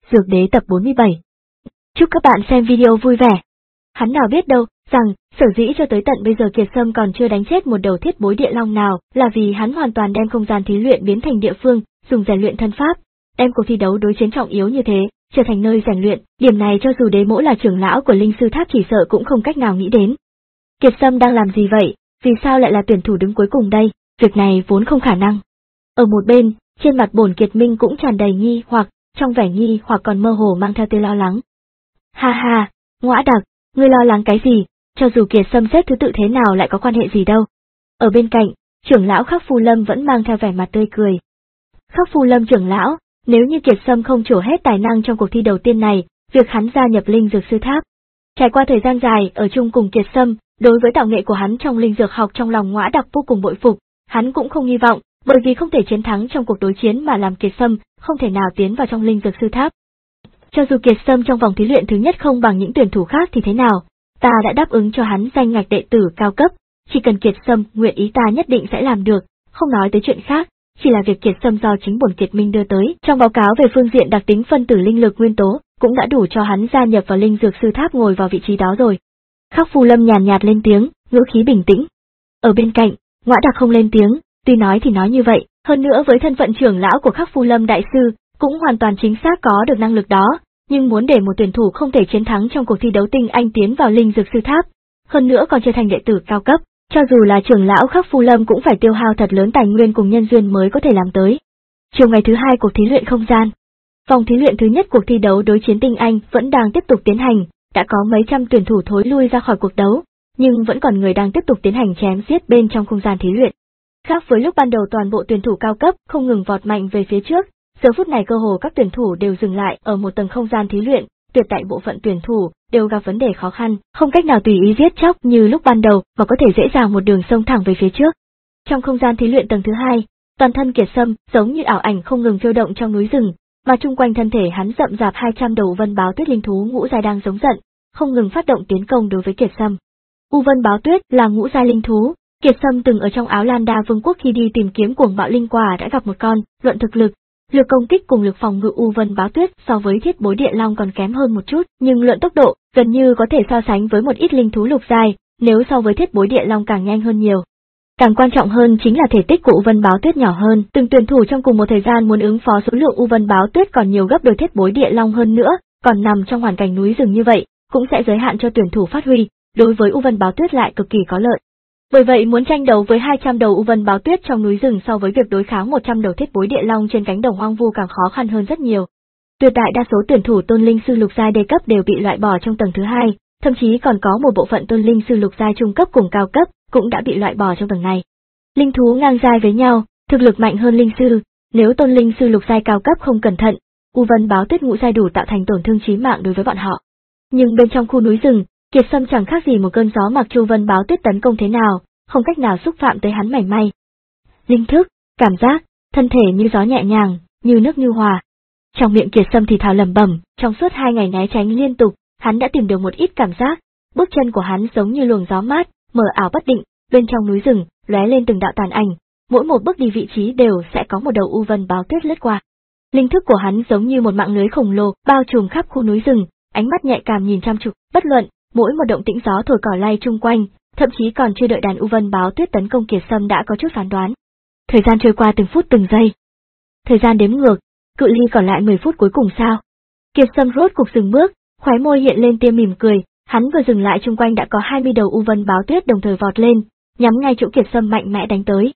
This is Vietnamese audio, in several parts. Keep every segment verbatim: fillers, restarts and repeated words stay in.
Dược Đế tập bốn mươi bảy. Chúc các bạn xem video vui vẻ. Hắn nào biết đâu, rằng, sở dĩ cho tới tận bây giờ Kiệt Sâm còn chưa đánh chết một đầu thiết bối địa long nào, là vì hắn hoàn toàn đem không gian thí luyện biến thành địa phương, dùng rèn luyện thân pháp, đem cuộc thi đấu đối chiến trọng yếu như thế, trở thành nơi rèn luyện, điểm này cho dù Đế Mỗ là trưởng lão của Linh Sư Tháp chỉ sợ cũng không cách nào nghĩ đến. Kiệt Sâm đang làm gì vậy, vì sao lại là tuyển thủ đứng cuối cùng đây, việc này vốn không khả năng. Ở một bên, trên mặt Bổn Kiệt Minh cũng tràn đầy nghi hoặc, trong vẻ nghi hoặc còn mơ hồ mang theo tia lo lắng. Ha ha, Ngõa Đặc, ngươi lo lắng cái gì, cho dù Kiệt Sâm xếp thứ tự thế nào lại có quan hệ gì đâu. Ở bên cạnh, trưởng lão Khắc Phu Lâm vẫn mang theo vẻ mặt tươi cười. Khắc Phu Lâm trưởng lão, nếu như Kiệt Sâm không trổ hết tài năng trong cuộc thi đầu tiên này, việc hắn gia nhập Linh Dược Sư Tháp. Trải qua thời gian dài ở chung cùng Kiệt Sâm, đối với tạo nghệ của hắn trong linh dược học trong lòng Ngõa Đặc vô cùng bội phục, hắn cũng không hy vọng, bởi vì không thể chiến thắng trong cuộc đối chiến mà làm Kiệt Sâm không thể nào tiến vào trong Linh Dược Sư Tháp. Cho dù Kiệt Sâm trong vòng thí luyện thứ nhất không bằng những tuyển thủ khác thì thế nào, ta đã đáp ứng cho hắn danh ngạch đệ tử cao cấp, chỉ cần Kiệt Sâm nguyện ý ta nhất định sẽ làm được, không nói tới chuyện khác, chỉ là việc Kiệt Sâm do chính Bổn Kiệt Minh đưa tới trong báo cáo về phương diện đặc tính phân tử linh lực nguyên tố, cũng đã đủ cho hắn gia nhập vào Linh Dược Sư Tháp ngồi vào vị trí đó rồi. Khắc Phu Lâm nhàn nhạt lên tiếng, ngữ khí bình tĩnh. Ở bên cạnh, Ngõa Đặc không lên tiếng, tuy nói thì nói như vậy, hơn nữa với thân phận trưởng lão của Khắc Phu Lâm đại sư, cũng hoàn toàn chính xác có được năng lực đó, nhưng muốn để một tuyển thủ không thể chiến thắng trong cuộc thi đấu tinh anh tiến vào Linh Dược Sư Tháp, hơn nữa còn trở thành đệ tử cao cấp, cho dù là trưởng lão Khắc Phu Lâm cũng phải tiêu hao thật lớn tài nguyên cùng nhân duyên mới có thể làm tới. Chiều ngày thứ hai cuộc thí luyện không gian. Vòng thí luyện thứ nhất cuộc thi đấu đối chiến tinh anh vẫn đang tiếp tục tiến hành, đã có mấy trăm tuyển thủ thối lui ra khỏi cuộc đấu, nhưng vẫn còn người đang tiếp tục tiến hành chém giết bên trong không gian thí luyện. Khác với lúc ban đầu toàn bộ tuyển thủ cao cấp không ngừng vọt mạnh về phía trước, giờ phút này cơ hồ các tuyển thủ đều dừng lại ở một tầng không gian thí luyện, tuyệt đại bộ phận tuyển thủ đều gặp vấn đề khó khăn, không cách nào tùy ý giết chóc như lúc ban đầu mà có thể dễ dàng một đường xông thẳng về phía trước. Trong không gian thí luyện tầng thứ hai, toàn thân Kiệt Sâm giống như ảo ảnh không ngừng phiêu động trong núi rừng, mà chung quanh thân thể hắn rậm rạp hai trăm đầu Vân Báo Tuyết linh thú ngũ giai đang giống giận, không ngừng phát động tiến công đối với Kiệt Sâm. U Vân Báo Tuyết là ngũ giai linh thú, Kiệt Sâm từng ở trong Áo Lan Đa Vương quốc khi đi tìm kiếm cuồng bạo linh quả đã gặp một con, luận thực lực, lực công kích cùng lực phòng ngự U Vân Báo Tuyết so với Thiết Bối Địa Long còn kém hơn một chút, nhưng luận tốc độ, gần như có thể so sánh với một ít linh thú lục giai, nếu so với Thiết Bối Địa Long càng nhanh hơn nhiều. Càng quan trọng hơn chính là thể tích của U Vân Báo Tuyết nhỏ hơn, từng tuyển thủ trong cùng một thời gian muốn ứng phó số lượng U Vân Báo Tuyết còn nhiều gấp đôi Thiết Bối Địa Long hơn nữa, còn nằm trong hoàn cảnh núi rừng như vậy, cũng sẽ giới hạn cho tuyển thủ phát huy, đối với U Vân Báo Tuyết lại cực kỳ có lợi. Bởi vậy muốn tranh đấu với hai trăm đầu U Vân Báo Tuyết trong núi rừng so với việc đối kháng một trăm đầu Thiết Bối Địa Long trên cánh đồng hoang vu càng khó khăn hơn rất nhiều. Tuyệt đại đa số tuyển thủ tôn linh sư lục giai đề cấp đều bị loại bỏ trong tầng thứ hai, thậm chí còn có một bộ phận tôn linh sư lục giai trung cấp cùng cao cấp cũng đã bị loại bỏ trong tầng này. Linh thú ngang giai với nhau, thực lực mạnh hơn linh sư, nếu tôn linh sư lục giai cao cấp không cẩn thận, U Vân Báo Tuyết ngũ giai đủ tạo thành tổn thương chí mạng đối với bọn họ. Nhưng bên trong khu núi rừng, Kiệt Sâm chẳng khác gì một cơn gió mặc cho U Vân Báo Tuyết tấn công thế nào, không cách nào xúc phạm tới hắn mảy may. Linh thức, cảm giác, thân thể như gió nhẹ nhàng, như nước như hòa. Trong miệng Kiệt Sâm thì thào lẩm bẩm, trong suốt hai ngày né tránh liên tục, hắn đã tìm được một ít cảm giác, bước chân của hắn giống như luồng gió mát, mờ ảo bất định, bên trong núi rừng, lóe lên từng đạo tàn ảnh, mỗi một bước đi vị trí đều sẽ có một đầu U Vân Báo Tuyết lướt qua. Linh thức của hắn giống như một mạng lưới khổng lồ, bao trùm khắp khu núi rừng, ánh mắt nhạy cảm nhìn chăm chú, bất luận, mỗi một động tĩnh gió thổi cỏ lay chung quanh, thậm chí còn chưa đợi đàn U Vân Báo Tuyết tấn công Kiệt Sâm đã có chút phán đoán. Thời gian trôi qua từng phút từng giây. Thời gian đếm ngược, cự ly còn lại mười phút cuối cùng sao? Kiệt Sâm rốt cục dừng bước, khóe môi hiện lên tia mỉm cười, hắn vừa dừng lại chung quanh đã có hai mươi đầu U Vân Báo Tuyết đồng thời vọt lên, nhắm ngay chỗ Kiệt Sâm mạnh mẽ đánh tới.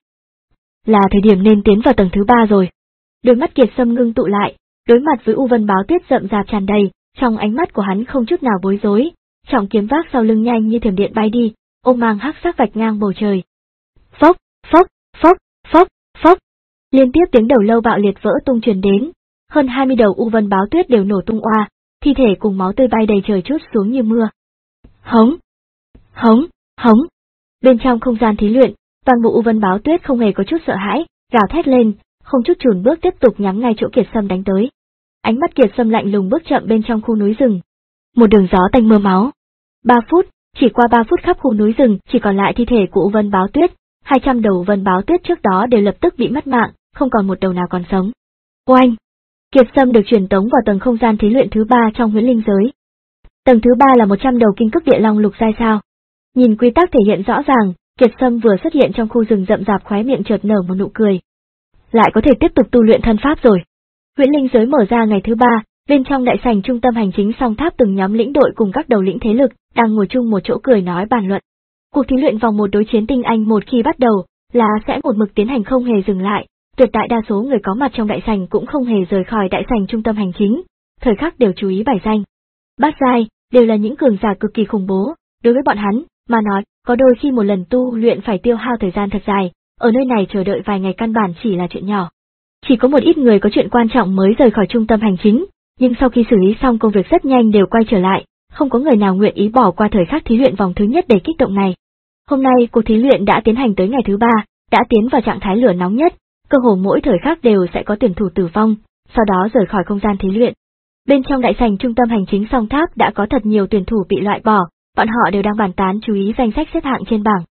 Là thời điểm nên tiến vào tầng thứ ba rồi. Đôi mắt Kiệt Sâm ngưng tụ lại, đối mặt với U Vân Báo Tuyết rậm rạp tràn đầy, trong ánh mắt của hắn không chút nào bối rối, trọng kiếm vác sau lưng nhanh như thiểm điện bay đi, ôm mang hắc sắc vạch ngang bầu trời. Phốc, phốc, phốc, phốc, phốc. Liên tiếp tiếng đầu lâu bạo liệt vỡ tung truyền đến, hơn hai mươi đầu U Vân Báo Tuyết đều nổ tung oa, thi thể cùng máu tươi bay đầy trời trút xuống như mưa. Hống, hống, hống. Bên trong không gian thí luyện, toàn bộ U Vân Báo Tuyết không hề có chút sợ hãi, gào thét lên, không chút chùn bước tiếp tục nhắm ngay chỗ Kiệt Sâm đánh tới. Ánh mắt Kiệt Sâm lạnh lùng bước chậm bên trong khu núi rừng. Một đường gió tanh mưa máu. Ba phút, chỉ qua ba phút khắp khu núi rừng chỉ còn lại thi thể của U Vân Báo Tuyết, hai trăm đầu U Vân Báo Tuyết trước đó đều lập tức bị mất mạng, không còn một đầu nào còn sống. Oanh! Kiệt Sâm được truyền tống vào tầng không gian thí luyện thứ ba trong huyễn linh giới. Tầng thứ ba là một trăm đầu kinh cức địa long lục giai sao. Nhìn quy tắc thể hiện rõ ràng, Kiệt Sâm vừa xuất hiện trong khu rừng rậm rạp khóe miệng chợt nở một nụ cười. Lại có thể tiếp tục tu luyện thân pháp rồi. Huyễn linh giới mở ra ngày thứ ba, bên trong đại sảnh trung tâm hành chính song tháp từng nhóm lĩnh đội cùng các đầu lĩnh thế lực đang ngồi chung một chỗ cười nói bàn luận. Cuộc thí luyện vòng một đối chiến tinh anh một khi bắt đầu là sẽ một mực tiến hành không hề dừng lại, tuyệt đại đa số người có mặt trong đại sảnh cũng không hề rời khỏi đại sảnh trung tâm hành chính, thời khắc đều chú ý bài danh. Bát giai đều là những cường giả cực kỳ khủng bố, đối với bọn hắn mà nói, có đôi khi một lần tu luyện phải tiêu hao thời gian thật dài, ở nơi này chờ đợi vài ngày căn bản chỉ là chuyện nhỏ. Chỉ có một ít người có chuyện quan trọng mới rời khỏi trung tâm hành chính, nhưng sau khi xử lý xong công việc rất nhanh đều quay trở lại, không có người nào nguyện ý bỏ qua thời khắc thí luyện vòng thứ nhất đầy kích động này. Hôm nay cuộc thí luyện đã tiến hành tới ngày thứ ba, đã tiến vào trạng thái lửa nóng nhất, cơ hồ mỗi thời khắc đều sẽ có tuyển thủ tử vong, sau đó rời khỏi không gian thí luyện. Bên trong đại sảnh trung tâm hành chính song tháp đã có thật nhiều tuyển thủ bị loại bỏ, bọn họ đều đang bàn tán chú ý danh sách xếp hạng trên bảng.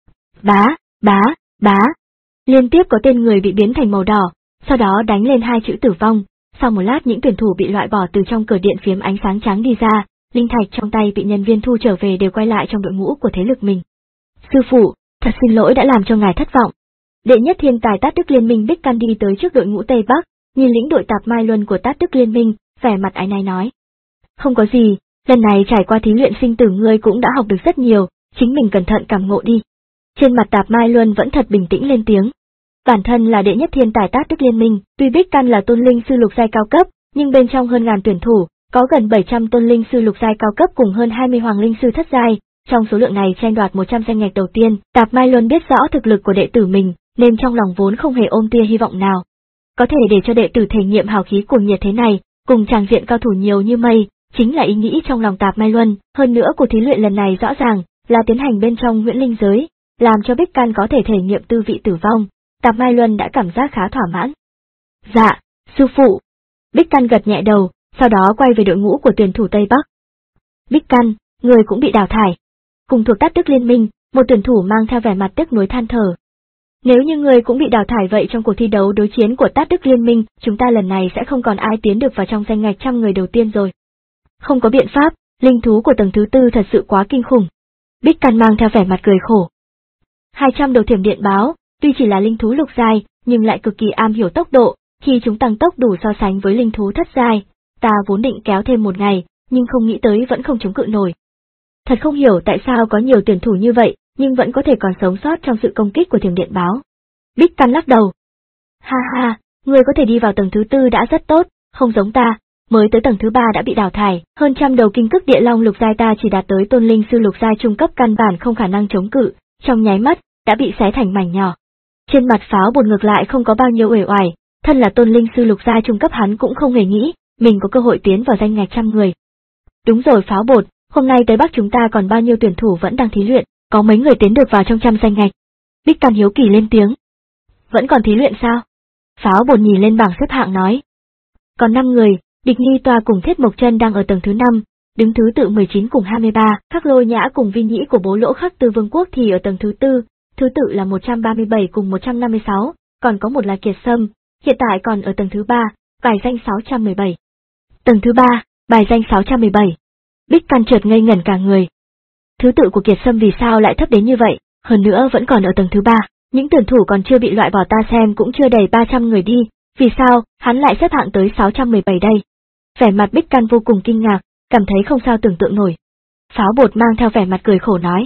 Bá, bá, bá. Liên tiếp có tên người bị biến thành màu đỏ, sau đó đánh lên hai chữ tử vong, sau một lát những tuyển thủ bị loại bỏ từ trong cửa điện phiếm ánh sáng trắng đi ra, linh thạch trong tay bị nhân viên thu trở về đều quay lại trong đội ngũ của thế lực mình. Sư phụ, thật xin lỗi đã làm cho ngài thất vọng. Đệ nhất thiên tài Tát Đức Liên Minh Bích Căn đi tới trước đội ngũ Tây Bắc, nhìn lĩnh đội Tạp Mai Luân của Tát Đức Liên Minh, vẻ mặt áy náy nói. Không có gì, lần này trải qua thí luyện sinh tử ngươi cũng đã học được rất nhiều, chính mình cẩn thận cảm ngộ đi. Trên mặt Tạp Mai Luân vẫn thật bình tĩnh lên tiếng. Bản thân là đệ nhất thiên tài Tát Đức Liên Minh, tuy Bích Căn là tôn linh sư lục giai cao cấp, nhưng bên trong hơn ngàn tuyển thủ, có gần bảy trăm tôn linh sư lục giai cao cấp cùng hơn hai mươi hoàng linh sư thất giai, trong số lượng này tranh đoạt một trăm danh ngạch đầu tiên, Tạp Mai Luân biết rõ thực lực của đệ tử mình, nên trong lòng vốn không hề ôm tia hy vọng nào. Có thể để cho đệ tử thể nghiệm hào khí cuồng nhiệt thế này, cùng tràng diện cao thủ nhiều như mây, chính là ý nghĩ trong lòng Tạp Mai Luân, hơn nữa cuộc thí luyện lần này rõ ràng là tiến hành bên trong huyễn linh giới, làm cho Bích Căn có thể thể nghiệm tư vị tử vong, Tạp Mai Luân đã cảm giác khá thỏa mãn. Dạ, sư phụ. Bích Căn gật nhẹ đầu, sau đó quay về đội ngũ của tuyển thủ Tây Bắc. Bích Căn, người cũng bị đào thải. Cùng thuộc Tát Đức Liên Minh, một tuyển thủ mang theo vẻ mặt tiếc nuối than thở. Nếu như người cũng bị đào thải vậy trong cuộc thi đấu đối chiến của Tát Đức Liên Minh, chúng ta lần này sẽ không còn ai tiến được vào trong danh ngạch trăm người đầu tiên rồi. Không có biện pháp, linh thú của tầng thứ tư thật sự quá kinh khủng. Bích Căn mang theo vẻ mặt cười khổ. hai trăm đầu thiểm điện báo, tuy chỉ là linh thú lục giai, nhưng lại cực kỳ am hiểu tốc độ, khi chúng tăng tốc đủ so sánh với linh thú thất giai, ta vốn định kéo thêm một ngày, nhưng không nghĩ tới vẫn không chống cự nổi. Thật không hiểu tại sao có nhiều tuyển thủ như vậy, nhưng vẫn có thể còn sống sót trong sự công kích của thiểm điện báo. Bích Căn lắc đầu. Ha ha, người có thể đi vào tầng thứ tư đã rất tốt, không giống ta, mới tới tầng thứ ba đã bị đào thải, hơn trăm đầu kinh cức địa long lục giai ta chỉ đạt tới tôn linh sư lục giai trung cấp căn bản không khả năng chống cự, trong nháy mắt, đã bị xé thành mảnh nhỏ. Trên mặt Pháo Bột ngược lại không có bao nhiêu uể oải, thân là tôn linh sư lục giai trung cấp hắn cũng không hề nghĩ, mình có cơ hội tiến vào danh ngạch trăm người. Đúng rồi Pháo Bột, hôm nay tới Bắc chúng ta còn bao nhiêu tuyển thủ vẫn đang thí luyện, có mấy người tiến được vào trong trăm danh ngạch. Bích Căn hiếu kỳ lên tiếng. Vẫn còn thí luyện sao? Pháo Bột nhìn lên bảng xếp hạng nói. Còn năm người, Địch Ni Toa cùng Thiết Mộc Chân đang ở tầng thứ năm, đứng thứ tự mười chín cùng hai mươi ba, Khắc Lôi Nhã cùng Vi Nhĩ của Bố Lỗ Khắc Tư Vương Quốc thì ở tầng thứ tư, thứ tự là một trăm ba mươi bảy cùng một trăm năm mươi sáu, còn có một là Kiệt Sâm, hiện tại còn ở tầng thứ ba, bài danh sáu trăm mười bảy. Tầng thứ ba, bài danh sáu trăm mười bảy. Bích Căn chợt ngây ngẩn cả người. Thứ tự của Kiệt Sâm vì sao lại thấp đến như vậy, hơn nữa vẫn còn ở tầng thứ ba, những tuyển thủ còn chưa bị loại bỏ ta xem cũng chưa đầy ba trăm người đi, vì sao hắn lại xếp hạng tới sáu trăm mười bảy đây? Vẻ mặt Bích Căn vô cùng kinh ngạc, cảm thấy không sao tưởng tượng nổi. Pháo Bột mang theo vẻ mặt cười khổ nói.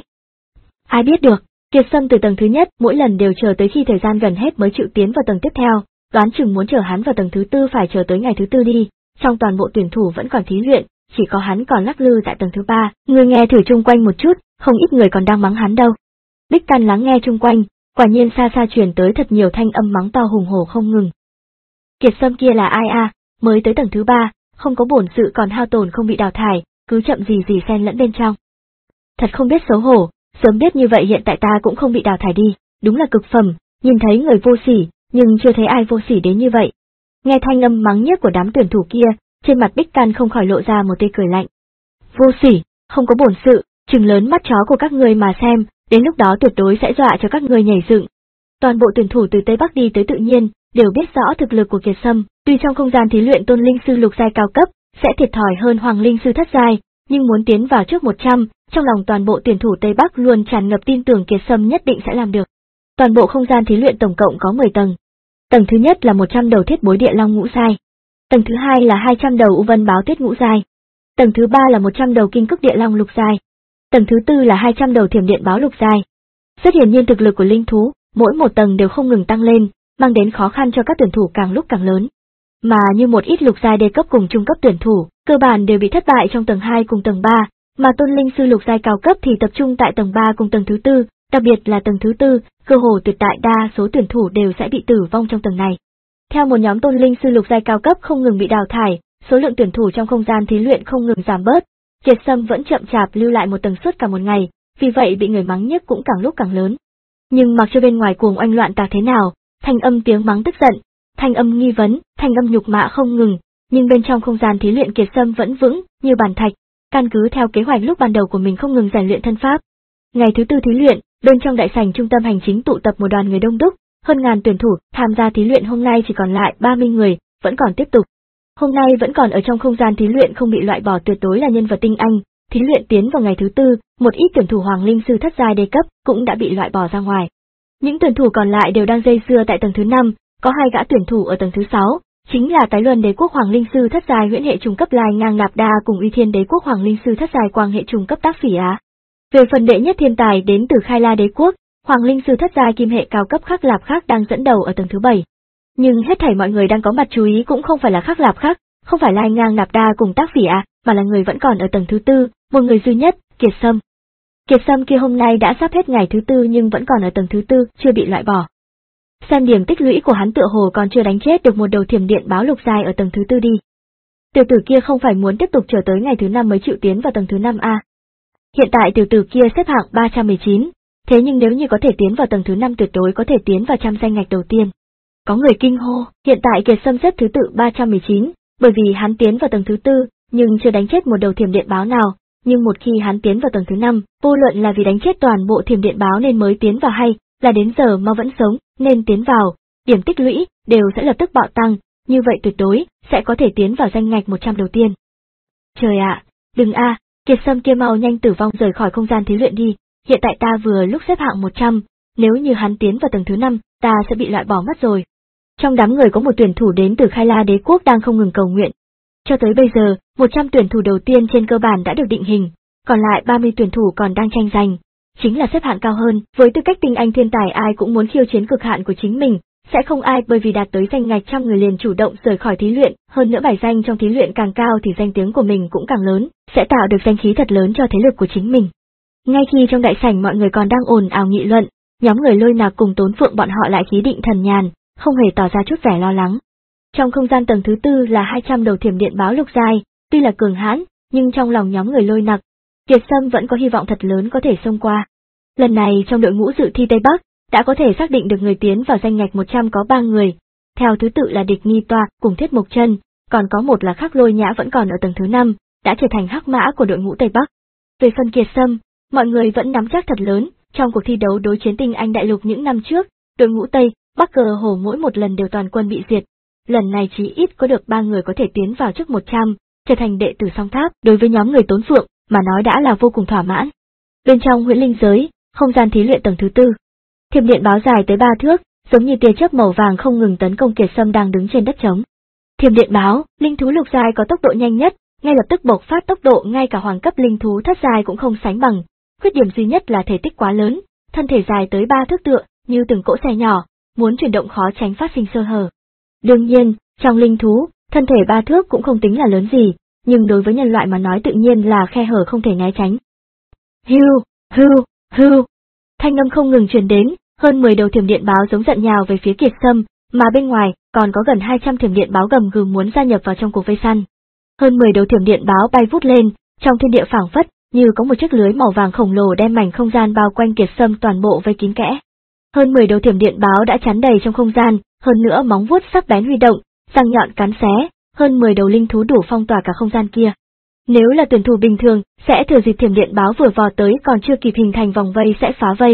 Ai biết được, Kiệt Sâm từ tầng thứ nhất mỗi lần đều chờ tới khi thời gian gần hết mới chịu tiến vào tầng tiếp theo, đoán chừng muốn chờ hắn vào tầng thứ tư phải chờ tới ngày thứ tư đi, trong toàn bộ tuyển thủ vẫn còn thí luyện, chỉ có hắn còn lắc lư tại tầng thứ ba, người nghe thử chung quanh một chút, không ít người còn đang mắng hắn đâu. Bích Căn lắng nghe chung quanh, quả nhiên xa xa truyền tới thật nhiều thanh âm mắng to hùng hổ không ngừng. Kiệt Sâm kia là ai a, mới tới tầng thứ ba, không có bổn sự còn hao tổn không bị đào thải, cứ chậm gì gì xen lẫn bên trong. Thật không biết xấu hổ, sớm biết như vậy hiện tại ta cũng không bị đào thải đi, đúng là cực phẩm, nhìn thấy người vô sỉ, nhưng chưa thấy ai vô sỉ đến như vậy. Nghe thanh âm mắng nhiếc của đám tuyển thủ kia, trên mặt Bích Căn không khỏi lộ ra một tia cười lạnh. Vô sỉ, không có bổn sự, trừng lớn mắt chó của các ngươi mà xem, đến lúc đó tuyệt đối sẽ dọa cho các ngươi nhảy dựng. Toàn bộ tuyển thủ từ Tây Bắc đi tới tự nhiên, đều biết rõ thực lực của Kiệt Sâm, tuy trong không gian thí luyện tôn linh sư lục giai cao cấp, sẽ thiệt thòi hơn hoàng linh sư thất giai, nhưng muốn tiến vào trước một trăm, trong lòng toàn bộ tuyển thủ Tây Bắc luôn tràn ngập tin tưởng Kiệt Sâm nhất định sẽ làm được. Toàn bộ không gian thí luyện tổng cộng có mười tầng. Tầng thứ nhất là một trăm đầu thiết bối địa long ngũ giai. Tầng thứ hai là hai trăm đầu u vân báo tuyết ngũ giai. Tầng thứ ba là một trăm đầu kinh cức địa long lục giai. Tầng thứ tư là hai trăm đầu thiểm điện báo lục giai. Rất hiển nhiên thực lực của linh thú, mỗi một tầng đều không ngừng tăng lên, mang đến khó khăn cho các tuyển thủ càng lúc càng lớn. Mà như một ít lục giai đề cấp cùng trung cấp tuyển thủ, cơ bản đều bị thất bại trong tầng hai cùng tầng ba, mà tôn linh sư lục giai cao cấp thì tập trung tại tầng ba cùng tầng thứ tư, đặc biệt là tầng thứ tư, cơ hồ tuyệt đại đa số tuyển thủ đều sẽ bị tử vong trong tầng này. Theo một nhóm tôn linh sư lục giai cao cấp không ngừng bị đào thải, số lượng tuyển thủ trong không gian thí luyện không ngừng giảm bớt, Kiệt Sâm vẫn chậm chạp lưu lại một tầng suốt cả một ngày, vì vậy bị người mắng nhức cũng càng lúc càng lớn. Nhưng mặc cho bên ngoài cuồng oanh loạn tạc thế nào, thanh âm tiếng mắng tức giận, thanh âm nghi vấn, thanh âm nhục mạ không ngừng, nhưng bên trong không gian thí luyện Kiệt Sâm vẫn vững như bàn thạch, căn cứ theo kế hoạch lúc ban đầu của mình không ngừng rèn luyện thân pháp. Ngày thứ tư thí luyện, bên trong đại sảnh trung tâm hành chính tụ tập một đoàn người đông đúc, hơn ngàn tuyển thủ tham gia thí luyện hôm nay chỉ còn lại ba mươi người, vẫn còn tiếp tục. Hôm nay vẫn còn ở trong không gian thí luyện không bị loại bỏ tuyệt đối là nhân vật tinh anh. Thí luyện tiến vào ngày thứ tư, một ít tuyển thủ hoàng linh sư thất giai đề cấp cũng đã bị loại bỏ ra ngoài. Những tuyển thủ còn lại đều đang dây dưa tại tầng thứ năm, có hai gã tuyển thủ ở tầng thứ sáu, chính là Tái Luân Đế quốc hoàng linh sư thất giai Huyễn hệ trùng cấp Lai Ngang Nạp Đa cùng Uy Thiên Đế quốc hoàng linh sư thất giai Quang hệ trùng cấp Tác Phỉ Á. Về phần đệ nhất thiên tài đến từ Khai La Đế quốc, hoàng linh sư thất giai Kim hệ cao cấp Khắc Lạp Khắc đang dẫn đầu ở tầng thứ bảy. Nhưng hết thảy mọi người đang có mặt chú ý cũng không phải là Khắc Lạp Khắc, không phải Lai Ngang Nạp Đa cùng Tác Phỉ Á, mà là người vẫn còn ở tầng thứ tư, một người duy nhất, Kiệt Sâm. Kiệt Sâm kia hôm nay đã sắp hết ngày thứ tư nhưng vẫn còn ở tầng thứ tư, chưa bị loại bỏ. Xem điểm tích lũy của hắn tựa hồ còn chưa đánh chết được một đầu thiểm điện báo lục giai ở tầng thứ tư đi. Tiểu tử kia không phải muốn tiếp tục chờ tới ngày thứ năm mới chịu tiến vào tầng thứ năm a. Hiện tại tiểu tử kia xếp hạng ba trăm mười chín, thế nhưng nếu như có thể tiến vào tầng thứ năm tuyệt đối có thể tiến vào trăm danh ngạch đầu tiên. Có người kinh hô, hiện tại Kiệt Sâm xếp thứ tự ba trăm mười chín, bởi vì hắn tiến vào tầng thứ tư, nhưng chưa đánh chết một đầu thiểm điện báo nào, nhưng một khi hắn tiến vào tầng thứ năm, vô luận là vì đánh chết toàn bộ thiểm điện báo nên mới tiến vào hay là đến giờ mà vẫn sống nên tiến vào, điểm tích lũy đều sẽ lập tức bạo tăng, như vậy tuyệt đối sẽ có thể tiến vào danh ngạch một trăm đầu tiên. Trời ạ, đừng a, Kiệt Sâm kia mau nhanh tử vong rời khỏi không gian thí luyện đi, hiện tại ta vừa lúc xếp hạng một trăm, nếu như hắn tiến vào tầng thứ năm, ta sẽ bị loại bỏ mất rồi. Trong đám người có một tuyển thủ đến từ Khai La Đế quốc đang không ngừng cầu nguyện. Cho tới bây giờ, một trăm tuyển thủ đầu tiên trên cơ bản đã được định hình, còn lại ba mươi tuyển thủ còn đang tranh giành, chính là xếp hạng cao hơn, với tư cách tinh anh thiên tài ai cũng muốn khiêu chiến cực hạn của chính mình, sẽ không ai bởi vì đạt tới danh ngạch trăm người liền chủ động rời khỏi thí luyện, hơn nữa bài danh trong thí luyện càng cao thì danh tiếng của mình cũng càng lớn, sẽ tạo được danh khí thật lớn cho thế lực của chính mình. Ngay khi trong đại sảnh mọi người còn đang ồn ào nghị luận, nhóm người Lôi Nạc cùng Tốn Phượng bọn họ lại khí định thần nhàn, không hề tỏ ra chút vẻ lo lắng. Trong không gian tầng thứ tư là hai trăm đầu thiểm điện báo lục giai, tuy là cường hãn, nhưng trong lòng nhóm người Lôi Nặc, Kiệt Sâm vẫn có hy vọng thật lớn có thể xông qua. Lần này trong đội ngũ dự thi Tây Bắc, đã có thể xác định được người tiến vào danh ngạch một trăm có ba người, theo thứ tự là Địch Nghi Toa cùng Thiết Mộc Chân, còn có một là Khắc Lôi Nhã vẫn còn ở tầng thứ năm, đã trở thành hắc mã của đội ngũ Tây Bắc. Về phần Kiệt Sâm, mọi người vẫn nắm chắc thật lớn, trong cuộc thi đấu đối chiến tinh anh đại lục những năm trước, đội ngũ Tây Bắc cờ hồ mỗi một lần đều toàn quân bị diệt. Lần này chỉ ít có được ba người có thể tiến vào trước một trăm, trở thành đệ tử song tháp, đối với nhóm người Tốn Phượng mà nói đã là vô cùng thỏa mãn. Bên trong huyễn linh giới, không gian thí luyện tầng thứ tư, thiểm điện báo dài tới ba thước, giống như tia chớp màu vàng không ngừng tấn công Kiệt Sâm đang đứng trên đất trống. Thiểm điện báo, linh thú lục giai có tốc độ nhanh nhất, ngay lập tức bộc phát tốc độ ngay cả hoàng cấp linh thú thất giai cũng không sánh bằng. Khuyết điểm duy nhất là thể tích quá lớn, thân thể dài tới ba thước tựa như từng cỗ xe nhỏ, muốn chuyển động khó tránh phát sinh sơ hở. Đương nhiên, trong linh thú, thân thể ba thước cũng không tính là lớn gì, nhưng đối với nhân loại mà nói tự nhiên là khe hở không thể né tránh. Hưu, hưu, hưu. Thanh âm không ngừng truyền đến, hơn mười đầu thiểm điện báo giống giận nhào về phía Kiệt Sâm, mà bên ngoài còn có gần hai trăm thiểm điện báo gầm gừ muốn gia nhập vào trong cuộc vây săn. Hơn mười đầu thiểm điện báo bay vút lên, trong thiên địa phảng phất như có một chiếc lưới màu vàng khổng lồ đem mảnh không gian bao quanh Kiệt Sâm toàn bộ vây kín kẽ. Hơn mười đầu thiểm điện báo đã chắn đầy trong không gian, hơn nữa móng vuốt sắc bén huy động, răng nhọn cắn xé, hơn mười đầu linh thú đủ phong tỏa cả không gian kia. Nếu là tuyển thủ bình thường, sẽ thừa dịp thiểm điện báo vừa vò tới còn chưa kịp hình thành vòng vây sẽ phá vây,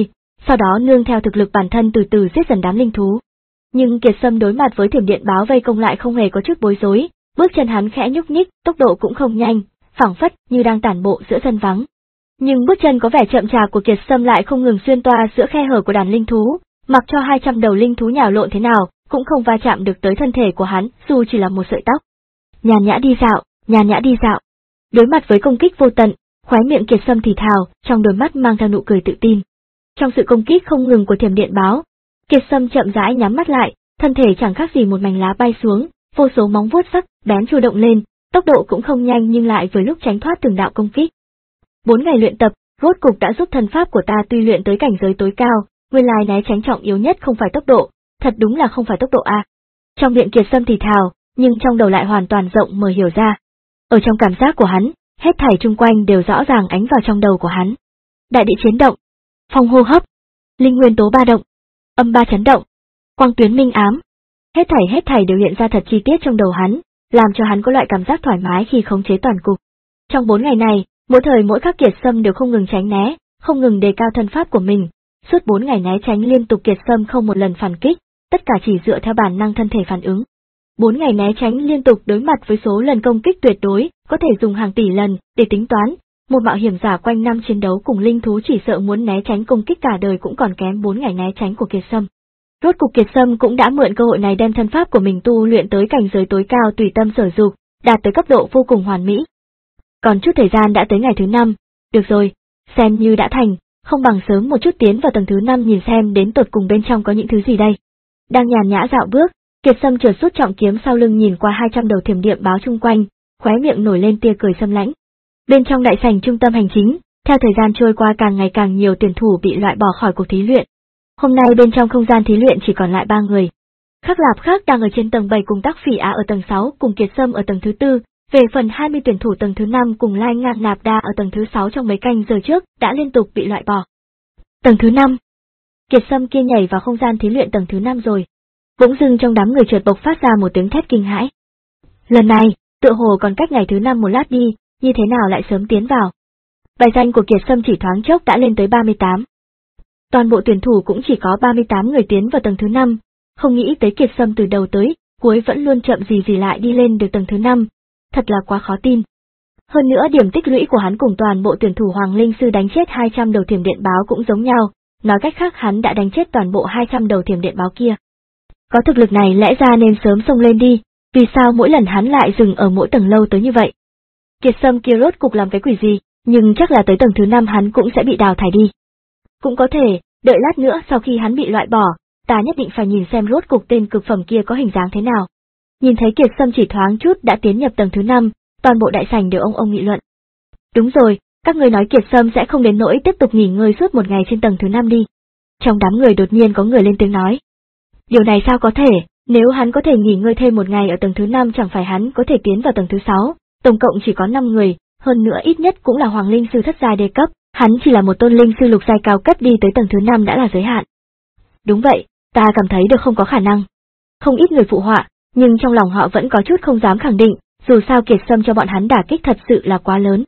sau đó nương theo thực lực bản thân từ từ giết dần đám linh thú. Nhưng Kiệt Sâm đối mặt với thiểm điện báo vây công lại không hề có chút bối rối, bước chân hắn khẽ nhúc nhích, tốc độ cũng không nhanh, phảng phất như đang tản bộ giữa sân vắng. Nhưng bước chân có vẻ chậm chạp của Kiệt Sâm lại không ngừng xuyên toa giữa khe hở của đàn linh thú, mặc cho hai trăm đầu linh thú nhào lộn thế nào, cũng không va chạm được tới thân thể của hắn, dù chỉ là một sợi tóc. Nhàn nhã đi dạo, nhàn nhã đi dạo. Đối mặt với công kích vô tận, khóe miệng Kiệt Sâm thì thào, trong đôi mắt mang theo nụ cười tự tin. Trong sự công kích không ngừng của thiểm điện báo, Kiệt Sâm chậm rãi nhắm mắt lại, thân thể chẳng khác gì một mảnh lá bay xuống, vô số móng vuốt sắc bén chu động lên, tốc độ cũng không nhanh nhưng lại vừa lúc tránh thoát từng đạo công kích. Bốn ngày luyện tập, rốt cục đã giúp thân pháp của ta tuy luyện tới cảnh giới tối cao, nguyên lai né tránh trọng yếu nhất không phải tốc độ, thật đúng là không phải tốc độ a. Trong miệng Kiệt Sâm thì thào, nhưng trong đầu lại hoàn toàn rộng mở hiểu ra. Ở trong cảm giác của hắn, hết thảy chung quanh đều rõ ràng ánh vào trong đầu của hắn. Đại địa chiến động, phong hô hấp, linh nguyên tố ba động, âm ba chấn động, quang tuyến minh ám. Hết thảy hết thảy đều hiện ra thật chi tiết trong đầu hắn, làm cho hắn có loại cảm giác thoải mái khi khống chế toàn cục. Trong bốn ngày này, mỗi thời mỗi khắc Kiệt Sâm đều không ngừng tránh né, không ngừng đề cao thân pháp của mình. Suốt bốn ngày né tránh liên tục Kiệt Sâm không một lần phản kích, tất cả chỉ dựa theo bản năng thân thể phản ứng. Bốn ngày né tránh liên tục đối mặt với số lần công kích tuyệt đối, có thể dùng hàng tỷ lần để tính toán. Một mạo hiểm giả quanh năm chiến đấu cùng linh thú chỉ sợ muốn né tránh công kích cả đời cũng còn kém bốn ngày né tránh của Kiệt Sâm. Rốt cục Kiệt Sâm cũng đã mượn cơ hội này đem thân pháp của mình tu luyện tới cảnh giới tối cao tùy tâm sở dục, đạt tới cấp độ vô cùng hoàn mỹ. Còn chút thời gian đã tới ngày thứ năm, được rồi, xem như đã thành, không bằng sớm một chút tiến vào tầng thứ năm nhìn xem đến tột cùng bên trong có những thứ gì đây. Đang nhàn nhã dạo bước, Kiệt Sâm chợt rút trọng kiếm sau lưng nhìn qua hai trăm đầu thiểm điện báo chung quanh, khóe miệng nổi lên tia cười sâm lãnh. Bên trong đại sảnh trung tâm hành chính, theo thời gian trôi qua càng ngày càng nhiều tuyển thủ bị loại bỏ khỏi cuộc thí luyện. Hôm nay bên trong không gian thí luyện chỉ còn lại ba người. Khắc Lạp Khác đang ở trên tầng bảy cùng Tác Phỉ Á ở tầng sáu cùng Kiệt Sâm ở tầng thứ tư, về phần hai mươi tuyển thủ tầng thứ năm cùng Lai Ngạc Nạp Đa ở tầng thứ sáu trong mấy canh giờ trước đã liên tục bị loại bỏ. Tầng thứ năm. Kiệt Sâm kia nhảy vào không gian thí luyện tầng thứ năm rồi. Bỗng dưng trong đám người chợt bộc phát ra một tiếng thét kinh hãi. Lần này, tựa hồ còn cách ngày thứ năm một lát đi, như thế nào lại sớm tiến vào. Bài danh của Kiệt Sâm chỉ thoáng chốc đã lên tới ba mươi tám. Toàn bộ tuyển thủ cũng chỉ có ba mươi tám người tiến vào tầng thứ năm, không nghĩ tới Kiệt Sâm từ đầu tới cuối vẫn luôn chậm gì gì lại đi lên được tầng thứ năm, thật là quá khó tin. Hơn nữa điểm tích lũy của hắn cùng toàn bộ tuyển thủ Hoàng Linh Sư đánh chết hai trăm đầu thiểm điện báo cũng giống nhau, nói cách khác hắn đã đánh chết toàn bộ hai trăm đầu thiểm điện báo kia. Có thực lực này lẽ ra nên sớm xông lên đi, vì sao mỗi lần hắn lại dừng ở mỗi tầng lâu tới như vậy? Kiệt Sâm kia rốt cục làm cái quỷ gì, nhưng chắc là tới tầng thứ năm hắn cũng sẽ bị đào thải đi. Cũng có thể, đợi lát nữa sau khi hắn bị loại bỏ, ta nhất định phải nhìn xem rốt cục tên cực phẩm kia có hình dáng thế nào. Nhìn thấy Kiệt Sâm chỉ thoáng chút đã tiến nhập tầng thứ năm, toàn bộ đại sảnh đều ông ông nghị luận. Đúng rồi, các người nói Kiệt Sâm sẽ không đến nỗi tiếp tục nghỉ ngơi suốt một ngày trên tầng thứ năm đi. Trong đám người đột nhiên có người lên tiếng nói. Điều này sao có thể, nếu hắn có thể nghỉ ngơi thêm một ngày ở tầng thứ năm chẳng phải hắn có thể tiến vào tầng thứ sáu, tổng cộng chỉ có năm người, hơn nữa ít nhất cũng là Hoàng Linh Sư thất giai đề cấp, hắn chỉ là một tôn linh sư lục giai cao cấp đi tới tầng thứ năm đã là giới hạn. Đúng vậy, ta cảm thấy được không có khả năng. Không ít người phụ họa, nhưng trong lòng họ vẫn có chút không dám khẳng định, dù sao Kiệt Sâm cho bọn hắn đả kích thật sự là quá lớn.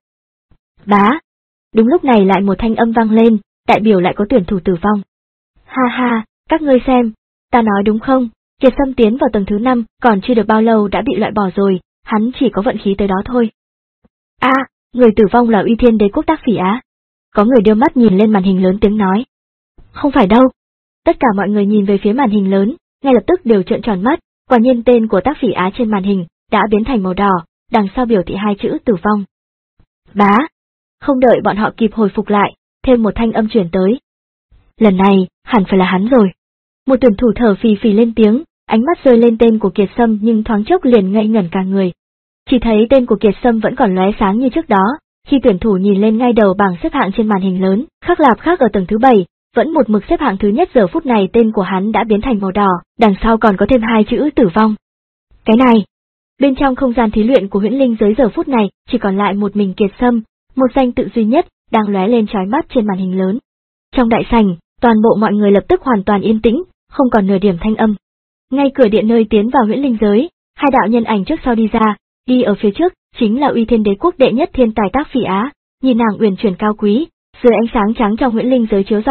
Bá! Đúng lúc này lại một thanh âm vang lên, đại biểu lại có tuyển thủ tử vong. Ha ha, các ngươi xem, ta nói đúng không, Kiệt Sâm tiến vào tầng thứ năm, còn chưa được bao lâu đã bị loại bỏ rồi, hắn chỉ có vận khí tới đó thôi. A, à, người tử vong là Uy Thiên Đế Quốc Tác Phỉ Á. Có người đưa mắt nhìn lên màn hình lớn tiếng nói. Không phải đâu. Tất cả mọi người nhìn về phía màn hình lớn, ngay lập tức đều trợn tròn mắt, quả nhiên tên của Tác Phỉ Á trên màn hình đã biến thành màu đỏ, đằng sau biểu thị hai chữ tử vong. Bá! Không đợi bọn họ kịp hồi phục lại, thêm một thanh âm truyền tới. Lần này, hẳn phải là hắn rồi. Một tuyển thủ thở phì phì lên tiếng, ánh mắt rơi lên tên của Kiệt Sâm nhưng thoáng chốc liền ngây ngẩn cả người. Chỉ thấy tên của Kiệt Sâm vẫn còn lóe sáng như trước đó, khi tuyển thủ nhìn lên ngay đầu bảng xếp hạng trên màn hình lớn, Khắc Lạp Khác ở tầng thứ bảy, vẫn một mực xếp hạng thứ nhất giờ phút này tên của hắn đã biến thành màu đỏ, đằng sau còn có thêm hai chữ tử vong. Cái này, bên trong không gian thí luyện của huyễn linh giới giờ phút này, chỉ còn lại một mình Kiệt Sâm, một danh tự duy nhất, đang lóe lên chói mắt trên màn hình lớn. Trong đại sảnh, toàn bộ mọi người lập tức hoàn toàn yên tĩnh, không còn nửa điểm thanh âm. Ngay cửa điện nơi tiến vào huyễn linh giới, hai đạo nhân ảnh trước sau đi ra, đi ở phía trước, chính là Uy Thiên Đế Quốc đệ nhất thiên tài Tác Phỉ Á, nhìn nàng uyển chuyển cao quý, dưới ánh sáng trắng trong huyễn linh giới chiếu rọi,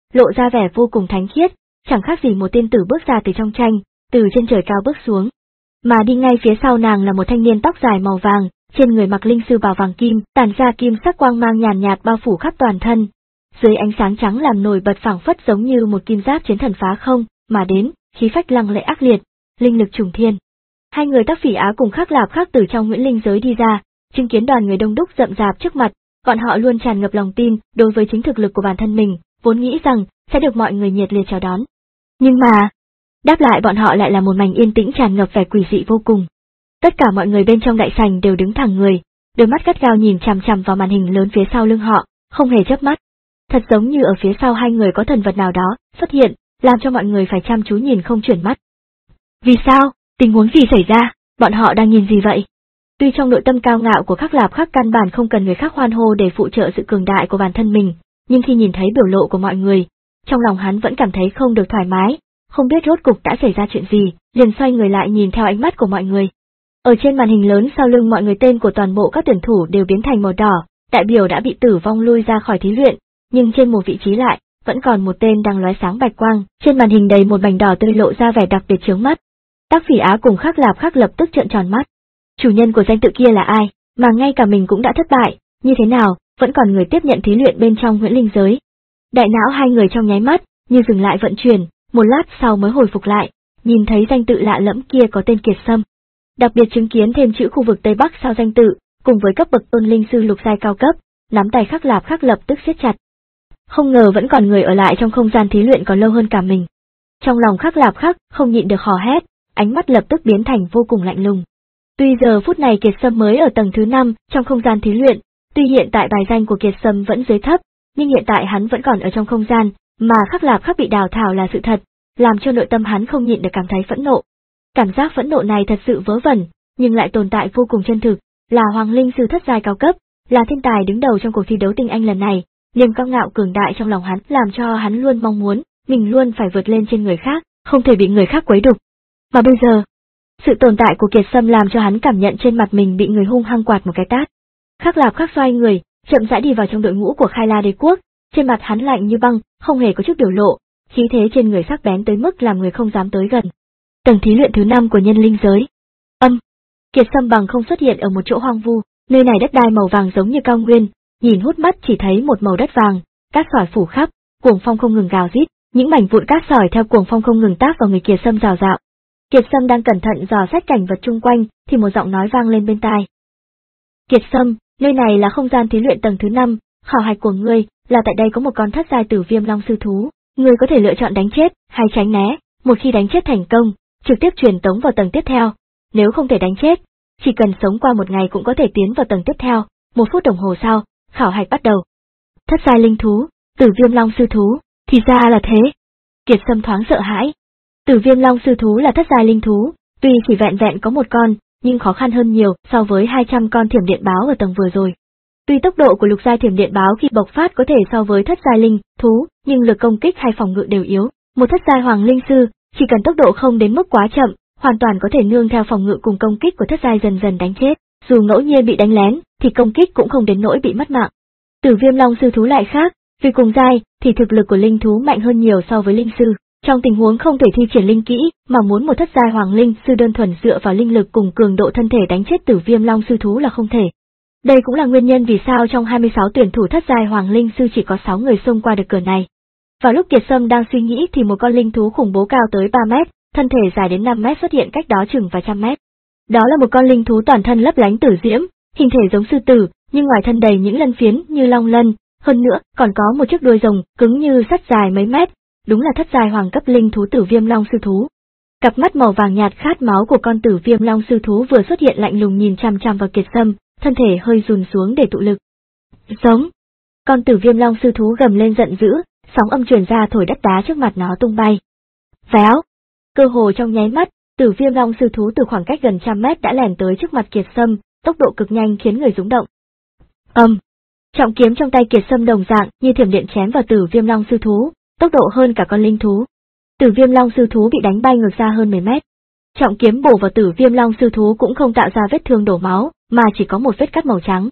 lộ ra vẻ vô cùng thánh khiết, chẳng khác gì một tiên tử bước ra từ trong tranh, từ trên trời cao bước xuống. Mà đi ngay phía sau nàng là một thanh niên tóc dài màu vàng, trên người mặc linh sư bào vàng kim, tản ra kim sắc quang mang nhàn nhạt bao phủ khắp toàn thân. Dưới ánh sáng trắng làm nổi bật phảng phất giống như một kim giáp chiến thần phá không mà đến, khí phách lăng lệ ác liệt, linh lực trùng thiên. Hai người Tác Phỉ Á cùng Khắc Lạp Khắc từ trong Nguyễn Linh giới đi ra, chứng kiến đoàn người đông đúc rậm rạp trước mặt, bọn họ luôn tràn ngập lòng tin đối với chính thực lực của bản thân mình, vốn nghĩ rằng sẽ được mọi người nhiệt liệt chào đón. Nhưng mà, đáp lại bọn họ lại là một mảnh yên tĩnh tràn ngập vẻ quỷ dị vô cùng. Tất cả mọi người bên trong đại sảnh đều đứng thẳng người, đôi mắt gắt gao nhìn chằm chằm vào màn hình lớn phía sau lưng họ, không hề chớp mắt. Thật giống như ở phía sau hai người có thần vật nào đó xuất hiện, làm cho mọi người phải chăm chú nhìn không chuyển mắt. Vì sao? Tình huống gì xảy ra? Bọn họ đang nhìn gì vậy? Tuy trong nội tâm cao ngạo của Khắc Lạp Khắc căn bản không cần người khác hoan hô để phụ trợ sự cường đại của bản thân mình, nhưng khi nhìn thấy biểu lộ của mọi người, trong lòng hắn vẫn cảm thấy không được thoải mái, không biết rốt cục đã xảy ra chuyện gì, liền xoay người lại nhìn theo ánh mắt của mọi người. Ở trên màn hình lớn sau lưng mọi người tên của toàn bộ các tuyển thủ đều biến thành màu đỏ, đại biểu đã bị tử vong lui ra khỏi thí luyện, nhưng trên một vị trí lại, vẫn còn một tên đang lóe sáng bạch quang, trên màn hình đầy một mảnh đỏ tươi lộ ra vẻ đặc biệt chướng mắt. Tác Phỉ Á cùng Khắc Lạp Khắc lập tức trợn tròn mắt. Chủ nhân của danh tự kia là ai, mà ngay cả mình cũng đã thất bại, như thế nào, vẫn còn người tiếp nhận thí luyện bên trong Nguyễn Linh giới. Đại não hai người trong nháy mắt, như dừng lại vận chuyển, một lát sau mới hồi phục lại, nhìn thấy danh tự lạ lẫm kia có tên Kiệt Sâm. Đặc biệt chứng kiến thêm chữ khu vực Tây Bắc sau danh tự, cùng với cấp bậc tôn linh sư lục giai cao cấp, nắm tay Khắc Lạp Khắc lập tức siết chặt. Không ngờ vẫn còn người ở lại trong không gian thí luyện còn lâu hơn cả mình. Trong lòng Khắc Lạp Khắc không nhịn được hò hét, ánh mắt lập tức biến thành vô cùng lạnh lùng. Tuy giờ phút này Kiệt Sâm mới ở tầng thứ năm trong không gian thí luyện, tuy hiện tại bài danh của Kiệt Sâm vẫn dưới thấp, nhưng hiện tại hắn vẫn còn ở trong không gian, mà Khắc Lạp Khắc bị đào thải là sự thật, làm cho nội tâm hắn không nhịn được cảm thấy phẫn nộ. Cảm giác phẫn nộ này thật sự vớ vẩn, nhưng lại tồn tại vô cùng chân thực, là Hoàng Linh sư thất giai cao cấp, là thiên tài đứng đầu trong cuộc thi đấu tinh anh lần này, niềm cao ngạo cường đại trong lòng hắn làm cho hắn luôn mong muốn, mình luôn phải vượt lên trên người khác, không thể bị người khác quấy đục. Mà bây giờ, sự tồn tại của Kiệt Sâm làm cho hắn cảm nhận trên mặt mình bị người hung hăng quạt một cái tát. Khắc Lạp Khắc xoay người, chậm rãi đi vào trong đội ngũ của Khai La Đế Quốc, trên mặt hắn lạnh như băng, không hề có chút biểu lộ, khí thế trên người sắc bén tới mức làm người không dám tới gần. Tầng thí luyện thứ năm của nhân linh giới. Âm. Kiệt Sâm bằng không xuất hiện ở một chỗ hoang vu, nơi này đất đai màu vàng giống như cao nguyên, nhìn hút mắt chỉ thấy một màu đất vàng, cát sỏi phủ khắp, cuồng phong không ngừng gào rít, những mảnh vụn cát sỏi theo cuồng phong không ngừng táp vào người Kiệt Sâm rào rạo. Kiệt Sâm đang cẩn thận dò xét cảnh vật chung quanh, thì một giọng nói vang lên bên tai. Kiệt Sâm, nơi này là không gian thí luyện tầng thứ năm, khảo hạch của ngươi là tại đây có một con thất giai tử viêm long sư thú, ngươi có thể lựa chọn đánh chết hay tránh né, một khi đánh chết thành công, trực tiếp truyền tống vào tầng tiếp theo, nếu không thể đánh chết, chỉ cần sống qua một ngày cũng có thể tiến vào tầng tiếp theo. Một phút đồng hồ sau, khảo hạch bắt đầu. Thất giai linh thú, tử viêm long sư thú, thì ra là thế. Kiệt Sâm thoáng sợ hãi. Tử viêm long sư thú là thất giai linh thú, tuy chỉ vẹn vẹn có một con, nhưng khó khăn hơn nhiều so với hai trăm con thiểm điện báo ở tầng vừa rồi. Tuy tốc độ của lục giai thiểm điện báo khi bộc phát có thể so với thất giai linh thú, nhưng lực công kích hay phòng ngự đều yếu. Một thất giai hoàng linh sư, chỉ cần tốc độ không đến mức quá chậm, hoàn toàn có thể nương theo phòng ngự cùng công kích của thất giai dần dần đánh chết. Dù ngẫu nhiên bị đánh lén, thì công kích cũng không đến nỗi bị mất mạng. Tử viêm long sư thú lại khác, vì cùng giai thì thực lực của linh thú mạnh hơn nhiều so với linh sư. Trong tình huống không thể thi triển linh kỹ, mà muốn một thất giai hoàng linh sư đơn thuần dựa vào linh lực cùng cường độ thân thể đánh chết tử viêm long sư thú là không thể. Đây cũng là nguyên nhân vì sao trong hai mươi sáu tuyển thủ thất giai hoàng linh sư chỉ có sáu người xông qua được cửa này. Vào lúc Kiệt Sâm đang suy nghĩ thì một con linh thú khủng bố cao tới ba mét, thân thể dài đến năm mét xuất hiện cách đó chừng vài trăm mét. Đó là một con linh thú toàn thân lấp lánh tử diễm, hình thể giống sư tử, nhưng ngoài thân đầy những lân phiến như long lân, hơn nữa còn có một chiếc đuôi rồng cứng như sắt dài mấy mét, đúng là thất giai hoàng cấp linh thú tử viêm long sư thú. Cặp mắt màu vàng nhạt khát máu của con tử viêm long sư thú vừa xuất hiện lạnh lùng nhìn chằm chằm vào Kiệt Sâm, thân thể hơi run xuống để tụ lực. Giống. Con tử viêm long sư thú gầm lên giận dữ, sóng âm truyền ra thổi đất đá trước mặt nó tung bay. Véo. Cơ hồ trong nháy mắt, tử viêm long sư thú từ khoảng cách gần trăm mét đã lẻn tới trước mặt Kiệt Sâm, tốc độ cực nhanh khiến người rúng động. Âm. Trọng kiếm trong tay Kiệt Sâm đồng dạng như thiểm điện chém vào tử viêm long sư thú, tốc độ hơn cả con linh thú. Tử viêm long sư thú bị đánh bay ngược ra hơn mười mét. Trọng kiếm bổ vào tử viêm long sư thú cũng không tạo ra vết thương đổ máu, mà chỉ có một vết cắt màu trắng.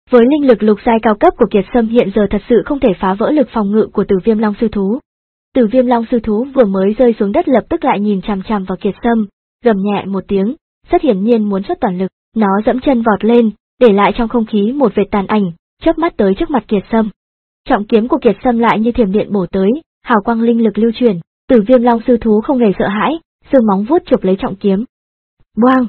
Với linh lực lục giai cao cấp của Kiệt Sâm hiện giờ thật sự không thể phá vỡ lực phòng ngự của Tử Viêm Long sư thú. Tử Viêm Long sư thú vừa mới rơi xuống đất lập tức lại nhìn chằm chằm vào Kiệt Sâm, gầm nhẹ một tiếng, rất hiển nhiên muốn xuất toàn lực, nó dẫm chân vọt lên, để lại trong không khí một vệt tàn ảnh, chớp mắt tới trước mặt Kiệt Sâm. Trọng kiếm của Kiệt Sâm lại như thiểm điện bổ tới, hào quang linh lực lưu chuyển, Tử Viêm Long sư thú không hề sợ hãi, giơ móng vuốt chụp lấy trọng kiếm. Boang!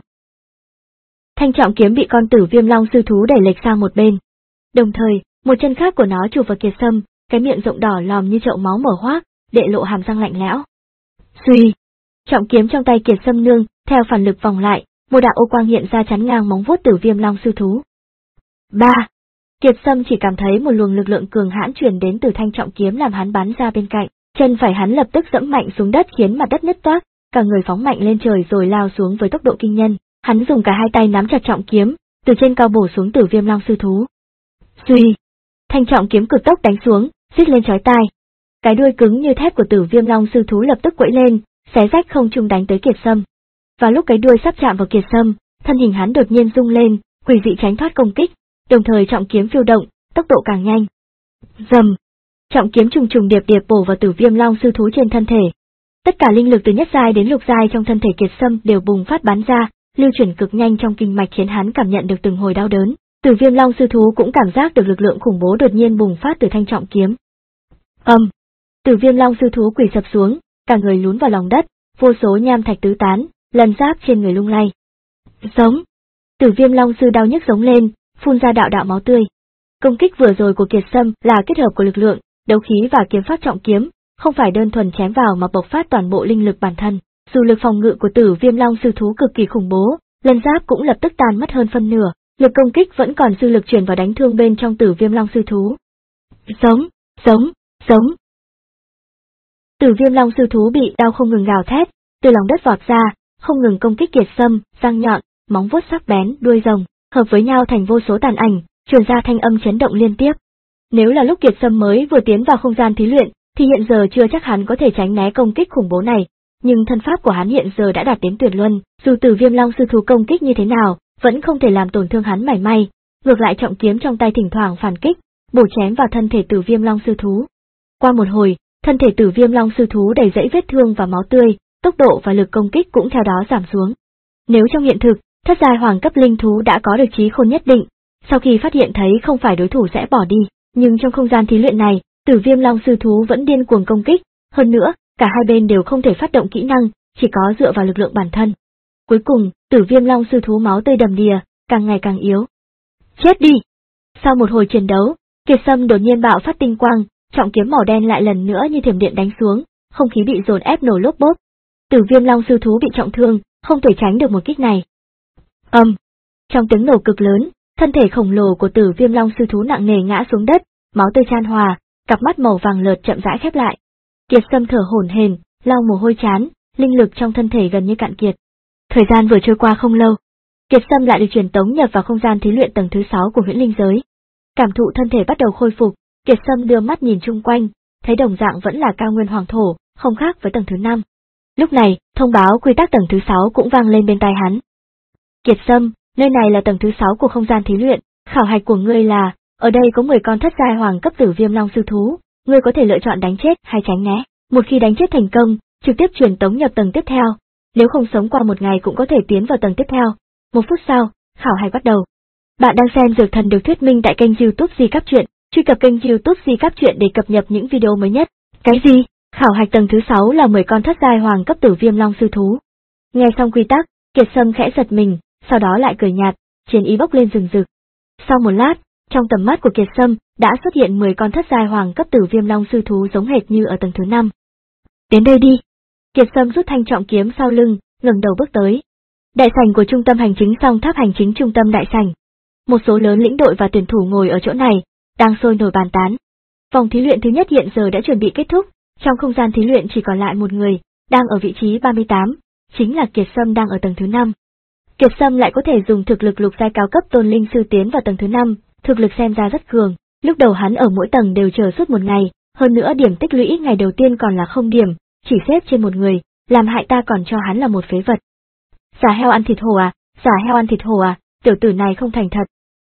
Thanh trọng kiếm bị con Tử Viêm Long sư thú đẩy lệch sang một bên. Đồng thời, một chân khác của nó chụp vào Kiệt Sâm, cái miệng rộng đỏ lòm như chậu máu mở hoác, đệ lộ hàm răng lạnh lẽo. Suy! Trọng kiếm trong tay Kiệt Sâm nương, theo phản lực vòng lại, một đạo ô quang hiện ra chắn ngang móng vuốt Tử Viêm Long sư thú. Ba! Kiệt Sâm chỉ cảm thấy một luồng lực lượng cường hãn truyền đến từ thanh trọng kiếm làm hắn bắn ra bên cạnh, chân phải hắn lập tức dẫm mạnh xuống đất khiến mặt đất nứt toác, cả người phóng mạnh lên trời rồi lao xuống với tốc độ kinh nhân. Hắn dùng cả hai tay nắm chặt trọng kiếm, từ trên cao bổ xuống Tử Viêm Long sư thú. Suy! Thanh trọng kiếm cực tốc đánh xuống, rít lên chói tai. Cái đuôi cứng như thép của Tử Viêm Long sư thú lập tức quẫy lên, xé rách không trung đánh tới Kiệt Sâm. Và lúc cái đuôi sắp chạm vào Kiệt Sâm, thân hình hắn đột nhiên rung lên, quỷ dị tránh thoát công kích, đồng thời trọng kiếm phiêu động, tốc độ càng nhanh. Rầm! Trọng kiếm trùng trùng điệp điệp bổ vào Tử Viêm Long sư thú trên thân thể. Tất cả linh lực từ nhất giai đến lục giai trong thân thể Kiệt Sâm đều bùng phát bắn ra, lưu chuyển cực nhanh trong kinh mạch khiến hắn cảm nhận được từng hồi đau đớn. Tử Viêm Long sư thú cũng cảm giác được lực lượng khủng bố đột nhiên bùng phát từ thanh trọng kiếm. Ầm! Um, Tử Viêm Long sư thú quỳ sập xuống, cả người lún vào lòng đất, vô số nham thạch tứ tán, lần giáp trên người lung lay. Giống! Tử Viêm Long sư đau nhức giống lên, phun ra đạo đạo máu tươi. Công kích vừa rồi của Kiệt Sâm là kết hợp của lực lượng, đấu khí và kiếm pháp trọng kiếm, không phải đơn thuần chém vào mà bộc phát toàn bộ linh lực bản thân. Dù lực phòng ngự của Tử Viêm Long sư thú cực kỳ khủng bố, lần giáp cũng lập tức tan mất hơn phân nửa, lực công kích vẫn còn dư lực truyền vào đánh thương bên trong Tử Viêm Long sư thú. Giống, giống, giống. Tử Viêm Long sư thú bị đau không ngừng gào thét, từ lòng đất vọt ra, không ngừng công kích Kiệt Sâm, răng nhọn, móng vuốt sắc bén, đuôi rồng, hợp với nhau thành vô số tàn ảnh, truyền ra thanh âm chấn động liên tiếp. Nếu là lúc Kiệt Sâm mới vừa tiến vào không gian thí luyện, thì hiện giờ chưa chắc hắn có thể tránh né công kích khủng bố này, nhưng thân pháp của hắn hiện giờ đã đạt đến tuyệt luân, dù Tử Viêm Long sư thú công kích như thế nào, vẫn không thể làm tổn thương hắn mảy may, ngược lại trọng kiếm trong tay thỉnh thoảng phản kích, bổ chém vào thân thể Tử Viêm Long sư thú. Qua một hồi, thân thể Tử Viêm Long sư thú đầy rẫy vết thương và máu tươi, tốc độ và lực công kích cũng theo đó giảm xuống. Nếu trong hiện thực, thất giai hoàng cấp linh thú đã có được trí khôn nhất định, sau khi phát hiện thấy không phải đối thủ sẽ bỏ đi, nhưng trong không gian thí luyện này, Tử Viêm Long sư thú vẫn điên cuồng công kích, hơn nữa, cả hai bên đều không thể phát động kỹ năng, chỉ có dựa vào lực lượng bản thân. Cuối cùng, Tử Viêm Long sư thú máu tươi đầm đìa, càng ngày càng yếu. Chết đi! Sau một hồi chiến đấu, Kiệt Sâm đột nhiên bạo phát tinh quang, trọng kiếm màu đen lại lần nữa như thiểm điện đánh xuống, không khí bị dồn ép nổ lốp bốp. Tử Viêm Long sư thú bị trọng thương, không thể tránh được một kích này. Ầm! Um, trong tiếng nổ cực lớn, thân thể khổng lồ của Tử Viêm Long sư thú nặng nề ngã xuống đất, máu tươi chan hòa, cặp mắt màu vàng lợt chậm rãi khép lại. Kiệt Sâm thở hổn hển, lau mồ hôi chán, linh lực trong thân thể gần như cạn kiệt. Thời gian vừa trôi qua không lâu, Kiệt Sâm lại được truyền tống nhập vào không gian thí luyện tầng thứ sáu của huyễn linh giới. Cảm thụ thân thể bắt đầu khôi phục, Kiệt Sâm đưa mắt nhìn chung quanh, thấy đồng dạng vẫn là cao nguyên hoàng thổ, không khác với tầng thứ năm. Lúc này, thông báo quy tắc tầng thứ sáu cũng vang lên bên tai hắn. Kiệt Sâm, nơi này là tầng thứ sáu của không gian thí luyện, khảo hạch của ngươi là, ở đây có mười con thất giai hoàng cấp Tử Viêm Long sư thú, ngươi có thể lựa chọn đánh chết hay tránh né. Một khi đánh chết thành công, trực tiếp truyền tống nhập tầng tiếp theo, nếu không sống qua một ngày cũng có thể tiến vào tầng tiếp theo. Một phút sau, khảo hạch bắt đầu. Bạn đang xem Dược Thần được thuyết minh tại kênh YouTube Di Cáp Truyện, truy cập kênh YouTube Di Cáp Truyện để cập nhật những video mới nhất. Cái gì? Khảo hạch tầng thứ sáu là mười con thất giai hoàng cấp Tử Viêm Long sư thú. Nghe xong quy tắc, Kiệt Sâm khẽ giật mình, sau đó lại cười nhạt, chiến ý bốc lên rừng rực. Sau một lát, trong tầm mắt của Kiệt Sâm đã xuất hiện mười con thất giai hoàng cấp Tử Viêm Long sư thú giống hệt như ở tầng thứ năm. Đến đây đi. Kiệt Sâm rút thanh trọng kiếm sau lưng, ngẩng đầu bước tới. Đại sảnh của trung tâm hành chính Song Tháp hành chính trung tâm đại sảnh. Một số lớn lĩnh đội và tuyển thủ ngồi ở chỗ này, đang sôi nổi bàn tán. Vòng thí luyện thứ nhất hiện giờ đã chuẩn bị kết thúc, trong không gian thí luyện chỉ còn lại một người, đang ở vị trí ba mươi tám, chính là Kiệt Sâm đang ở tầng thứ năm. Kiệt Sâm lại có thể dùng thực lực lục giai cao cấp tôn linh sư tiến vào tầng thứ năm, thực lực xem ra rất cường. Lúc đầu hắn ở mỗi tầng đều chờ suốt một ngày, hơn nữa điểm tích lũy ngày đầu tiên còn là không điểm, chỉ xếp trên một người, làm hại ta còn cho hắn là một phế vật. Giả heo ăn thịt hổ à, giả heo ăn thịt hổ à, tiểu tử này không thành thật.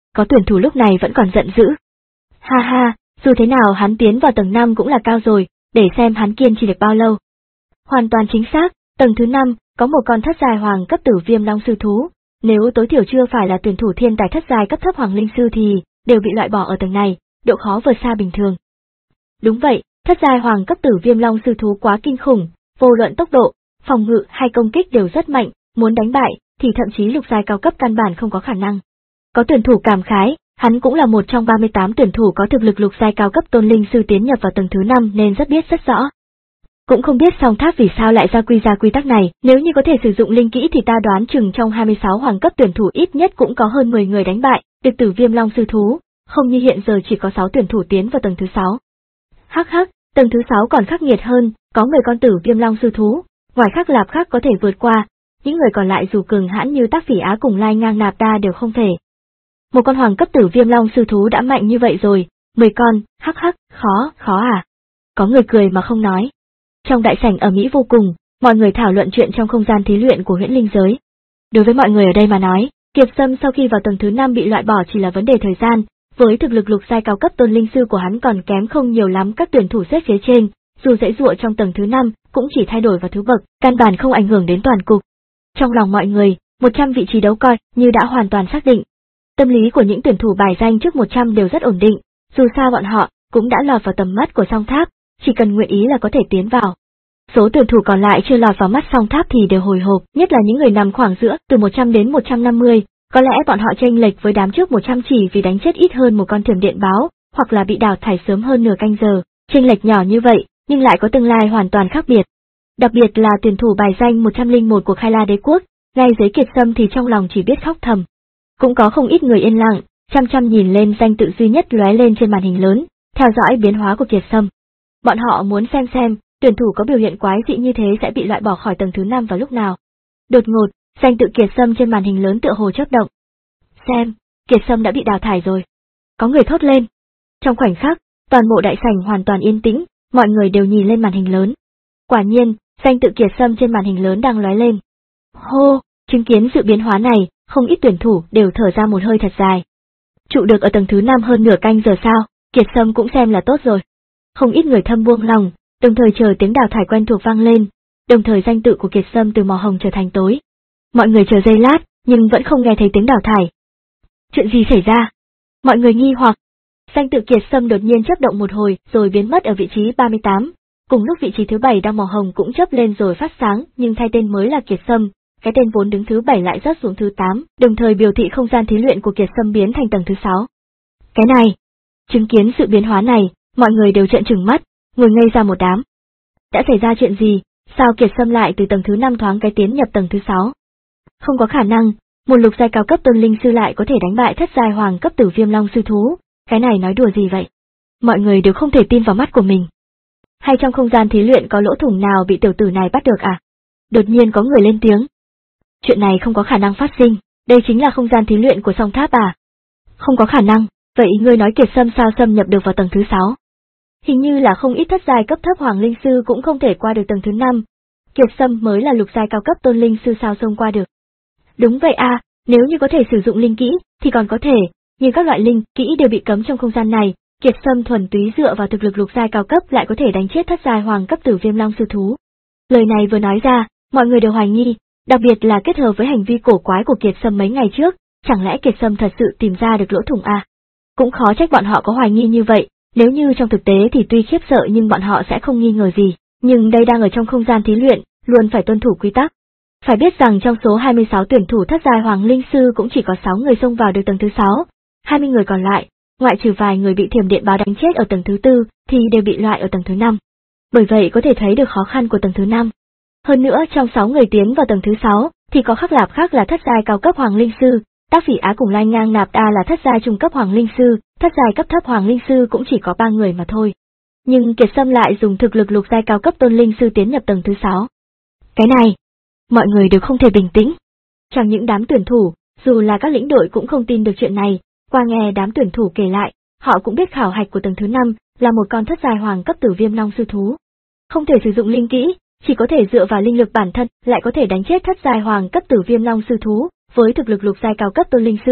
có tuyển thủ lúc này vẫn còn giận dữ. Ha ha, dù thế nào hắn tiến vào tầng năm cũng là cao rồi, để xem hắn kiên trì được bao lâu. Hoàn toàn chính xác, tầng thứ năm, có một con thất giai hoàng cấp tử viêm long sư thú, nếu tối thiểu chưa phải là tuyển thủ thiên tài thất giai cấp thấp hoàng linh sư thì đều bị loại bỏ ở tầng này, độ khó vượt xa bình thường. Đúng vậy, thất giai hoàng cấp tử viêm long sư thú quá kinh khủng, vô luận tốc độ, phòng ngự hay công kích đều rất mạnh, muốn đánh bại thì thậm chí lục giai cao cấp căn bản không có khả năng. Có tuyển thủ cảm khái, hắn cũng là một trong ba mươi tám tuyển thủ có thực lực lục giai cao cấp tôn linh sư tiến nhập vào tầng thứ năm nên rất biết rất rõ. Cũng không biết song tháp vì sao lại ra quy ra quy tắc này, nếu như có thể sử dụng linh kỹ thì ta đoán chừng trong hai mươi sáu hoàng cấp tuyển thủ ít nhất cũng có hơn mười người đánh bại, được tử viêm long sư thú, không như hiện giờ chỉ có sáu tuyển thủ tiến vào tầng thứ sáu. Hắc hắc, tầng thứ sáu còn khắc nghiệt hơn, có mười con tử viêm long sư thú, ngoài khắc lạp khắc có thể vượt qua, những người còn lại dù cường hãn như Tác Phỉ Á cùng Lai Ngang Nạp Ta đều không thể. Một con hoàng cấp tử viêm long sư thú đã mạnh như vậy rồi, mười con, hắc hắc, khó, khó à? Có người cười mà không nói. Trong đại sảnh ở Mỹ vô cùng, mọi người thảo luận chuyện trong không gian thí luyện của huyễn linh giới. Đối với mọi người ở đây mà nói, Kiệt Sâm sau khi vào tầng thứ năm bị loại bỏ chỉ là vấn đề thời gian, với thực lực lục giai cao cấp tôn linh sư của hắn còn kém không nhiều lắm các tuyển thủ xếp phía trên, dù dãy dụa trong tầng thứ năm cũng chỉ thay đổi vào thứ bậc, căn bản không ảnh hưởng đến toàn cục. Trong lòng mọi người, một trăm vị trí đấu coi như đã hoàn toàn xác định. Tâm lý của những tuyển thủ bài danh trước một trăm đều rất ổn định, dù sao bọn họ cũng đã lọt vào tầm mắt của song tháp, chỉ cần nguyện ý là có thể tiến vào. Số tuyển thủ còn lại chưa lọt vào mắt song tháp thì đều hồi hộp, nhất là những người nằm khoảng giữa từ một trăm đến một trăm năm mươi, có lẽ bọn họ chênh lệch với đám trước một trăm chỉ vì đánh chết ít hơn một con thiểm điện báo, hoặc là bị đào thải sớm hơn nửa canh giờ, chênh lệch nhỏ như vậy, nhưng lại có tương lai hoàn toàn khác biệt. Đặc biệt là tuyển thủ bài danh một trăm lẻ một của Khai La Đế Quốc, ngay dưới Kiệt Sâm thì trong lòng chỉ biết khóc thầm. Cũng có không ít người yên lặng, chăm chăm nhìn lên danh tự duy nhất lóe lên trên màn hình lớn, theo dõi biến hóa của Kiệt Sâm. Bọn họ muốn xem xem, tuyển thủ có biểu hiện quái dị như thế sẽ bị loại bỏ khỏi tầng thứ năm vào lúc nào. Đột ngột, danh tự Kiệt Sâm trên màn hình lớn tựa hồ chớp động. Xem, Kiệt Sâm đã bị đào thải rồi. Có người thốt lên. Trong khoảnh khắc, toàn bộ đại sảnh hoàn toàn yên tĩnh, mọi người đều nhìn lên màn hình lớn. Quả nhiên, danh tự Kiệt Sâm trên màn hình lớn đang lóe lên. Hô, chứng kiến sự biến hóa này, không ít tuyển thủ đều thở ra một hơi thật dài. Trụ được ở tầng thứ năm hơn nửa canh giờ sao, Kiệt Sâm cũng xem là tốt rồi. Không ít người thâm buông lòng, đồng thời chờ tiếng đào thải quen thuộc vang lên, đồng thời danh tự của Kiệt Sâm từ màu hồng trở thành tối. Mọi người chờ giây lát, nhưng vẫn không nghe thấy tiếng đào thải. Chuyện gì xảy ra? Mọi người nghi hoặc. Danh tự Kiệt Sâm đột nhiên chớp động một hồi rồi biến mất ở vị trí ba mươi tám, cùng lúc vị trí thứ bảy đang màu hồng cũng chớp lên rồi phát sáng nhưng thay tên mới là Kiệt Sâm, cái tên vốn đứng thứ bảy lại rớt xuống thứ tám, đồng thời biểu thị không gian thí luyện của Kiệt Sâm biến thành tầng thứ sáu. Cái này, chứng kiến sự biến hóa này, mọi người đều trợn trừng mắt, ngồi ngây ra một đám. Đã xảy ra chuyện gì, sao Kiệt Sâm lại từ tầng thứ năm thoáng cái tiến nhập tầng thứ sáu? Không có khả năng, một lục giai cao cấp tôn linh sư lại có thể đánh bại thất giai hoàng cấp tử viêm long sư thú, cái này nói đùa gì vậy? Mọi người đều không thể tin vào mắt của mình. Hay trong không gian thí luyện có lỗ thủng nào bị tiểu tử này bắt được à? Đột nhiên có người lên tiếng. Chuyện này không có khả năng phát sinh, đây chính là không gian thí luyện của song tháp à? Không có khả năng, vậy ngươi nói Kiệt Sâm sao xâm nhập được vào tầng thứ sáu? Hình như là không ít thất giai cấp thấp hoàng linh sư cũng không thể qua được tầng thứ năm. Kiệt Sâm mới là lục giai cao cấp tôn linh sư sao xông qua được. Đúng vậy à, nếu như có thể sử dụng linh kỹ thì còn có thể, nhưng các loại linh kỹ đều bị cấm trong không gian này. Kiệt Sâm thuần túy dựa vào thực lực lục giai cao cấp lại có thể đánh chết thất giai hoàng cấp tử viêm long sư thú. Lời này vừa nói ra, mọi người đều hoài nghi, đặc biệt là kết hợp với hành vi cổ quái của Kiệt Sâm mấy ngày trước, chẳng lẽ Kiệt Sâm thật sự tìm ra được lỗ thủng à? Cũng khó trách bọn họ có hoài nghi như vậy, nếu như trong thực tế thì tuy khiếp sợ nhưng bọn họ sẽ không nghi ngờ gì, nhưng đây đang ở trong không gian thí luyện, luôn phải tuân thủ quy tắc. Phải biết rằng trong số hai mươi sáu tuyển thủ thất giai hoàng linh sư cũng chỉ có sáu người xông vào được tầng thứ sáu, hai mươi người còn lại, ngoại trừ vài người bị thiểm điện báo đánh chết ở tầng thứ tư, thì đều bị loại ở tầng thứ năm. Bởi vậy có thể thấy được khó khăn của tầng thứ năm. Hơn nữa trong sáu người tiến vào tầng thứ sáu, thì có Khắc Lạp Khắc là thất giai cao cấp hoàng linh sư, Tác Phỉ Á cùng Lai Ngang Nạp Ta là thất giai trung cấp hoàng linh sư, thất giai cấp thấp hoàng linh sư cũng chỉ có ba người mà thôi. Nhưng Kiệt Sâm lại dùng thực lực lục giai cao cấp tôn linh sư tiến nhập tầng thứ sáu. Cái này, mọi người đều không thể bình tĩnh. Trong những đám tuyển thủ, dù là các lĩnh đội cũng không tin được chuyện này, qua nghe đám tuyển thủ kể lại, họ cũng biết khảo hạch của tầng thứ năm là một con thất giai hoàng cấp tử viêm long sư thú. Không thể sử dụng linh kỹ, chỉ có thể dựa vào linh lực bản thân lại có thể đánh chết thất giai hoàng cấp tử viêm long sư thú, với thực lực lục giai cao cấp tôn linh sư,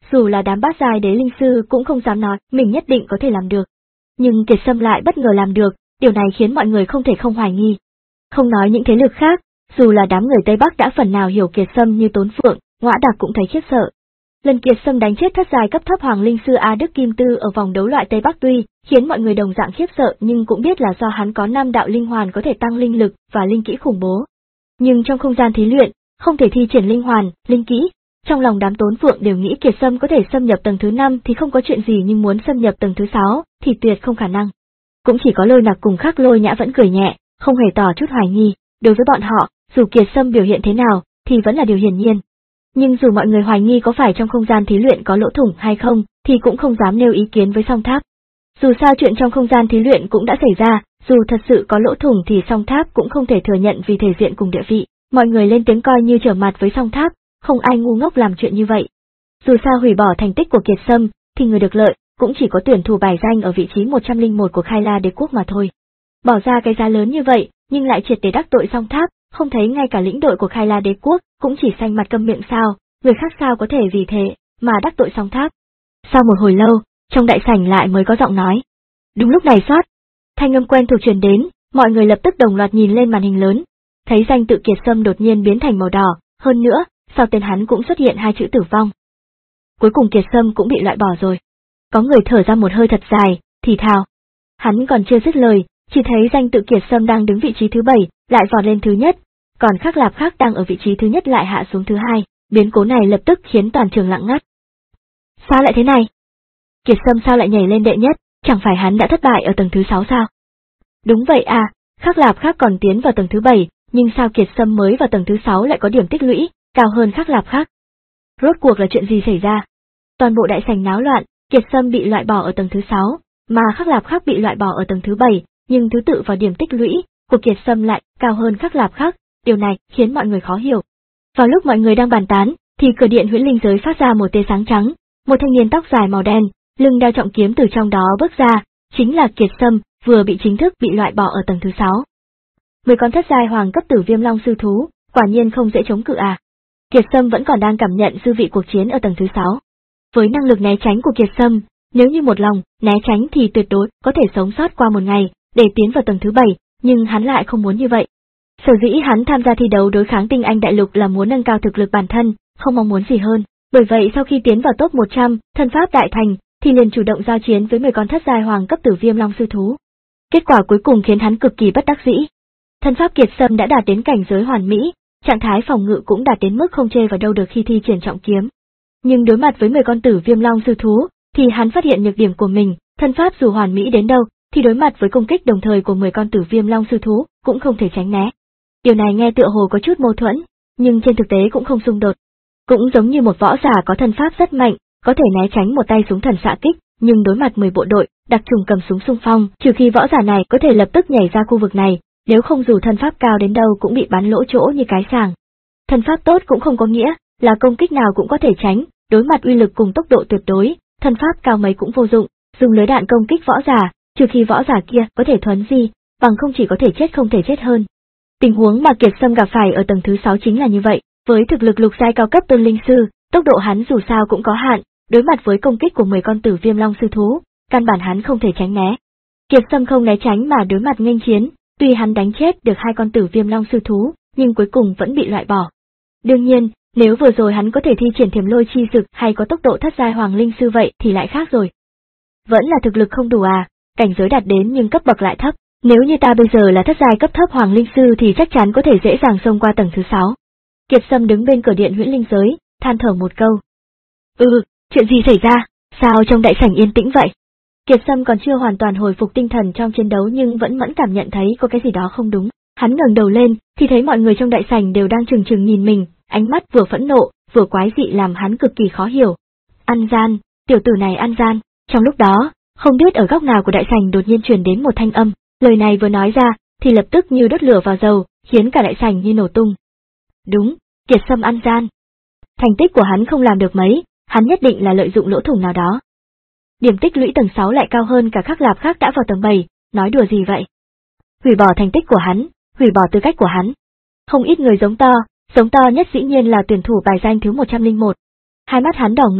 dù là đám bát giai đế linh sư cũng không dám nói mình nhất định có thể làm được. Nhưng Kiệt Sâm lại bất ngờ làm được, điều này khiến mọi người không thể không hoài nghi. Không nói những thế lực khác, dù là đám người Tây Bắc đã phần nào hiểu Kiệt Sâm như Tốn Phượng, Ngõa Đạc cũng thấy khiếp sợ. Lần Kiệt Sâm đánh chết thất giai cấp thấp Hoàng Linh Sư A Đức Kim Tư ở vòng đấu loại Tây Bắc tuy khiến mọi người đồng dạng khiếp sợ nhưng cũng biết là do hắn có năm đạo linh hoàn có thể tăng linh lực và linh kỹ khủng bố. Nhưng trong không gian thí luyện, không thể thi triển linh hoàn, linh kỹ. Trong lòng đám Tốn Phượng đều nghĩ Kiệt Sâm có thể xâm nhập tầng thứ năm thì không có chuyện gì, nhưng muốn xâm nhập tầng thứ sáu thì tuyệt không khả năng. Cũng chỉ có Lôi Nặc cùng Khắc Lôi Nhã vẫn cười nhẹ, không hề tỏ chút hoài nghi. Đối với bọn họ, dù Kiệt Sâm biểu hiện thế nào thì vẫn là điều hiển nhiên. Nhưng dù mọi người hoài nghi có phải trong không gian thí luyện có lỗ thủng hay không, thì cũng không dám nêu ý kiến với Song Tháp. Dù sao chuyện trong không gian thí luyện cũng đã xảy ra, dù thật sự có lỗ thủng thì Song Tháp cũng không thể thừa nhận vì thể diện cùng địa vị. Mọi người lên tiếng coi như trở mặt với Song Tháp, không ai ngu ngốc làm chuyện như vậy. Dù sao hủy bỏ thành tích của Kiệt Sâm, thì người được lợi cũng chỉ có tuyển thủ bài danh ở vị trí một trăm lẻ một của Khai La Đế Quốc mà thôi. Bỏ ra cái giá lớn như vậy, nhưng lại triệt để đắc tội Song Tháp, không thấy ngay cả lĩnh đội của Khai La Đế Quốc cũng chỉ xanh mặt câm miệng sao, người khác sao có thể vì thế mà đắc tội Song Tháp. Sau một hồi lâu, trong đại sảnh lại mới có giọng nói. Đúng lúc này xoát, thanh âm quen thuộc truyền đến, mọi người lập tức đồng loạt nhìn lên màn hình lớn, thấy danh tự Kiệt Sâm đột nhiên biến thành màu đỏ, hơn nữa, sau tên hắn cũng xuất hiện hai chữ tử vong. Cuối cùng Kiệt Sâm cũng bị loại bỏ rồi. Có người thở ra một hơi thật dài, thì thào. Hắn còn chưa dứt lời, chỉ thấy danh tự Kiệt Sâm đang đứng vị trí thứ bảy, lại vọt lên thứ nhất, còn Khắc Lạp Khắc đang ở vị trí thứ nhất lại hạ xuống thứ hai, biến cố này lập tức khiến toàn trường lặng ngắt. Sao lại thế này? Kiệt Sâm sao lại nhảy lên đệ nhất, chẳng phải hắn đã thất bại ở tầng thứ sáu sao? Đúng vậy à, Khắc Lạp Khắc còn tiến vào tầng thứ bảy, nhưng sao Kiệt Sâm mới vào tầng thứ sáu lại có điểm tích lũy cao hơn Khắc Lạp Khắc? Rốt cuộc là chuyện gì xảy ra? Toàn bộ đại sảnh náo loạn, Kiệt Sâm bị loại bỏ ở tầng thứ sáu, mà Khắc Lạp Khắc bị loại bỏ ở tầng thứ bảy, nhưng thứ tự và điểm tích lũy của Kiệt Sâm lại cao hơn Khắc Lạp Khắc, điều này khiến mọi người khó hiểu. Vào lúc mọi người đang bàn tán, thì cửa điện huyễn linh giới phát ra một tia sáng trắng, một thanh niên tóc dài màu đen, lưng đeo trọng kiếm từ trong đó bước ra, chính là Kiệt Sâm, vừa bị chính thức bị loại bỏ ở tầng thứ sáu. Mười con thất giai hoàng cấp tử viêm long sư thú, quả nhiên không dễ chống cự à. Kiệt Sâm vẫn còn đang cảm nhận dư vị cuộc chiến ở tầng thứ sáu. Với năng lực né tránh của Kiệt Sâm, nếu như một lòng né tránh thì tuyệt đối có thể sống sót qua một ngày, để tiến vào tầng thứ bảy, nhưng hắn lại không muốn như vậy. Sở dĩ hắn tham gia thi đấu đối kháng tinh anh đại lục là muốn nâng cao thực lực bản thân, không mong muốn gì hơn. Bởi vậy sau khi tiến vào top một trăm, thân pháp đại thành, thì liền chủ động giao chiến với mười con thất giai hoàng cấp tử viêm long sư thú. Kết quả cuối cùng khiến hắn cực kỳ bất đắc dĩ. Thân pháp Kiệt Sâm đã đạt đến cảnh giới hoàn mỹ, trạng thái phòng ngự cũng đạt đến mức không chê vào đâu được khi thi triển trọng kiếm. Nhưng đối mặt với mười con tử viêm long sư thú, thì hắn phát hiện nhược điểm của mình, thân pháp dù hoàn mỹ đến đâu, thì đối mặt với công kích đồng thời của mười con tử viêm long sư thú, cũng không thể tránh né. Điều này nghe tựa hồ có chút mâu thuẫn, nhưng trên thực tế cũng không xung đột. Cũng giống như một võ giả có thân pháp rất mạnh, có thể né tránh một tay súng thần xạ kích, nhưng đối mặt mười bộ đội đặc trùng cầm súng xung phong, trừ khi võ giả này có thể lập tức nhảy ra khu vực này, nếu không dù thân pháp cao đến đâu cũng bị bắn lỗ chỗ như cái sàng. Thân pháp tốt cũng không có nghĩa là công kích nào cũng có thể tránh, đối mặt uy lực cùng tốc độ tuyệt đối, thân pháp cao mấy cũng vô dụng, dùng lưới đạn công kích võ giả, trừ khi võ giả kia có thể thuấn di, bằng không chỉ có thể chết không thể chết hơn. Tình huống mà Kiệt Sâm gặp phải ở tầng thứ sáu chính là như vậy, với thực lực lục giai cao cấp tôn linh sư, tốc độ hắn dù sao cũng có hạn, đối mặt với công kích của mười con tử viêm long sư thú, căn bản hắn không thể tránh né. Kiệt Sâm không né tránh mà đối mặt nghênh chiến, tuy hắn đánh chết được hai con tử viêm long sư thú, nhưng cuối cùng vẫn bị loại bỏ. Đương nhiên, nếu vừa rồi hắn có thể thi triển thiểm lôi chi dực hay có tốc độ thất giai hoàng linh sư vậy thì lại khác rồi. Vẫn là thực lực không đủ à, cảnh giới đạt đến nhưng cấp bậc lại thấp, nếu như ta bây giờ là thất giai cấp thấp hoàng linh sư thì chắc chắn có thể dễ dàng xông qua tầng thứ sáu. Kiệt Sâm đứng bên cửa điện huyễn linh giới, than thở một câu. Ừ, chuyện gì xảy ra, sao trong đại sảnh yên tĩnh vậy? Kiệt Sâm còn chưa hoàn toàn hồi phục tinh thần trong chiến đấu nhưng vẫn mẫn cảm nhận thấy có cái gì đó không đúng. Hắn ngẩng đầu lên, thì thấy mọi người trong đại sảnh đều đang trừng trừng nhìn mình, ánh mắt vừa phẫn nộ, vừa quái dị làm hắn cực kỳ khó hiểu. Ăn gian, tiểu tử này ăn gian. Trong lúc đó, không biết ở góc nào của đại sảnh đột nhiên truyền đến một thanh âm, lời này vừa nói ra, thì lập tức như đốt lửa vào dầu, khiến cả đại sảnh như nổ tung. Đúng, Kiệt Sâm ăn gian. Thành tích của hắn không làm được mấy, hắn nhất định là lợi dụng lỗ thủng nào đó. Điểm tích lũy tầng sáu lại cao hơn cả Khắc Lạp Khắc đã vào tầng bảy, nói đùa gì vậy? Hủy bỏ thành tích của hắn, hủy bỏ tư cách của hắn. Không ít người giống to, giống to nhất dĩ nhiên là tuyển thủ bài danh thứ một trăm lẻ một. Hai mắt hắn đỏ ngầu,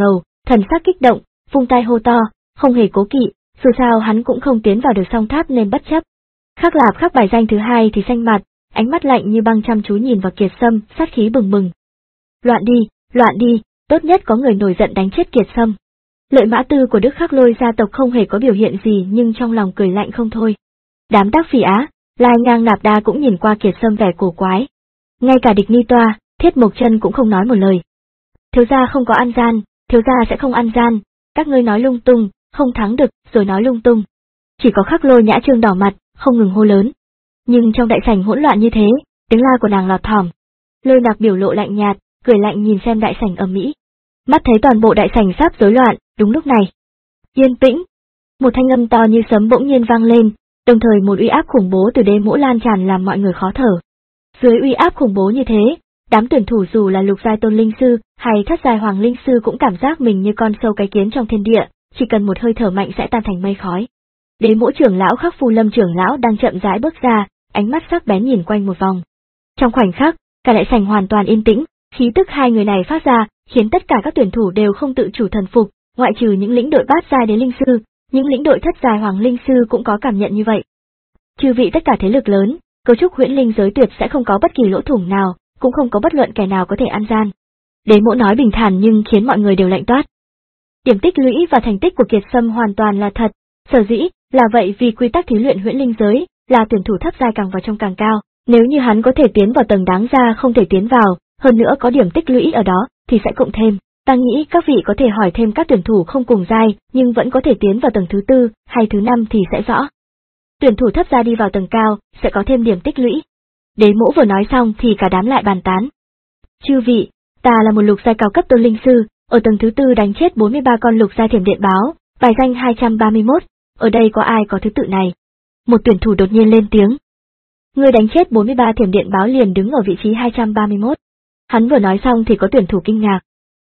thần sắc kích động, vung tay hô to, không hề cố kỵ, dù sao hắn cũng không tiến vào được song tháp nên bất chấp. Khắc Lạp khắc bài danh thứ hai thì xanh mặt, ánh mắt lạnh như băng chăm chú nhìn vào Kiệt Sâm, sát khí bừng bừng. Loạn đi, loạn đi, tốt nhất có người nổi giận đánh chết Kiệt Sâm. Lợi mã tư của Đức Khắc Lôi gia tộc không hề có biểu hiện gì nhưng trong lòng cười lạnh không thôi. Đám Đắc Phỉ Á, Lai Ngang Nạp Đa cũng nhìn qua Kiệt Sâm vẻ cổ quái. Ngay cả Địch Ni Toa, Thiết Mộc Chân cũng không nói một lời. Thiếu gia không có ăn gian, thiếu gia sẽ không ăn gian, các ngươi nói lung tung, không thắng được, rồi nói lung tung. Chỉ có Khắc Lôi Nhã Trương đỏ mặt, không ngừng hô lớn. Nhưng trong đại sảnh hỗn loạn như thế, tiếng la của nàng lọt thỏm. Lôi Nặc biểu lộ lạnh nhạt, cười lạnh nhìn xem đại sảnh ầm ĩ. Mắt thấy toàn bộ đại sảnh sắp rối loạn, đúng lúc này. Yên tĩnh! Một thanh âm to như sấm bỗng nhiên vang lên, đồng thời một uy áp khủng bố từ đế mỗ lan tràn làm mọi người khó thở. Dưới uy áp khủng bố như thế, đám tuyển thủ dù là lục giai tôn linh sư hay thất giai hoàng linh sư cũng cảm giác mình như con sâu cái kiến trong thiên địa, chỉ cần một hơi thở mạnh sẽ tan thành mây khói. Đế mỗ trưởng lão Khắc Phu Lâm trưởng lão đang chậm rãi bước ra, ánh mắt sắc bén nhìn quanh một vòng. Trong khoảnh khắc, cả đại sảnh hoàn toàn yên tĩnh, khí tức hai người này phát ra, khiến tất cả các tuyển thủ đều không tự chủ thần phục, ngoại trừ những lĩnh đội bát giai đế linh sư, những lĩnh đội thất giai hoàng linh sư cũng có cảm nhận như vậy. Chư vị tất cả thế lực lớn, cấu trúc huyễn linh giới tuyệt sẽ không có bất kỳ lỗ thủng nào, cũng không có bất luận kẻ nào có thể ăn gian. Đế mỗ nói bình thản nhưng khiến mọi người đều lạnh toát. Điểm tích lũy và thành tích của Kiệt Sâm hoàn toàn là thật, sở dĩ là vậy vì quy tắc thí luyện huyễn linh giới là tuyển thủ thấp giai càng vào trong càng cao, nếu như hắn có thể tiến vào tầng đáng ra không thể tiến vào, hơn nữa có điểm tích lũy ở đó thì sẽ cộng thêm. Ta nghĩ các vị có thể hỏi thêm các tuyển thủ không cùng giai nhưng vẫn có thể tiến vào tầng thứ tư hay thứ năm thì sẽ rõ. Tuyển thủ thấp giai đi vào tầng cao sẽ có thêm điểm tích lũy. Đế mỗ vừa nói xong thì cả đám lại bàn tán. Chư vị, ta là một lục giai cao cấp tôn linh sư, ở tầng thứ tư đánh chết bốn mươi ba con lục giai thiểm điện báo, bài danh hai trăm ba mươi mốt, ở đây có ai có thứ tự này? Một tuyển thủ đột nhiên lên tiếng. Người đánh chết bốn mươi ba thiểm điện báo liền đứng ở vị trí hai trăm ba mươi mốt. Hắn vừa nói xong thì có tuyển thủ kinh ngạc.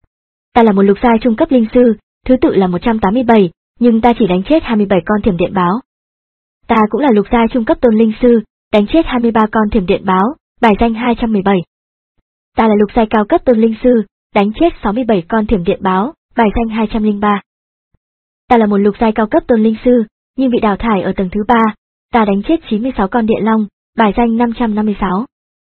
Ta là một lục giai trung cấp linh sư, thứ tự là một trăm tám mươi bảy, nhưng ta chỉ đánh chết hai mươi bảy con thiểm điện báo. Ta cũng là lục giai trung cấp tôn linh sư, đánh chết hai mươi ba con thiểm điện báo, bài danh hai trăm mười bảy. Ta là lục giai cao cấp tôn linh sư, đánh chết sáu mươi bảy con thiểm điện báo, bài danh hai trăm lẻ ba. Ta là một lục giai cao cấp tôn linh sư, nhưng bị đào thải ở tầng thứ ba, ta đánh chết chín mươi sáu con địa long, bài danh năm trăm năm mươi sáu.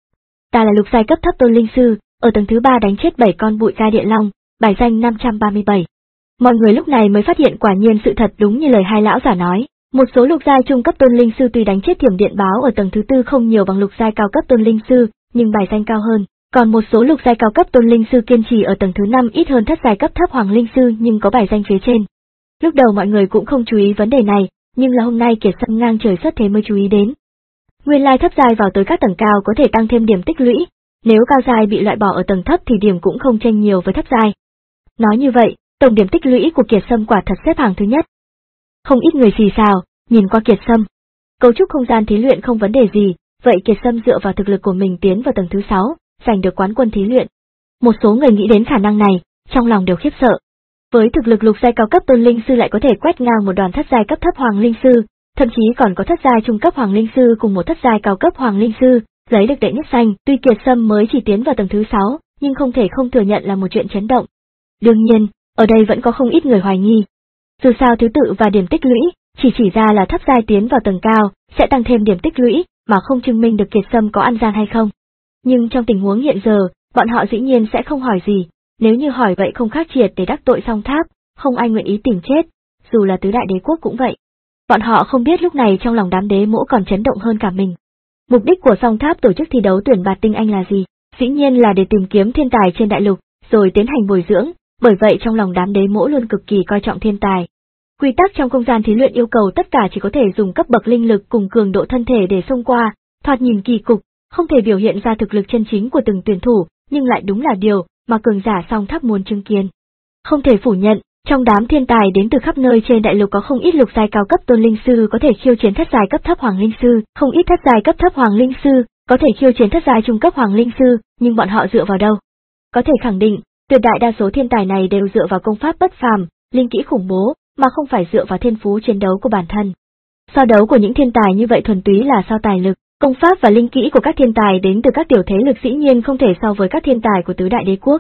Ta là lục giai cấp thấp tôn linh sư, ở tầng thứ ba đánh chết bảy con bụi gai địa long, bài danh năm trăm ba mươi bảy. Mọi người lúc này mới phát hiện quả nhiên sự thật đúng như lời hai lão giả nói, một số lục giai trung cấp tôn linh sư tuy đánh chết thiểm điện báo ở tầng thứ tư không nhiều bằng lục giai cao cấp tôn linh sư, nhưng bài danh cao hơn, còn một số lục giai cao cấp tôn linh sư kiên trì ở tầng thứ năm ít hơn thất giai cấp thấp hoàng linh sư nhưng có bài danh phía trên. Lúc đầu mọi người cũng không chú ý vấn đề này, nhưng là hôm nay Kiệt Sâm ngang trời xuất thế mới chú ý đến. Nguyên lai thấp giai vào tới các tầng cao có thể tăng thêm điểm tích lũy, nếu cao giai bị loại bỏ ở tầng thấp thì điểm cũng không chênh nhiều với thấp giai. Nói như vậy, tổng điểm tích lũy của Kiệt Sâm quả thật xếp hàng thứ nhất. Không ít người xì xào, nhìn qua Kiệt Sâm. Cấu trúc không gian thí luyện không vấn đề gì, vậy Kiệt Sâm dựa vào thực lực của mình tiến vào tầng thứ sáu, giành được quán quân thí luyện. Một số người nghĩ đến khả năng này, trong lòng đều khiếp sợ. Với thực lực lục giai cao cấp tôn linh sư lại có thể quét ngang một đoàn thất giai cấp thấp hoàng linh sư, thậm chí còn có thất giai trung cấp hoàng linh sư cùng một thất giai cao cấp hoàng linh sư, lấy được đệ nhất danh. Tuy Kiệt Sâm mới chỉ tiến vào tầng thứ sáu, nhưng không thể không thừa nhận là một chuyện chấn động. Đương nhiên, ở đây vẫn có không ít người hoài nghi. Dù sao thứ tự và điểm tích lũy, chỉ chỉ ra là thấp giai tiến vào tầng cao, sẽ tăng thêm điểm tích lũy, mà không chứng minh được Kiệt Sâm có ăn gian hay không. Nhưng trong tình huống hiện giờ, bọn họ dĩ nhiên sẽ không hỏi gì, nếu như hỏi vậy không khác triệt để đắc tội song tháp, không ai nguyện ý tìm chết, dù là tứ đại đế quốc cũng vậy. Bọn họ không biết lúc này trong lòng đám đế mỗ còn chấn động hơn cả mình. Mục đích của song tháp tổ chức thi đấu tuyển bạt tinh anh là gì? Dĩ nhiên là để tìm kiếm thiên tài trên đại lục, rồi tiến hành bồi dưỡng, bởi vậy trong lòng đám đế mỗ luôn cực kỳ coi trọng thiên tài. Quy tắc trong không gian thí luyện yêu cầu tất cả chỉ có thể dùng cấp bậc linh lực cùng cường độ thân thể để xông qua, thoạt nhìn kỳ cục, không thể biểu hiện ra thực lực chân chính của từng tuyển thủ, nhưng lại đúng là điều mà cường giả song tháp muốn chứng kiến. Không thể phủ nhận, trong đám thiên tài đến từ khắp nơi trên đại lục có không ít lục giai cao cấp tôn linh sư có thể khiêu chiến thất giai cấp thấp hoàng linh sư, không ít thất giai cấp thấp hoàng linh sư có thể khiêu chiến thất giai trung cấp hoàng linh sư, nhưng bọn họ dựa vào đâu? Có thể khẳng định, tuyệt đại đa số thiên tài này đều dựa vào công pháp bất phàm, linh kỹ khủng bố, mà không phải dựa vào thiên phú chiến đấu của bản thân. So đấu của những thiên tài như vậy thuần túy là so tài lực, công pháp và linh kỹ của các thiên tài đến từ các tiểu thế lực dĩ nhiên không thể so với các thiên tài của tứ đại đế quốc.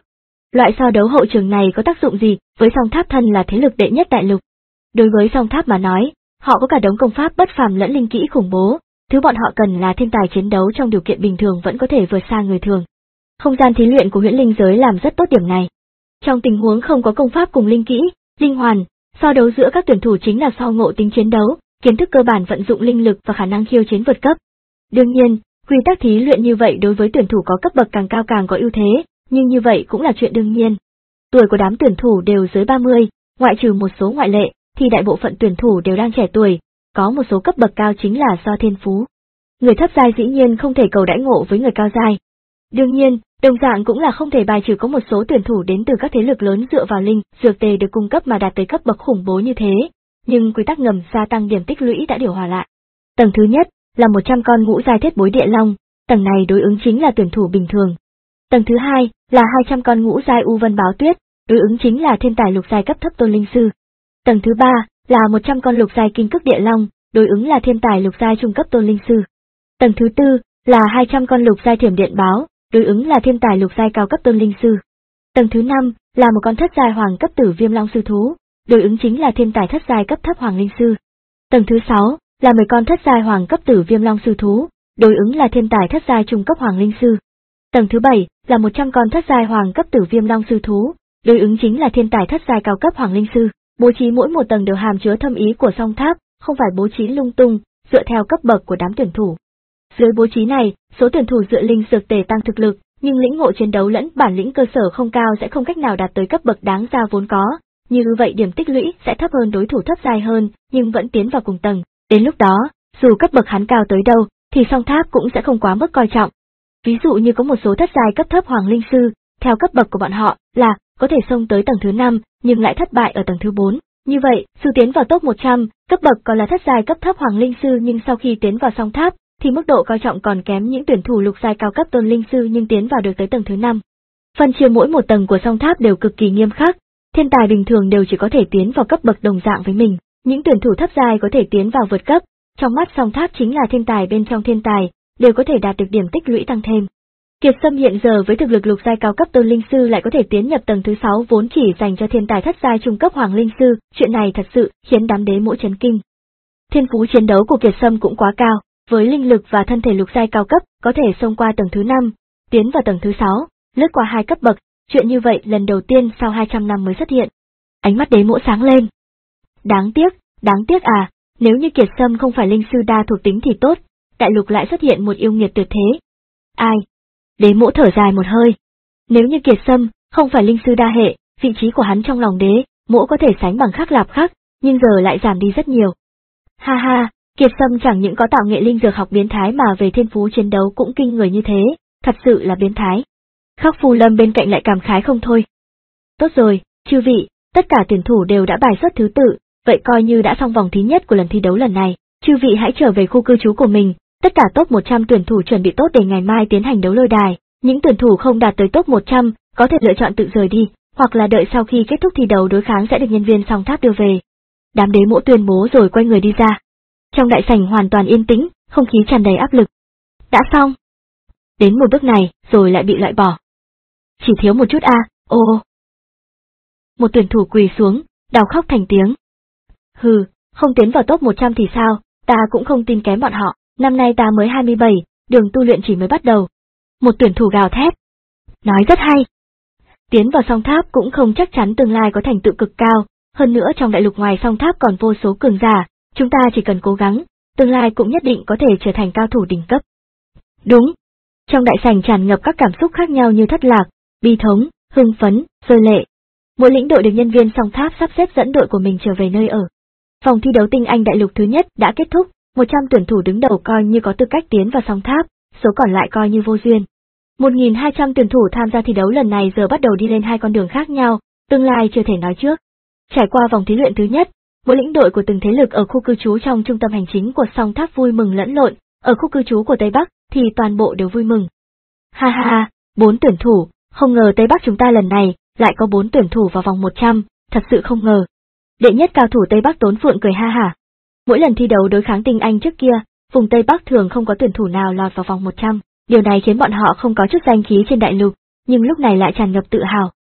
Loại so đấu hậu trường này có tác dụng gì với Song Tháp thân là thế lực đệ nhất đại lục? Đối với Song Tháp mà nói, họ có cả đống công pháp bất phàm lẫn linh kỹ khủng bố, thứ bọn họ cần là thiên tài chiến đấu trong điều kiện bình thường vẫn có thể vượt xa người thường. Không gian thí luyện của huyễn linh giới làm rất tốt điểm này. Trong tình huống không có công pháp cùng linh kỹ, linh hoàn, so đấu giữa các tuyển thủ chính là so ngộ tính chiến đấu, kiến thức cơ bản vận dụng linh lực và khả năng khiêu chiến vượt cấp. Đương nhiên, quy tắc thí luyện như vậy đối với tuyển thủ có cấp bậc càng cao càng có ưu thế, nhưng như vậy cũng là chuyện đương nhiên. Tuổi của đám tuyển thủ đều dưới ba mươi, ngoại trừ một số ngoại lệ, thì đại bộ phận tuyển thủ đều đang trẻ tuổi, có một số cấp bậc cao chính là do thiên phú. Người thấp giai dĩ nhiên không thể cầu đãi ngộ với người cao giai. Đương nhiên, đồng dạng cũng là không thể bài trừ có một số tuyển thủ đến từ các thế lực lớn dựa vào linh, dược tề được cung cấp mà đạt tới cấp bậc khủng bố như thế, nhưng quy tắc ngầm gia tăng điểm tích lũy đã điều hòa lại. Tầng thứ nhất là một trăm con ngũ giai thiết bối địa long, tầng này đối ứng chính là tuyển thủ bình thường. Tầng thứ hai là hai trăm con ngũ giai u vân báo tuyết, đối ứng chính là thiên tài lục giai cấp thấp tôn linh sư. Tầng thứ ba là một trăm con lục giai kinh cức địa long, đối ứng là thiên tài lục giai trung cấp tôn linh sư. Tầng thứ tư là hai trăm con lục giai thiểm điện báo, đối ứng là thiên tài lục giai cao cấp tôn linh sư. Tầng thứ năm là một con thất giai hoàng cấp tử viêm long sư thú, đối ứng chính là thiên tài thất giai cấp thấp hoàng linh sư. Tầng thứ sáu là mười con thất giai hoàng cấp tử viêm long sư thú, đối ứng là thiên tài thất giai trung cấp hoàng linh sư. Tầng thứ bảy là một trăm con thất giai hoàng cấp tử viêm long sư thú, đối ứng chính là thiên tài thất giai cao cấp hoàng linh sư. Bố trí mỗi một tầng đều hàm chứa thâm ý của Song Tháp, không phải bố trí lung tung, dựa theo cấp bậc của đám tuyển thủ. Dưới bố trí này, số tuyển thủ dựa linh dược tề tăng thực lực, nhưng lĩnh ngộ chiến đấu lẫn bản lĩnh cơ sở không cao sẽ không cách nào đạt tới cấp bậc đáng ra vốn có, như vậy điểm tích lũy sẽ thấp hơn đối thủ thấp giai hơn, nhưng vẫn tiến vào cùng tầng. Đến lúc đó, dù cấp bậc hắn cao tới đâu, thì Song Tháp cũng sẽ không quá mức coi trọng. Ví dụ như có một số thất giai cấp thấp hoàng linh sư, theo cấp bậc của bọn họ là có thể xông tới tầng thứ năm, nhưng lại thất bại ở tầng thứ bốn. Như vậy, dù tiến vào top một trăm, cấp bậc còn là thất giai cấp thấp hoàng linh sư nhưng sau khi tiến vào Song Tháp, thì mức độ coi trọng còn kém những tuyển thủ lục giai cao cấp tôn linh sư nhưng tiến vào được tới tầng thứ năm. Phân chia mỗi một tầng của Song Tháp đều cực kỳ nghiêm khắc, thiên tài bình thường đều chỉ có thể tiến vào cấp bậc đồng dạng với mình, những tuyển thủ thấp giai có thể tiến vào vượt cấp, trong mắt Song Tháp chính là thiên tài bên trong thiên tài, đều có thể đạt được điểm tích lũy tăng thêm. Kiệt Sâm hiện giờ với thực lực lục giai cao cấp tôn linh sư lại có thể tiến nhập tầng thứ sáu vốn chỉ dành cho thiên tài thất giai trung cấp hoàng linh sư, chuyện này thật sự khiến đám đế mỗ chấn kinh. Thiên phú chiến đấu của Kiệt Sâm cũng quá cao, với linh lực và thân thể lục giai cao cấp, có thể xông qua tầng thứ năm, tiến vào tầng thứ sáu, lướt qua hai cấp bậc, chuyện như vậy lần đầu tiên sau hai trăm năm mới xuất hiện. Ánh mắt đế mỗ sáng lên. Đáng tiếc, đáng tiếc à, nếu như Kiệt Sâm không phải linh sư đa thuộc tính thì tốt, đại lục lại xuất hiện một yêu nghiệt tuyệt thế. Ai? Đế mỗ thở dài một hơi. Nếu như Kiệt Sâm không phải linh sư đa hệ, vị trí của hắn trong lòng đế mỗ có thể sánh bằng Khắc Lạp Khắc, nhưng giờ lại giảm đi rất nhiều. Ha ha, Kiệt Sâm chẳng những có tạo nghệ linh dược học biến thái mà về thiên phú chiến đấu cũng kinh người như thế, thật sự là biến thái. Khắc Phù Lâm bên cạnh lại cảm khái không thôi. Tốt rồi, chư vị, tất cả tuyển thủ đều đã bài xuất thứ tự, vậy coi như đã xong vòng thứ nhất của lần thi đấu lần này, chư vị hãy trở về khu cư trú của mình. Tất cả top một trăm tuyển thủ chuẩn bị tốt để ngày mai tiến hành đấu lôi đài, những tuyển thủ không đạt tới top một trăm, có thể lựa chọn tự rời đi, hoặc là đợi sau khi kết thúc thi đấu đối kháng sẽ được nhân viên Song Tháp đưa về. Đám đế mỗ tuyên bố rồi quay người đi ra. Trong đại sảnh hoàn toàn yên tĩnh, không khí tràn đầy áp lực. Đã xong. Đến một bước này, rồi lại bị loại bỏ. Chỉ thiếu một chút a, à, ô. Một tuyển thủ quỳ xuống, đau khóc thành tiếng. Hừ, không tiến vào top một trăm thì sao, ta cũng không tin kém bọn họ. Năm nay ta mới hai mươi bảy, đường tu luyện chỉ mới bắt đầu. Một tuyển thủ gào thét. Nói rất hay. Tiến vào Song Tháp cũng không chắc chắn tương lai có thành tựu cực cao, hơn nữa trong đại lục ngoài Song Tháp còn vô số cường giả, chúng ta chỉ cần cố gắng, tương lai cũng nhất định có thể trở thành cao thủ đỉnh cấp. Đúng. Trong đại sảnh tràn ngập các cảm xúc khác nhau như thất lạc, bi thống, hưng phấn, rơi lệ. Mỗi lĩnh đội được nhân viên Song Tháp sắp xếp dẫn đội của mình trở về nơi ở. Vòng thi đấu tinh anh đại lục thứ nhất đã kết thúc. một trăm tuyển thủ đứng đầu coi như có tư cách tiến vào Song Tháp, số còn lại coi như vô duyên. một nghìn hai trăm tuyển thủ tham gia thi đấu lần này giờ bắt đầu đi lên hai con đường khác nhau, tương lai chưa thể nói trước. Trải qua vòng thí luyện thứ nhất, mỗi lĩnh đội của từng thế lực ở khu cư trú trong trung tâm hành chính của Song Tháp vui mừng lẫn lộn, ở khu cư trú của Tây Bắc thì toàn bộ đều vui mừng. Ha ha ha, bốn tuyển thủ, không ngờ Tây Bắc chúng ta lần này lại có bốn tuyển thủ vào vòng một trăm, thật sự không ngờ. Đệ nhất cao thủ Tây Bắc Tốn Phượng cười ha hả. Mỗi lần thi đấu đối kháng tinh anh trước kia, vùng Tây Bắc thường không có tuyển thủ nào lọt vào vòng một trăm, điều này khiến bọn họ không có chút danh khí trên đại lục, nhưng lúc này lại tràn ngập tự hào.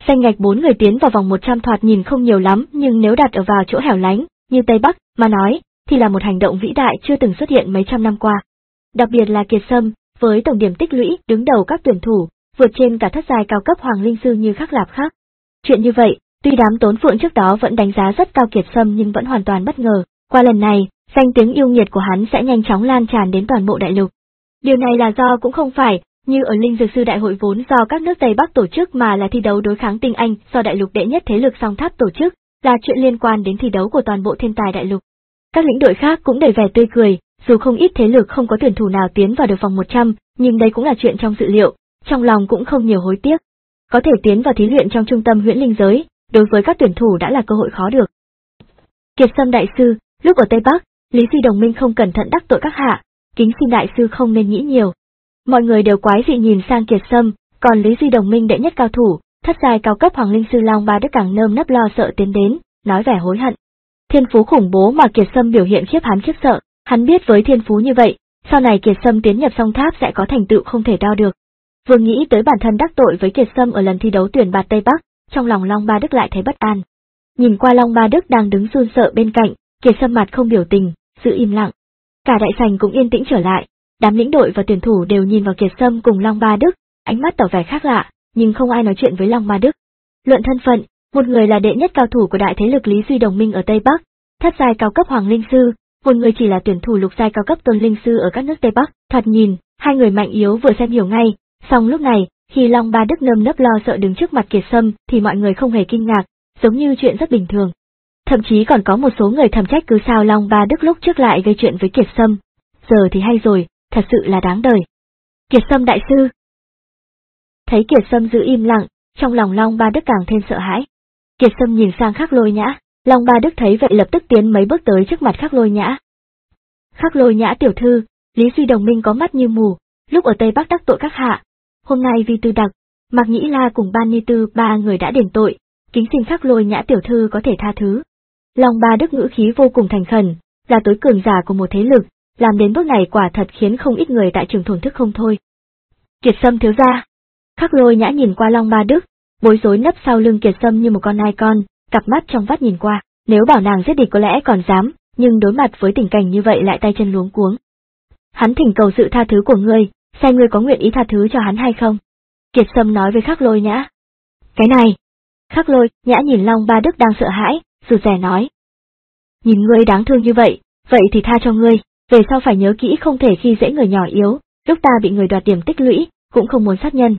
Danh ngạch bốn người tiến vào vòng một trăm thoạt nhìn không nhiều lắm, nhưng nếu đặt ở vào chỗ hẻo lánh, như Tây Bắc, mà nói, thì là một hành động vĩ đại chưa từng xuất hiện mấy trăm năm qua. Đặc biệt là Kiệt Sâm, với tổng điểm tích lũy đứng đầu các tuyển thủ, vượt trên cả thất giai cao cấp Hoàng Linh Sư như Khắc Lạp khác. Chuyện như vậy, tuy đám Tốn Phượng trước đó vẫn đánh giá rất cao Kiệt Sâm nhưng vẫn hoàn toàn bất ngờ, qua lần này, danh tiếng yêu nghiệt của hắn sẽ nhanh chóng lan tràn đến toàn bộ đại lục. Điều này là do cũng không phải, như ở Linh Dược Sư Đại hội vốn do các nước Tây Bắc tổ chức mà là thi đấu đối kháng tinh anh do đại lục đệ nhất thế lực Song Tháp tổ chức, là chuyện liên quan đến thi đấu của toàn bộ thiên tài đại lục. Các lĩnh đội khác cũng đầy vẻ tươi cười, dù không ít thế lực không có tuyển thủ nào tiến vào được vòng một trăm, nhưng đây cũng là chuyện trong dự liệu, trong lòng cũng không nhiều hối tiếc. Có thể tiến vào thí luyện trong trung tâm huyễn linh giới, đối với các tuyển thủ đã là cơ hội khó được. Kiệt Sâm đại sư, lúc ở Tây Bắc, Lý Duy đồng minh không cẩn thận đắc tội các hạ, kính xin đại sư không nên nghĩ nhiều. Mọi người đều quái dị nhìn sang Kiệt Sâm, còn Lý Duy đồng minh đệ nhất cao thủ, thất giai cao cấp Hoàng Linh Sư Long Ba Đức càng nơm nấp lo sợ tiến đến, nói vẻ hối hận. Thiên phú khủng bố mà Kiệt Sâm biểu hiện khiếp hắn khiếp sợ, hắn biết với thiên phú như vậy, sau này Kiệt Sâm tiến nhập Song Tháp sẽ có thành tựu không thể đo được. Vừa nghĩ tới bản thân đắc tội với Kiệt Sâm ở lần thi đấu tuyển bạt Tây Bắc, trong lòng Long Ba Đức lại thấy bất an. Nhìn qua Long Ba Đức đang đứng run sợ bên cạnh, Kiệt Sâm mặt không biểu tình, giữ im lặng. Cả đại sảnh cũng yên tĩnh trở lại, đám lĩnh đội và tuyển thủ đều nhìn vào Kiệt Sâm cùng Long Ba Đức, ánh mắt tỏ vẻ khác lạ, nhưng không ai nói chuyện với Long Ba Đức. Luận thân phận, một người là đệ nhất cao thủ của đại thế lực Lý Duy đồng minh ở Tây Bắc, thất giai cao cấp Hoàng Linh Sư, một người chỉ là tuyển thủ lục giai cao cấp Tôn Linh Sư ở các nước Tây Bắc. Thoạt nhìn, hai người mạnh yếu vừa xem hiểu ngay, song lúc này, khi Long Ba Đức nơm nớp lo sợ đứng trước mặt Kiệt Sâm thì mọi người không hề kinh ngạc, giống như chuyện rất bình thường. Thậm chí còn có một số người thầm trách cứ sao Long Ba Đức lúc trước lại gây chuyện với Kiệt Sâm, giờ thì hay rồi, thật sự là đáng đời. Kiệt Sâm đại sư. Thấy Kiệt Sâm giữ im lặng, trong lòng Long Ba Đức càng thêm sợ hãi. Kiệt Sâm nhìn sang Khắc Lôi Nhã, Long Ba Đức thấy vậy lập tức tiến mấy bước tới trước mặt Khắc Lôi Nhã. Khắc Lôi Nhã tiểu thư, Lý Duy đồng minh có mắt như mù, lúc ở Tây Bắc đắc tội các hạ. Hôm nay vì Tư Đặc, Mạc Nhĩ La cùng Ban Ni Tư ba người đã đền tội, kính xin Khắc Lôi Nhã tiểu thư có thể tha thứ. Long Ba Đức ngữ khí vô cùng thành khẩn, là tối cường giả của một thế lực, làm đến bước này quả thật khiến không ít người tại trường thổn thức không thôi. Kiệt Sâm thiếu gia. Khắc Lôi Nhã nhìn qua Long Ba Đức, bối rối nấp sau lưng Kiệt Sâm như một con nai con, cặp mắt trong vắt nhìn qua, nếu bảo nàng giết địch có lẽ còn dám, nhưng đối mặt với tình cảnh như vậy lại tay chân luống cuống. Hắn thỉnh cầu sự tha thứ của ngươi, xem ngươi có nguyện ý tha thứ cho hắn hay không. Kiệt Sâm nói với Khắc Lôi Nhã. Cái này. Khắc Lôi Nhã nhìn Long Ba Đức đang sợ hãi, rụt rè nói. Nhìn ngươi đáng thương như vậy, vậy thì tha cho ngươi, về sau phải nhớ kỹ không thể khi dễ người nhỏ yếu, lúc ta bị người đoạt điểm tích lũy, cũng không muốn sát nhân.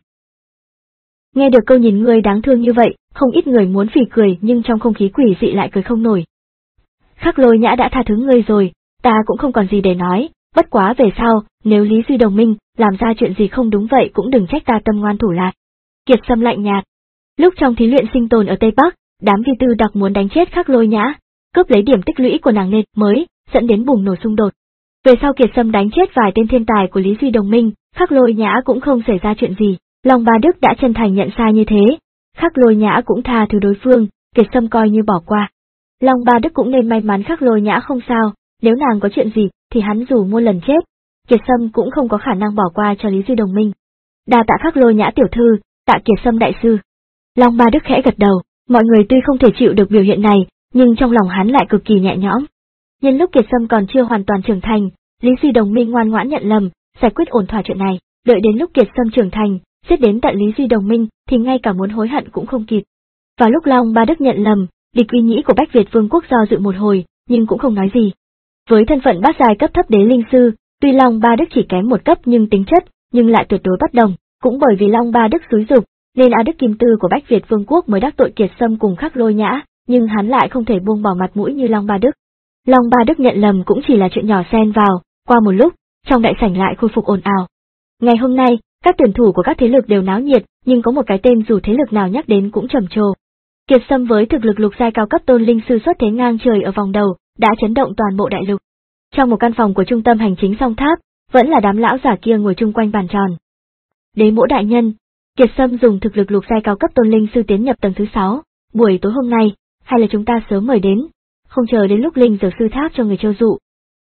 Nghe được câu nhìn ngươi đáng thương như vậy, không ít người muốn phì cười nhưng trong không khí quỷ dị lại cười không nổi. Khắc Lôi Nhã đã tha thứ ngươi rồi, ta cũng không còn gì để nói, bất quá về sau, nếu Lý Duy đồng minh làm ra chuyện gì không đúng vậy cũng đừng trách ta tâm ngoan thủ lạt. Kiệt Sâm lạnh nhạt. Lúc trong thí luyện sinh tồn ở Tây Bắc, đám Vi Tư Đặc muốn đánh chết Khắc Lôi Nhã, cướp lấy điểm tích lũy của nàng nên mới dẫn đến bùng nổ xung đột. Về sau Kiệt Sâm đánh chết vài tên thiên tài của Lý Duy đồng minh, Khắc Lôi Nhã cũng không xảy ra chuyện gì. Long Ba Đức đã chân thành nhận sai như thế, Khắc Lôi Nhã cũng tha thứ đối phương, Kiệt Sâm coi như bỏ qua. Long Ba Đức cũng nên may mắn Khắc Lôi Nhã không sao, nếu nàng có chuyện gì thì hắn dù muôn lần chết, Kiệt Sâm cũng không có khả năng bỏ qua cho Lý Duy đồng minh. Đa tạ Khắc Lôi Nhã tiểu thư, tạ Kiệt Sâm đại sư. Long Ba Đức khẽ gật đầu, mọi người tuy không thể chịu được biểu hiện này, nhưng trong lòng hắn lại cực kỳ nhẹ nhõm. Nhân lúc Kiệt Sâm còn chưa hoàn toàn trưởng thành, Lý Duy đồng minh ngoan ngoãn nhận lầm, giải quyết ổn thỏa chuyện này, đợi đến lúc Kiệt Sâm trưởng thành, giết đến tận Lý Duy đồng minh thì ngay cả muốn hối hận cũng không kịp. Vào lúc Long Ba Đức nhận lầm, địch uy nhĩ của Bách Việt Vương quốc do dự một hồi, nhưng cũng không nói gì. Với thân phận bát giai cấp thấp đế linh sư, tuy Long Ba Đức chỉ kém một cấp nhưng tính chất, nhưng lại tuyệt đối bất đồng, cũng bởi vì Long Ba Đức xúi dục, nên A Đức Kim Tư của Bách Việt Vương quốc mới đắc tội Kiệt Sâm cùng Khắc Lôi Nhã, nhưng hắn lại không thể buông bỏ mặt mũi như Long Ba Đức. Long Ba Đức nhận lầm cũng chỉ là chuyện nhỏ xen vào, qua một lúc, trong đại sảnh lại khôi phục ồn ào. Ngày hôm nay, các tuyển thủ của các thế lực đều náo nhiệt, nhưng có một cái tên dù thế lực nào nhắc đến cũng trầm trồ. Kiệt Sâm với thực lực lục giai cao cấp Tôn Linh Sư xuất thế ngang trời ở vòng đầu, đã chấn động toàn bộ đại lục. Trong một căn phòng của trung tâm hành chính Song Tháp, vẫn là đám lão giả kia ngồi chung quanh bàn tròn. Đế Mỗ đại nhân, Kiệt Sâm dùng thực lực lục giai cao cấp Tôn Linh Sư tiến nhập tầng thứ sáu, buổi tối hôm nay, hay là chúng ta sớm mời đến, không chờ đến lúc Linh Dược Sư Tháp cho người chiêu dụ.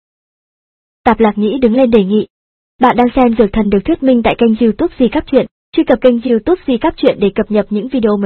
Tạp Lạc Nhĩ đứng lên đề nghị. Bạn đang xem Dược Thần được thuyết minh tại kênh YouTube Di Cáp Truyện, truy cập kênh YouTube Di Cáp Truyện để cập nhật những video mới nhất.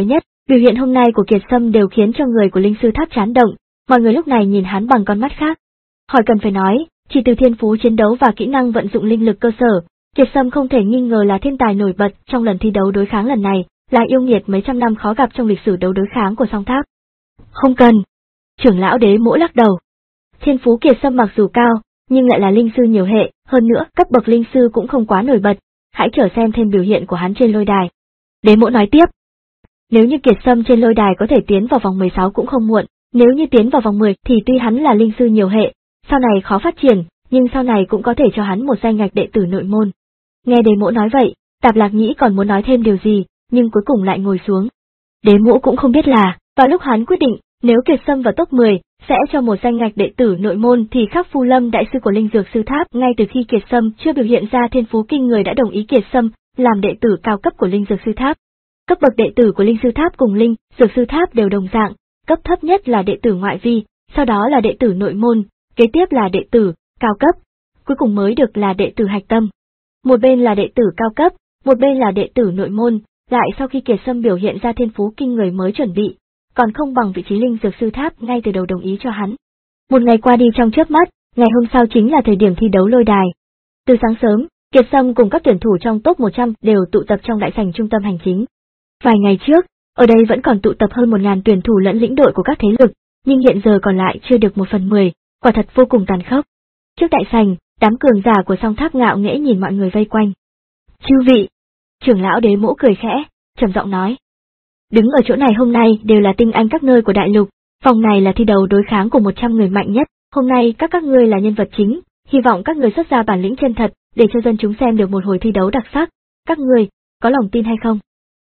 Biểu hiện hôm nay của Kiệt Sâm đều khiến cho người của Linh Sư Tháp chán động, mọi người lúc này nhìn hắn bằng con mắt khác. Hỏi cần phải nói, chỉ từ thiên phú chiến đấu và kỹ năng vận dụng linh lực cơ sở, Kiệt Sâm không thể nghi ngờ là thiên tài nổi bật trong lần thi đấu đối kháng lần này, là yêu nghiệt mấy trăm năm khó gặp trong lịch sử đấu đối kháng của Song Tháp. Không cần. Trưởng lão Đế Mỗ lắc đầu. Thiên phú Kiệt Sâm mặc dù cao, nhưng lại là linh sư nhiều hệ, hơn nữa cấp bậc linh sư cũng không quá nổi bật, hãy chờ xem thêm biểu hiện của hắn trên lôi đài. Đế Mỗ nói tiếp. Nếu như Kiệt Sâm trên lôi đài có thể tiến vào vòng mười sáu cũng không muộn, nếu như tiến vào vòng mười thì tuy hắn là linh sư nhiều hệ, sau này khó phát triển, nhưng sau này cũng có thể cho hắn một danh ngạch đệ tử nội môn. Nghe Đế Mỗ nói vậy, Tạp Lạc Nhĩ còn muốn nói thêm điều gì, nhưng cuối cùng lại ngồi xuống. Đế Mỗ cũng không biết là, vào lúc hắn quyết định, nếu Kiệt Sâm vào top mười, sẽ cho một danh ngạch đệ tử nội môn thì Khắc Phu Lâm đại sư của Linh Dược Sư Tháp ngay từ khi Kiệt Sâm chưa biểu hiện ra thiên phú kinh người đã đồng ý Kiệt Sâm làm đệ tử cao cấp của Linh Dược Sư Tháp. Cấp bậc đệ tử của Linh Sư Tháp cùng Linh Dược Sư Tháp đều đồng dạng, cấp thấp nhất là đệ tử ngoại vi, sau đó là đệ tử nội môn, kế tiếp là đệ tử cao cấp, cuối cùng mới được là đệ tử hạch tâm. Một bên là đệ tử cao cấp, một bên là đệ tử nội môn, lại sau khi Kiệt Sâm biểu hiện ra thiên phú kinh người mới chuẩn bị, còn không bằng vị trí Linh Dược Sư Tháp ngay từ đầu đồng ý cho hắn. Một ngày qua đi trong chớp mắt, ngày hôm sau chính là thời điểm thi đấu lôi đài. Từ sáng sớm, Kiệt Sâm cùng các tuyển thủ trong top một trăm đều tụ tập trong đại sảnh trung tâm hành chính. Vài ngày trước, ở đây vẫn còn tụ tập hơn một ngàn tuyển thủ lẫn lĩnh đội của các thế lực, nhưng hiện giờ còn lại chưa được một phần mười, quả thật vô cùng tàn khốc. Trước đại sảnh, đám cường giả của Song Tháp ngạo nghễ nhìn mọi người vây quanh. Chư vị, trưởng lão Đế Mỗ cười khẽ, trầm giọng nói. Đứng ở chỗ này hôm nay đều là tinh anh các nơi của đại lục, vòng này là thi đấu đối kháng của một trăm người mạnh nhất, hôm nay các các ngươi là nhân vật chính, hy vọng các người xuất ra bản lĩnh chân thật, để cho dân chúng xem được một hồi thi đấu đặc sắc, các người, có lòng tin hay không?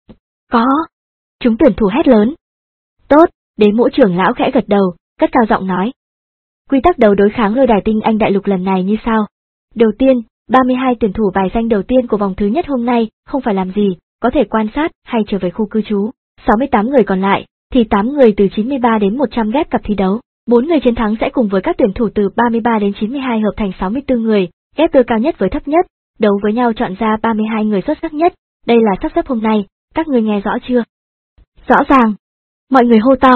Có. Chúng tuyển thủ hét lớn. Tốt, Đế Mỗ trưởng lão khẽ gật đầu, cất cao giọng nói. Quy tắc đấu đối kháng lôi đài tinh anh đại lục lần này như sau. Đầu tiên, ba mươi hai tuyển thủ bài danh đầu tiên của vòng thứ nhất hôm nay, không phải làm gì, có thể quan sát hay trở về khu cư trú. sáu mươi tám người còn lại, thì tám người từ chín mươi ba đến một trăm ghép cặp thi đấu. bốn người chiến thắng sẽ cùng với các tuyển thủ từ ba mươi ba đến chín mươi hai hợp thành sáu mươi tư người, ghép đôi cao nhất với thấp nhất, đấu với nhau chọn ra ba mươi hai người xuất sắc nhất. Đây là sắp xếp hôm nay, các người nghe rõ chưa? Rõ ràng. Mọi người hô to.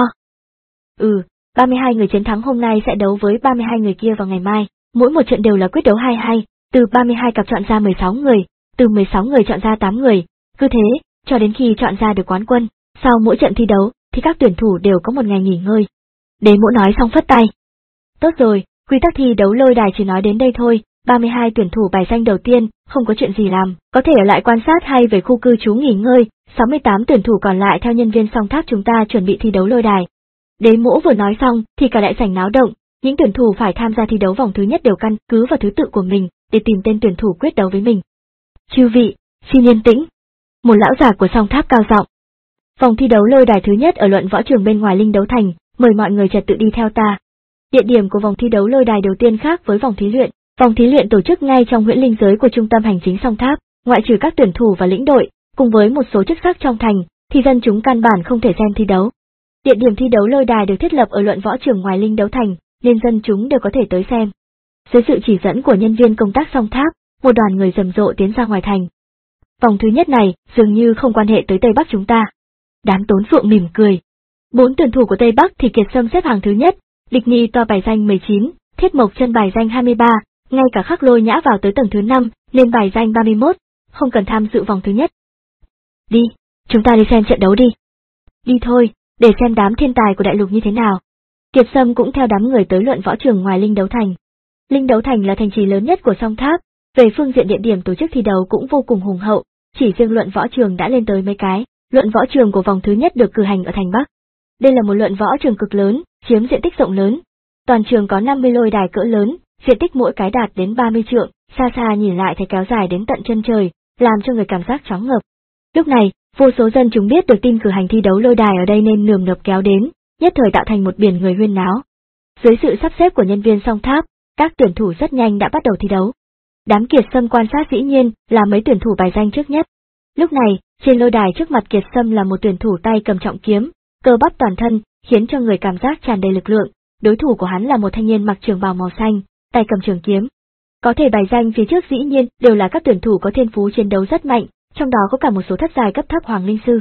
Ừ, ba mươi hai người chiến thắng hôm nay sẽ đấu với ba mươi hai người kia vào ngày mai, mỗi một trận đều là quyết đấu hai hai, từ ba mươi hai cặp chọn ra mười sáu người, từ mười sáu người chọn ra tám người, cứ thế, cho đến khi chọn ra được quán quân. Sau mỗi trận thi đấu, thì các tuyển thủ đều có một ngày nghỉ ngơi. Đế Mỗ nói xong phất tay. Tốt rồi, quy tắc thi đấu lôi đài chỉ nói đến đây thôi, ba mươi hai tuyển thủ bài danh đầu tiên, không có chuyện gì làm, có thể ở lại quan sát hay về khu cư trú nghỉ ngơi, sáu mươi tám tuyển thủ còn lại theo nhân viên Song Tháp chúng ta chuẩn bị thi đấu lôi đài. Đế Mỗ vừa nói xong, thì cả đại sảnh náo động, những tuyển thủ phải tham gia thi đấu vòng thứ nhất đều căn cứ vào thứ tự của mình, để tìm tên tuyển thủ quyết đấu với mình. Chư vị, xin yên tĩnh. Một lão già của Song Tháp cao giọng. Vòng thi đấu lôi đài thứ nhất ở luận võ trường bên ngoài Linh Đấu Thành, mời mọi người trật tự đi theo ta. Địa điểm của vòng thi đấu lôi đài đầu tiên khác với vòng thí luyện, vòng thí luyện tổ chức ngay trong huyễn linh giới của trung tâm hành chính Song Tháp, ngoại trừ các tuyển thủ và lĩnh đội, cùng với một số chức sắc trong thành, thì dân chúng căn bản không thể xem thi đấu. Địa điểm thi đấu lôi đài được thiết lập ở luận võ trường ngoài Linh Đấu Thành, nên dân chúng đều có thể tới xem. Dưới sự chỉ dẫn của nhân viên công tác Song Tháp, một đoàn người rầm rộ tiến ra ngoài thành. Vòng thứ nhất này dường như không quan hệ tới Tây Bắc chúng ta. Đám Tốn Phượng mỉm cười. Bốn tuyển thủ của Tây Bắc thì Kiệt Sâm xếp hàng thứ nhất, Địch Nhi to bài danh mười chín, Thiết Mộc Chân bài danh hai mươi ba, ngay cả Khắc Lôi Nhã vào tới tầng thứ năm, nên bài danh ba mươi mốt, không cần tham dự vòng thứ nhất. Đi, chúng ta đi xem trận đấu đi. Đi thôi, để xem đám thiên tài của đại lục như thế nào. Kiệt Sâm cũng theo đám người tới luận võ trường ngoài Linh Đấu Thành. Linh Đấu Thành là thành trì lớn nhất của Song Tháp, về phương diện địa điểm tổ chức thi đấu cũng vô cùng hùng hậu, chỉ riêng luận võ trường đã lên tới mấy cái. Luận võ trường của vòng thứ nhất được cử hành ở thành Bắc. Đây là một luận võ trường cực lớn, chiếm diện tích rộng lớn. Toàn trường có năm mươi lôi đài cỡ lớn, diện tích mỗi cái đạt đến ba mươi trượng, xa xa nhìn lại thấy kéo dài đến tận chân trời, làm cho người cảm giác choáng ngợp. Lúc này, vô số dân chúng biết được tin cử hành thi đấu lôi đài ở đây nên nườm nượp kéo đến, nhất thời tạo thành một biển người huyên náo. Dưới sự sắp xếp của nhân viên Song Tháp, các tuyển thủ rất nhanh đã bắt đầu thi đấu. Đám Kiệt Sâm quan sát dĩ nhiên là mấy tuyển thủ bài danh trước nhất. Lúc này, trên lôi đài trước mặt Kiệt Sâm là một tuyển thủ tay cầm trọng kiếm, cơ bắp toàn thân, khiến cho người cảm giác tràn đầy lực lượng. Đối thủ của hắn là một thanh niên mặc trường bào màu xanh, tay cầm trường kiếm. Có thể bài danh phía trước dĩ nhiên đều là các tuyển thủ có thiên phú chiến đấu rất mạnh, trong đó có cả một số thất giai cấp thấp hoàng linh sư.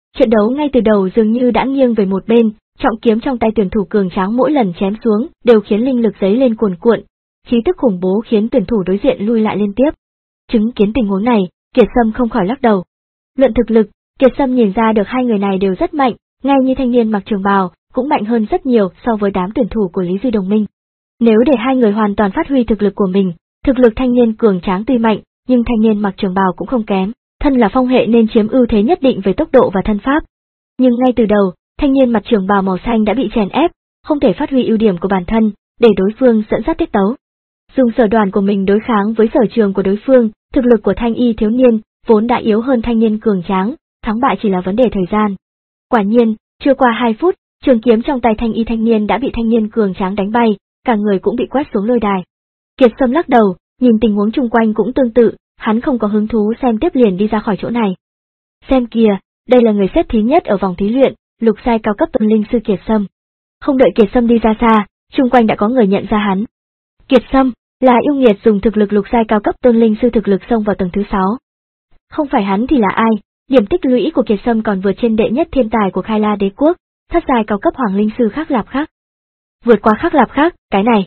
Trận đấu ngay từ đầu dường như đã nghiêng về một bên, trọng kiếm trong tay tuyển thủ cường tráng mỗi lần chém xuống đều khiến linh lực dấy lên cuồn cuộn, khí tức khủng bố khiến tuyển thủ đối diện lui lại liên tiếp. Chứng kiến tình huống này, Kiệt Sâm không khỏi lắc đầu. Luận thực lực, Kiệt Sâm nhìn ra được hai người này đều rất mạnh, ngay như thanh niên mặc trường bào, cũng mạnh hơn rất nhiều so với đám tuyển thủ của Lý Duy đồng minh. Nếu để hai người hoàn toàn phát huy thực lực của mình, thực lực thanh niên cường tráng tuy mạnh, nhưng thanh niên mặc trường bào cũng không kém, thân là phong hệ nên chiếm ưu thế nhất định về tốc độ và thân pháp. Nhưng ngay từ đầu, thanh niên mặc trường bào màu xanh đã bị chèn ép, không thể phát huy ưu điểm của bản thân, để đối phương dẫn dắt tiết tấu. Dùng sở đoàn của mình đối kháng với sở trường của đối phương, thực lực của thanh y thiếu niên vốn đã yếu hơn thanh niên cường tráng, thắng bại chỉ là vấn đề thời gian. Quả nhiên, chưa qua hai phút, trường kiếm trong tay thanh y thanh niên đã bị thanh niên cường tráng đánh bay, cả người cũng bị quét xuống lôi đài. Kiệt Sâm lắc đầu, nhìn tình huống chung quanh cũng tương tự, hắn không có hứng thú xem tiếp liền đi ra khỏi chỗ này. Xem kìa, đây là người xếp thứ nhất ở vòng thí luyện, lục giai cao cấp tuần linh sư Kiệt Sâm. Không đợi Kiệt Sâm đi ra xa, chung quanh đã có người nhận ra hắn. Kiệt Sâm là yêu nghiệt dùng thực lực lục giai cao cấp tôn linh sư thực lực xông vào tầng thứ sáu. Không phải hắn thì là ai, điểm tích lũy của Kiệt Sâm còn vượt trên đệ nhất thiên tài của Khai La Đế quốc, thất giai cao cấp hoàng linh sư Khắc Lạp Khắc. Vượt qua Khắc Lạp Khắc, cái này.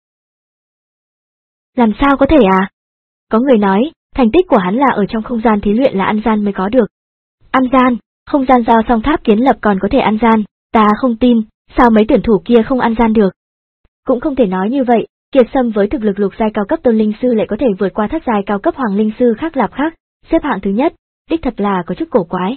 Làm sao có thể à? Có người nói, thành tích của hắn là ở trong không gian thí luyện là ăn gian mới có được. Ăn gian, không gian do song tháp kiến lập còn có thể ăn gian, ta không tin, sao mấy tuyển thủ kia không ăn gian được. Cũng không thể nói như vậy, Kiệt Sâm với thực lực lục giai cao cấp tôn linh sư lại có thể vượt qua thất giai cao cấp hoàng linh sư Khắc Lạp Khắc, xếp hạng thứ nhất, đích thật là có chút cổ quái.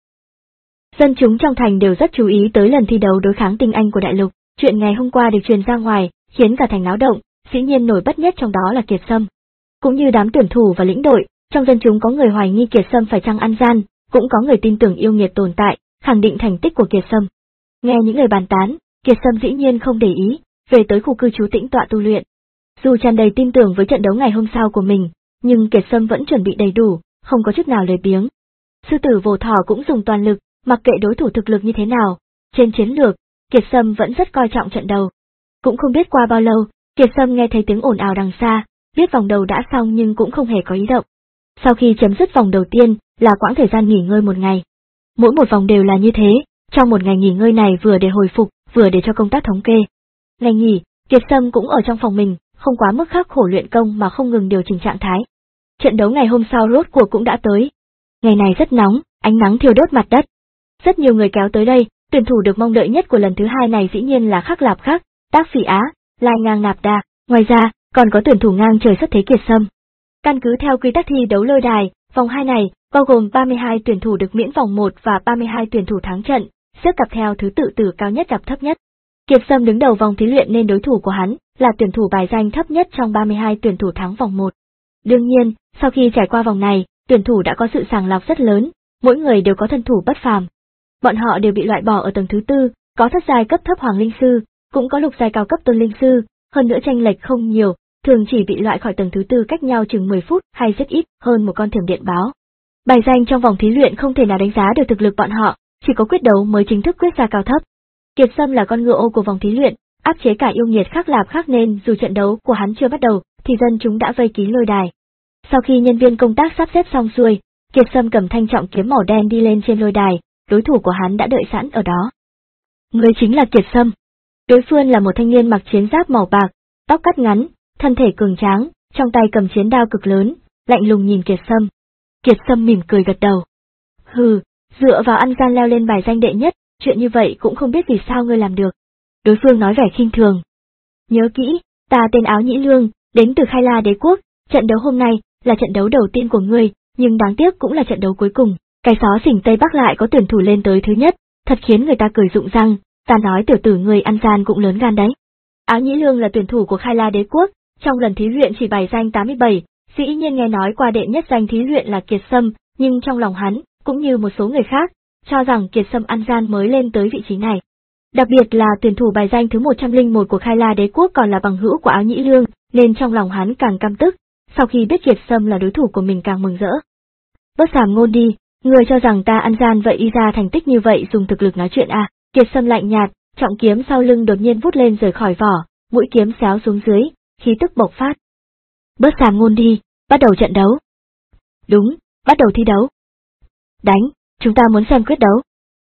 Dân chúng trong thành đều rất chú ý tới lần thi đấu đối kháng tinh anh của đại lục, chuyện ngày hôm qua được truyền ra ngoài, khiến cả thành náo động, dĩ nhiên nổi bật nhất trong đó là Kiệt Sâm. Cũng như đám tuyển thủ và lĩnh đội, trong dân chúng có người hoài nghi Kiệt Sâm phải chăng ăn gian, cũng có người tin tưởng yêu nghiệt tồn tại, khẳng định thành tích của Kiệt Sâm. Nghe những người bàn tán, Kiệt Sâm dĩ nhiên không để ý, về tới khu cư trú tĩnh tọa tu luyện. Dù tràn đầy tin tưởng với trận đấu ngày hôm sau của mình, nhưng Kiệt Sâm vẫn chuẩn bị đầy đủ, không có chút nào lười biếng. Sư tử Vô Thỏ cũng dùng toàn lực, mặc kệ đối thủ thực lực như thế nào. Trên chiến lược, Kiệt Sâm vẫn rất coi trọng trận đầu. Cũng không biết qua bao lâu, Kiệt Sâm nghe thấy tiếng ồn ào đằng xa, biết vòng đầu đã xong nhưng cũng không hề có ý động. Sau khi chấm dứt vòng đầu tiên, là quãng thời gian nghỉ ngơi một ngày. Mỗi một vòng đều là như thế, trong một ngày nghỉ ngơi này vừa để hồi phục, vừa để cho công tác thống kê. Ngày nghỉ, Kiệt Sâm cũng ở trong phòng mình, không quá mức khắc khổ luyện công mà không ngừng điều chỉnh trạng thái. Trận đấu ngày hôm sau rốt cuộc cũng đã tới. Ngày này rất nóng, ánh nắng thiêu đốt mặt đất. Rất nhiều người kéo tới đây, tuyển thủ được mong đợi nhất của lần thứ hai này dĩ nhiên là Khắc Lạp Khắc, Tác Phỉ Á, Lai Ngang Nạp Đa, ngoài ra, còn có tuyển thủ ngang trời xuất thế Kiệt Sâm. Căn cứ theo quy tắc thi đấu lôi đài, vòng hai này, bao gồm ba mươi hai tuyển thủ được miễn vòng một và ba mươi hai tuyển thủ thắng trận, xếp cặp theo thứ tự từ cao nhất gặp thấp nhất. Kiệt Sâm đứng đầu vòng thí luyện nên đối thủ của hắn là tuyển thủ bài danh thấp nhất trong ba mươi hai tuyển thủ thắng vòng một. Đương nhiên, sau khi trải qua vòng này, tuyển thủ đã có sự sàng lọc rất lớn, mỗi người đều có thân thủ bất phàm. Bọn họ đều bị loại bỏ ở tầng thứ tư, có thất giai cấp thấp hoàng linh sư, cũng có lục giai cao cấp tôn linh sư, hơn nữa chênh lệch không nhiều, thường chỉ bị loại khỏi tầng thứ tư cách nhau chừng mười phút hay rất ít hơn một con thiểm điện báo. Bài danh trong vòng thí luyện không thể nào đánh giá được thực lực bọn họ, chỉ có quyết đấu mới chính thức quyết ra cao thấp. Kiệt Sâm là con ngựa ô của vòng thí luyện, áp chế cả yêu nghiệt Khắc Lạp Khắc nên dù trận đấu của hắn chưa bắt đầu, thì dân chúng đã vây kín lôi đài. Sau khi nhân viên công tác sắp xếp xong xuôi, Kiệt Sâm cầm thanh trọng kiếm màu đen đi lên trên lôi đài, đối thủ của hắn đã đợi sẵn ở đó. Người chính là Kiệt Sâm. Đối phương là một thanh niên mặc chiến giáp màu bạc, tóc cắt ngắn, thân thể cường tráng, trong tay cầm chiến đao cực lớn, lạnh lùng nhìn Kiệt Sâm. Kiệt Sâm mỉm cười gật đầu. Hừ, dựa vào ăn gian leo lên bài danh đệ nhất, chuyện như vậy cũng không biết vì sao ngươi làm được. Đối phương nói vẻ khinh thường. Nhớ kỹ, ta tên Áo Nhĩ Lương, đến từ Khai La Đế quốc, trận đấu hôm nay là trận đấu đầu tiên của ngươi, nhưng đáng tiếc cũng là trận đấu cuối cùng. Cái xó xỉnh Tây Bắc lại có tuyển thủ lên tới thứ nhất, thật khiến người ta cười rụng răng, ta nói tiểu tử ngươi ăn gian cũng lớn gan đấy. Áo Nhĩ Lương là tuyển thủ của Khai La Đế quốc, trong lần thí luyện chỉ bài danh tám mươi bảy, dĩ nhiên nghe nói qua đệ nhất danh thí luyện là Kiệt Sâm, nhưng trong lòng hắn, cũng như một số người khác, cho rằng Kiệt Sâm ăn gian mới lên tới vị trí này. Đặc biệt là tuyển thủ bài danh thứ một trăm lẻ một của Khai La Đế quốc còn là bằng hữu của Áo Nhĩ Lương, nên trong lòng hắn càng căm tức, sau khi biết Kiệt Sâm là đối thủ của mình càng mừng rỡ. Bớt sàm ngôn đi, người cho rằng ta ăn gian vậy y ra thành tích như vậy dùng thực lực nói chuyện à? Kiệt Sâm lạnh nhạt, trọng kiếm sau lưng đột nhiên vút lên rời khỏi vỏ, mũi kiếm xéo xuống dưới, khí tức bộc phát. Bớt sàm ngôn đi, bắt đầu trận đấu. Đúng, bắt đầu thi đấu. Đánh, chúng ta muốn xem quyết đấu.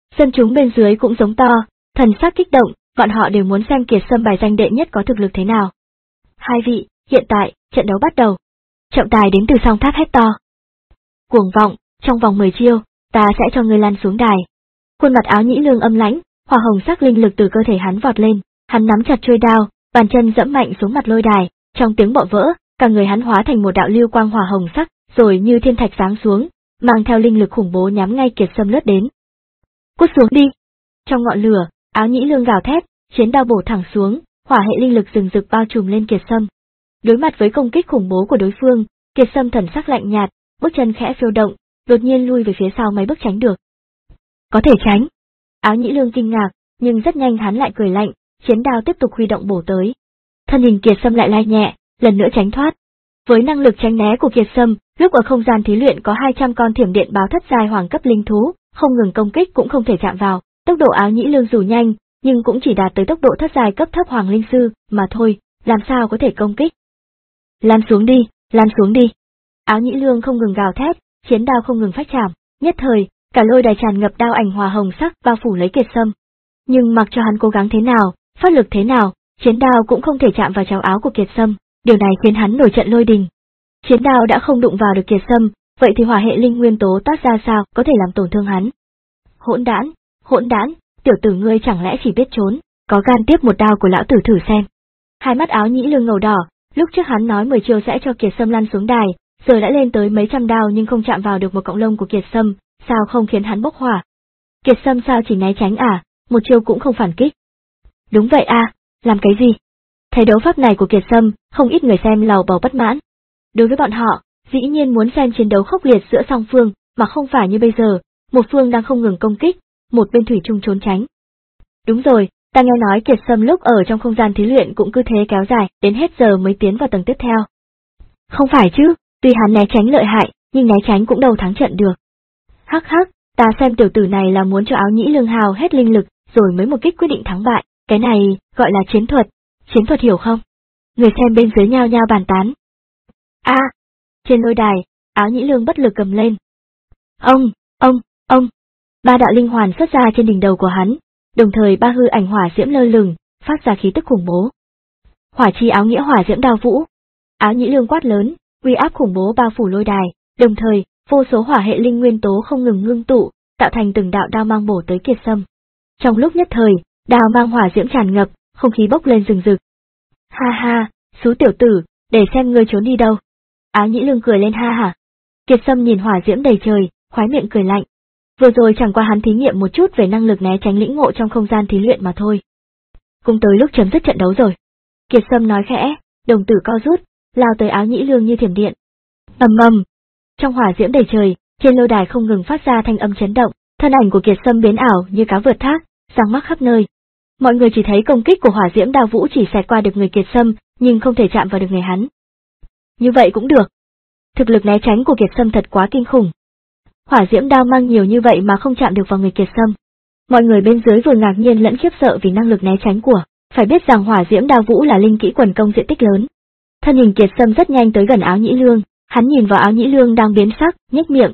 Dân chúng bên dưới cũng giống to, thần sắc kích động, bọn họ đều muốn xem Kiệt Sâm bài danh đệ nhất có thực lực thế nào. Hai vị, hiện tại, trận đấu bắt đầu. Trọng tài đến từ song tháp hét to. Cuồng vọng, trong vòng mười chiêu, ta sẽ cho ngươi lăn xuống đài. Khuôn mặt Áo Nhĩ Lương âm lãnh, hỏa hồng sắc linh lực từ cơ thể hắn vọt lên, hắn nắm chặt chuôi đao, bàn chân dẫm mạnh xuống mặt lôi đài, trong tiếng bọ vỡ, cả người hắn hóa thành một đạo lưu quang hỏa hồng sắc, rồi như thiên thạch giáng xuống, mang theo linh lực khủng bố nhắm ngay Kiệt Sâm lướt đến. Cút xuống đi! Trong ngọn lửa, Áo Nhĩ Lương gào thét, chiến đao bổ thẳng xuống, hỏa hệ linh lực rừng rực bao trùm lên Kiệt Sâm. Đối mặt với công kích khủng bố của đối phương, Kiệt Sâm thần sắc lạnh nhạt, bước chân khẽ phiêu động, đột nhiên lui về phía sau mấy bước tránh được. Có thể tránh. Áo Nhĩ Lương kinh ngạc, nhưng rất nhanh hắn lại cười lạnh, chiến đao tiếp tục huy động bổ tới. Thân hình Kiệt Sâm lại lai nhẹ, lần nữa tránh thoát. Với năng lực tránh né của Kiệt Sâm, lúc ở không gian thí luyện có hai trăm con thiểm điện báo thất giai hoàng cấp linh thú, không ngừng công kích cũng không thể chạm vào. Tốc độ Áo Nhĩ Lương dù nhanh, nhưng cũng chỉ đạt tới tốc độ thất giai cấp thấp hoàng linh sư mà thôi, làm sao có thể công kích. Lăn xuống đi, lăn xuống đi. Áo Nhĩ Lương không ngừng gào thét, chiến đao không ngừng phát chạm, nhất thời, cả lôi đài tràn ngập đao ảnh hòa hồng sắc bao phủ lấy Kiệt Sâm. Nhưng mặc cho hắn cố gắng thế nào, phát lực thế nào, chiến đao cũng không thể chạm vào trào áo của Kiệt Sâm, điều này khiến hắn nổi trận lôi đình. Chiến đao đã không đụng vào được Kiệt Sâm, vậy thì hỏa hệ linh nguyên tố toát ra sao có thể làm tổn thương hắn? Hỗn đản, hỗn đản, tiểu tử ngươi chẳng lẽ chỉ biết trốn, có gan tiếp một đao của lão tử thử xem. Hai mắt Áo Nhĩ Lương ngầu đỏ, lúc trước hắn nói mười chiêu sẽ cho Kiệt Sâm lăn xuống đài, giờ đã lên tới mấy trăm đao nhưng không chạm vào được một cọng lông của Kiệt Sâm, sao không khiến hắn bốc hỏa? Kiệt Sâm sao chỉ né tránh à, một chiêu cũng không phản kích. Đúng vậy a, à, làm cái gì? Thấy đấu pháp này của Kiệt Sâm, không ít người xem lầu bầu bất mãn. Đối với bọn họ, dĩ nhiên muốn xem chiến đấu khốc liệt giữa song phương, mà không phải như bây giờ, một phương đang không ngừng công kích, một bên thủy chung trốn tránh. Đúng rồi, ta nghe nói Kiệt Sâm lúc ở trong không gian thí luyện cũng cứ thế kéo dài, đến hết giờ mới tiến vào tầng tiếp theo. Không phải chứ, tuy hắn né tránh lợi hại, nhưng né tránh cũng đâu thắng trận được. Hắc hắc, ta xem tiểu tử này là muốn cho Áo Nhĩ Lương hào hết linh lực, rồi mới một kích quyết định thắng bại, cái này, gọi là chiến thuật, chiến thuật hiểu không? Người xem bên dưới nhao nhao bàn tán. A, à, trên lôi đài, Áo Nhĩ Lương bất lực cầm lên. Ông, ông, ông, ba đạo linh hoàn xuất ra trên đỉnh đầu của hắn, đồng thời ba hư ảnh hỏa diễm lơ lửng, phát ra khí tức khủng bố. Hỏa chi áo nghĩa hỏa diễm đao vũ. Áo Nhĩ Lương quát lớn, uy áp khủng bố bao phủ lôi đài, đồng thời, vô số hỏa hệ linh nguyên tố không ngừng ngưng tụ, tạo thành từng đạo đao mang bổ tới Kiệt Sâm. Trong lúc nhất thời, đao mang hỏa diễm tràn ngập, không khí bốc lên rừng rực. Ha ha, xú tiểu tử, để xem ngươi trốn đi đâu. Áo Nhĩ Lương cười lên ha hả. Kiệt Sâm nhìn hỏa diễm đầy trời, khoái miệng cười lạnh. Vừa rồi chẳng qua hắn thí nghiệm một chút về năng lực né tránh lĩnh ngộ trong không gian thí luyện mà thôi. Cũng tới lúc chấm dứt trận đấu rồi. Kiệt Sâm nói khẽ, đồng tử co rút, lao tới Áo Nhĩ Lương như thiểm điện. Ầm ầm. Trong hỏa diễm đầy trời, trên lôi đài không ngừng phát ra thanh âm chấn động, thân ảnh của Kiệt Sâm biến ảo như cá vượt thác, giăng mắc khắp nơi. Mọi người chỉ thấy công kích của hỏa diễm đao vũ chỉ xẹt qua được người Kiệt Sâm, nhưng không thể chạm vào được người hắn. Như vậy cũng được. Thực lực né tránh của Kiệt Sâm thật quá kinh khủng. Hỏa diễm đao mang nhiều như vậy mà không chạm được vào người Kiệt Sâm. Mọi người bên dưới vừa ngạc nhiên lẫn khiếp sợ vì năng lực né tránh của, phải biết rằng hỏa diễm đao vũ là linh kỹ quần công diện tích lớn. Thân hình Kiệt Sâm rất nhanh tới gần Áo Nhĩ Lương, hắn nhìn vào Áo Nhĩ Lương đang biến sắc, nhếch miệng.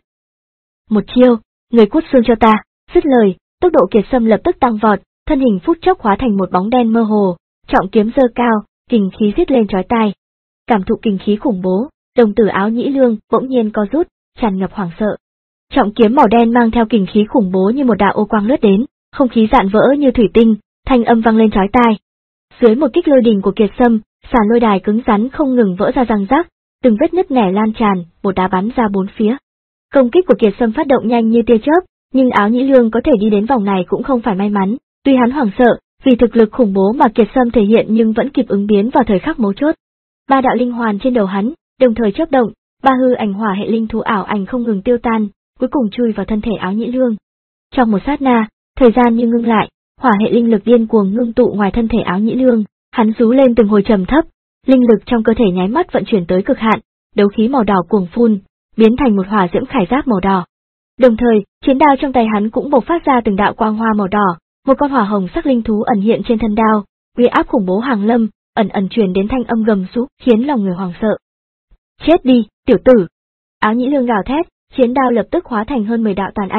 Một chiêu, người cút xương cho ta, dứt lời, tốc độ Kiệt Sâm lập tức tăng vọt, thân hình phút chốc hóa thành một bóng đen mơ hồ, trọng kiếm giơ cao, kình khí giết lên chói tai. Cảm thụ kình khí khủng bố, đồng tử Áo Nhĩ Lương bỗng nhiên co rút, tràn ngập hoảng sợ. Trọng kiếm màu đen mang theo kình khí khủng bố như một đạo ô quang lướt đến, không khí dạn vỡ như thủy tinh, thanh âm vang lên chói tai. Dưới một kích lôi đình của Kiệt Sâm, sàn lôi đài cứng rắn không ngừng vỡ ra răng rác, từng vết nứt nẻ lan tràn, một đá bắn ra bốn phía. Công kích của Kiệt Sâm phát động nhanh như tia chớp, nhưng Áo Nhĩ Lương có thể đi đến vòng này cũng không phải may mắn, tuy hắn hoảng sợ, vì thực lực khủng bố mà Kiệt Sâm thể hiện nhưng vẫn kịp ứng biến vào thời khắc mấu chốt. Ba đạo linh hoàn trên đầu hắn, đồng thời chớp động, ba hư ảnh hỏa hệ linh thú ảo ảnh không ngừng tiêu tan, cuối cùng chui vào thân thể Áo Nhĩ Lương. Trong một sát na, thời gian như ngưng lại, hỏa hệ linh lực điên cuồng ngưng tụ ngoài thân thể Áo Nhĩ Lương, hắn rú lên từng hồi trầm thấp, linh lực trong cơ thể nháy mắt vận chuyển tới cực hạn, đấu khí màu đỏ cuồng phun, biến thành một hỏa diễm khải giáp màu đỏ. Đồng thời, chiến đao trong tay hắn cũng bộc phát ra từng đạo quang hoa màu đỏ, một con hỏa hồng sắc linh thú ẩn hiện trên thân đao, uy áp khủng bố hàng lâm, ẩn ẩn truyền đến thanh âm gầm rú, khiến lòng người hoảng sợ. Chết đi, tiểu tử! Áo Nhĩ Lương gào thét, chiến đao lập tức hóa thành hơn mười đạo tàn ảnh,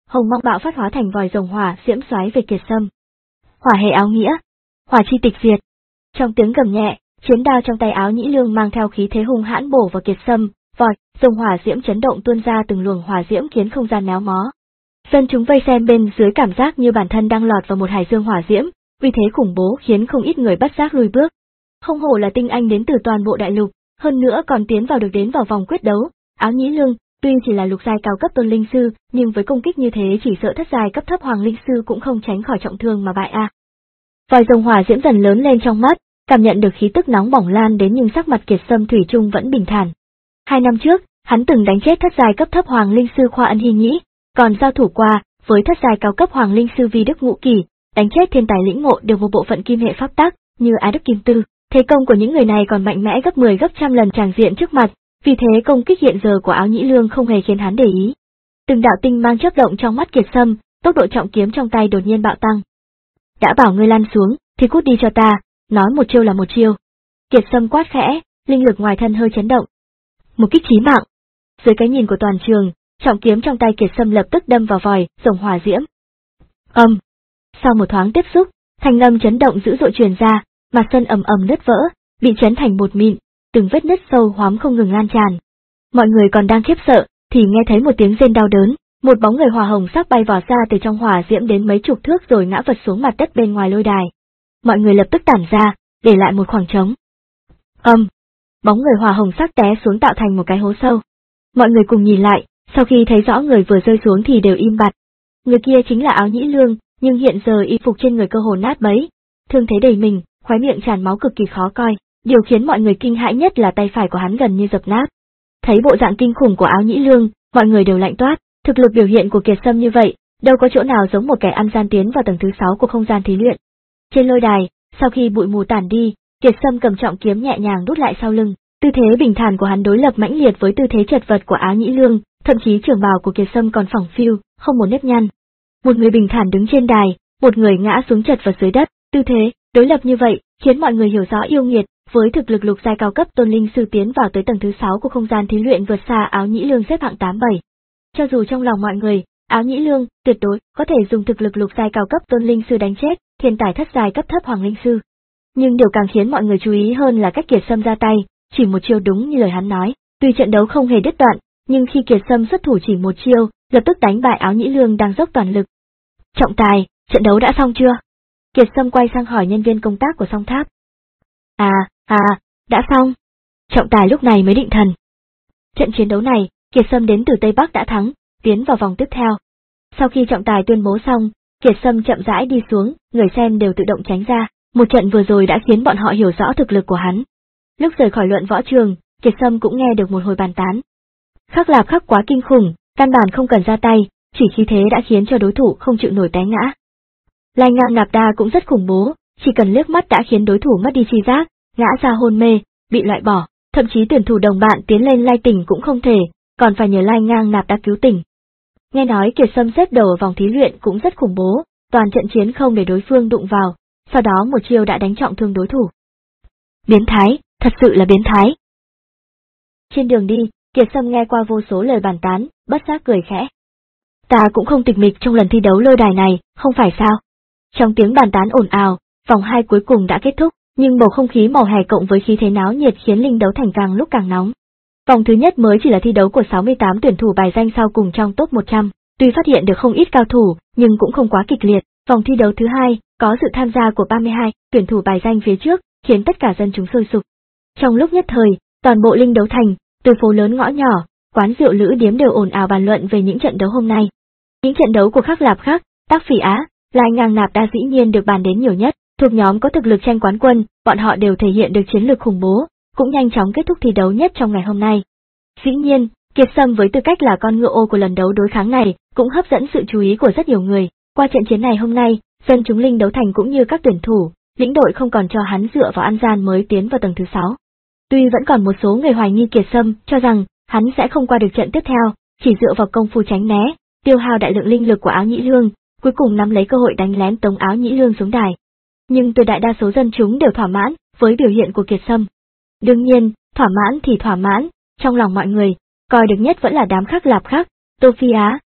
hồng mong bạo phát hóa thành vòi rồng hỏa diễm xoáy về Kiệt Sâm. Hỏa hệ áo nghĩa, hỏa chi tịch diệt. Trong tiếng gầm nhẹ, chiến đao trong tay Áo Nhĩ Lương mang theo khí thế hung hãn bổ vào Kiệt Sâm, vòi rồng hỏa diễm chấn động tuôn ra từng luồng hỏa diễm khiến không gian méo mó. Dân chúng vây xem bên dưới cảm giác như bản thân đang lọt vào một hải dương hỏa diễm, uy thế khủng bố khiến không ít người bất giác lùi bước. Không hổ là tinh anh đến từ toàn bộ đại lục, hơn nữa còn tiến vào được đến vào vòng quyết đấu. Áo Nhĩ Lương, tuy chỉ là lục giai cao cấp tôn linh sư, nhưng với công kích như thế chỉ sợ thất giai cấp thấp hoàng linh sư cũng không tránh khỏi trọng thương mà bại a. À. Vòi rồng hỏa diễm dần lớn lên trong mắt, cảm nhận được khí tức nóng bỏng lan đến nhưng sắc mặt Kiệt Sâm thủy chung vẫn bình thản. Hai năm trước, hắn từng đánh chết thất giai cấp thấp hoàng linh sư Khoa Ân Hy Nhĩ, còn giao thủ qua với thất giai cao cấp hoàng linh sư Vi Đức Ngũ Kỳ, đánh chết thiên tài lĩnh ngộ được một bộ phận kim hệ pháp tắc như Á Đức Kim Tư. Thế công của những người này còn mạnh mẽ gấp mười gấp trăm lần tràng diện trước mặt, vì thế công kích hiện giờ của Áo Nhĩ Lương không hề khiến hắn để ý. Từng đạo tinh mang chớp động trong mắt Kiệt Sâm, tốc độ trọng kiếm trong tay đột nhiên bạo tăng. Đã bảo ngươi lăn xuống, thì cút đi cho ta, nói một chiêu là một chiêu. Kiệt Sâm quát khẽ, linh lực ngoài thân hơi chấn động. Một kích chí mạng. Dưới cái nhìn của toàn trường, trọng kiếm trong tay Kiệt Sâm lập tức đâm vào vòi rồng hỏa diễm. Âm. Um. Sau một thoáng tiếp xúc, thanh âm chấn động dữ dội truyền ra, mặt sân ầm ầm nứt vỡ, bị chấn thành bột mịn, từng vết nứt sâu hoắm không ngừng lan tràn. Mọi người còn đang khiếp sợ, thì nghe thấy một tiếng rên đau đớn, một bóng người hỏa hồng sắc bay vọt ra từ trong hỏa diễm đến mấy chục thước rồi ngã vật xuống mặt đất bên ngoài lôi đài. Mọi người lập tức tản ra, để lại một khoảng trống. Âm. Um. Bóng người hỏa hồng sắc té xuống tạo thành một cái hố sâu. Mọi người cùng nhìn lại, sau khi thấy rõ người vừa rơi xuống thì đều im bặt. Người kia chính là Áo Nhĩ Lương, nhưng hiện giờ y phục trên người cơ hồ nát bấy, thương thế đầy mình, khóe miệng tràn máu cực kỳ khó coi, điều khiến mọi người kinh hãi nhất là tay phải của hắn gần như dập nát. Thấy bộ dạng kinh khủng của Áo Nhĩ Lương, mọi người đều lạnh toát, thực lực biểu hiện của Kiệt Sâm như vậy, đâu có chỗ nào giống một kẻ ăn gian tiến vào tầng thứ sáu của không gian thí luyện. Trên lôi đài, sau khi bụi mù tản đi, Kiệt Sâm cầm trọng kiếm nhẹ nhàng đút lại sau lưng, tư thế bình thản của hắn đối lập mãnh liệt với tư thế chật vật của Áo Nhĩ Lương, thậm chí trường bào của Kiệt Sâm còn phẳng phiu, không một nếp nhăn. Một người bình thản đứng trên đài, một người ngã xuống chật vật dưới đất, tư thế đối lập như vậy khiến mọi người hiểu rõ yêu nghiệt, với thực lực lục giai cao cấp tôn linh sư tiến vào tới tầng thứ sáu của không gian thí luyện vượt xa Áo Nhĩ Lương xếp hạng tám bảy. Cho dù trong lòng mọi người, Áo Nhĩ Lương tuyệt đối có thể dùng thực lực lục giai cao cấp tôn linh sư đánh chết thiên tài thất giai cấp thấp hoàng linh sư. Nhưng điều càng khiến mọi người chú ý hơn là cách Kiệt Sâm ra tay, chỉ một chiêu đúng như lời hắn nói, tuy trận đấu không hề đứt đoạn, nhưng khi Kiệt Sâm xuất thủ chỉ một chiêu, lập tức đánh bại Áo Nhĩ Lương đang dốc toàn lực. Trọng tài, trận đấu đã xong chưa? Kiệt Sâm quay sang hỏi nhân viên công tác của Song Tháp. À, à, đã xong. Trọng tài lúc này mới định thần. Trận chiến đấu này, Kiệt Sâm đến từ Tây Bắc đã thắng, tiến vào vòng tiếp theo. Sau khi trọng tài tuyên bố xong, Kiệt Sâm chậm rãi đi xuống, người xem đều tự động tránh ra, một trận vừa rồi đã khiến bọn họ hiểu rõ thực lực của hắn. Lúc rời khỏi luận võ trường, Kiệt Sâm cũng nghe được một hồi bàn tán. Khắc Lạp Khắc quá kinh khủng, căn bản không cần ra tay, chỉ khí thế đã khiến cho đối thủ không chịu nổi té ngã. Lai Ngang Nạp Đa cũng rất khủng bố, chỉ cần liếc mắt đã khiến đối thủ mất đi tri giác, ngã ra hôn mê, bị loại bỏ, thậm chí tuyển thủ đồng bạn tiến lên lai tỉnh cũng không thể, còn phải nhờ Lai Ngang Nạp Đa cứu tỉnh. Nghe nói Kiệt Sâm xếp đầu ở vòng thí luyện cũng rất khủng bố, toàn trận chiến không để đối phương đụng vào, sau đó một chiêu đã đánh trọng thương đối thủ. Biến thái, thật sự là biến thái. Trên đường đi, Kiệt Sâm nghe qua vô số lời bàn tán, bất giác cười khẽ. Ta cũng không tịch mịch trong lần thi đấu lôi đài này, không phải sao? Trong tiếng bàn tán ồn ào, vòng hai cuối cùng đã kết thúc, nhưng bầu không khí màu hè cộng với khí thế náo nhiệt khiến linh đấu thành càng lúc càng nóng. Vòng thứ nhất mới chỉ là thi đấu của sáu mươi tám tuyển thủ bài danh sau cùng trong top một trăm, tuy phát hiện được không ít cao thủ, nhưng cũng không quá kịch liệt. Vòng thi đấu thứ hai, có sự tham gia của ba mươi hai tuyển thủ bài danh phía trước, khiến tất cả dân chúng sôi sục. Trong lúc nhất thời, toàn bộ linh đấu thành, từ phố lớn ngõ nhỏ, quán rượu lữ điếm đều ồn ào bàn luận về những trận đấu hôm nay. Những trận đấu của Khắc Lạp Khắc, Tác Phỉ Á, Lai Ngang Nạp Đa dĩ nhiên được bàn đến nhiều nhất, thuộc nhóm có thực lực tranh quán quân, bọn họ đều thể hiện được chiến lược khủng bố, cũng nhanh chóng kết thúc thi đấu nhất trong ngày hôm nay. Dĩ nhiên, Kiệt Sâm với tư cách là con ngựa ô của lần đấu đối kháng này, cũng hấp dẫn sự chú ý của rất nhiều người. Qua trận chiến này hôm nay, dân chúng linh đấu thành cũng như các tuyển thủ, lĩnh đội không còn cho hắn dựa vào ăn gian mới tiến vào tầng thứ sáu. Tuy vẫn còn một số người hoài nghi Kiệt Sâm, cho rằng hắn sẽ không qua được trận tiếp theo, chỉ dựa vào công phu tránh né, tiêu hao đại lượng linh lực của Áo Nhĩ Lương, cuối cùng nắm lấy cơ hội đánh lén tống Áo Nhĩ Lương xuống đài. Nhưng tuyệt đại đa số dân chúng đều thỏa mãn với biểu hiện của Kiệt Sâm. Đương nhiên, thỏa mãn thì thỏa mãn, trong lòng mọi người, coi được nhất vẫn là đám Khắc Lạp Khắc, Tô Phi Á,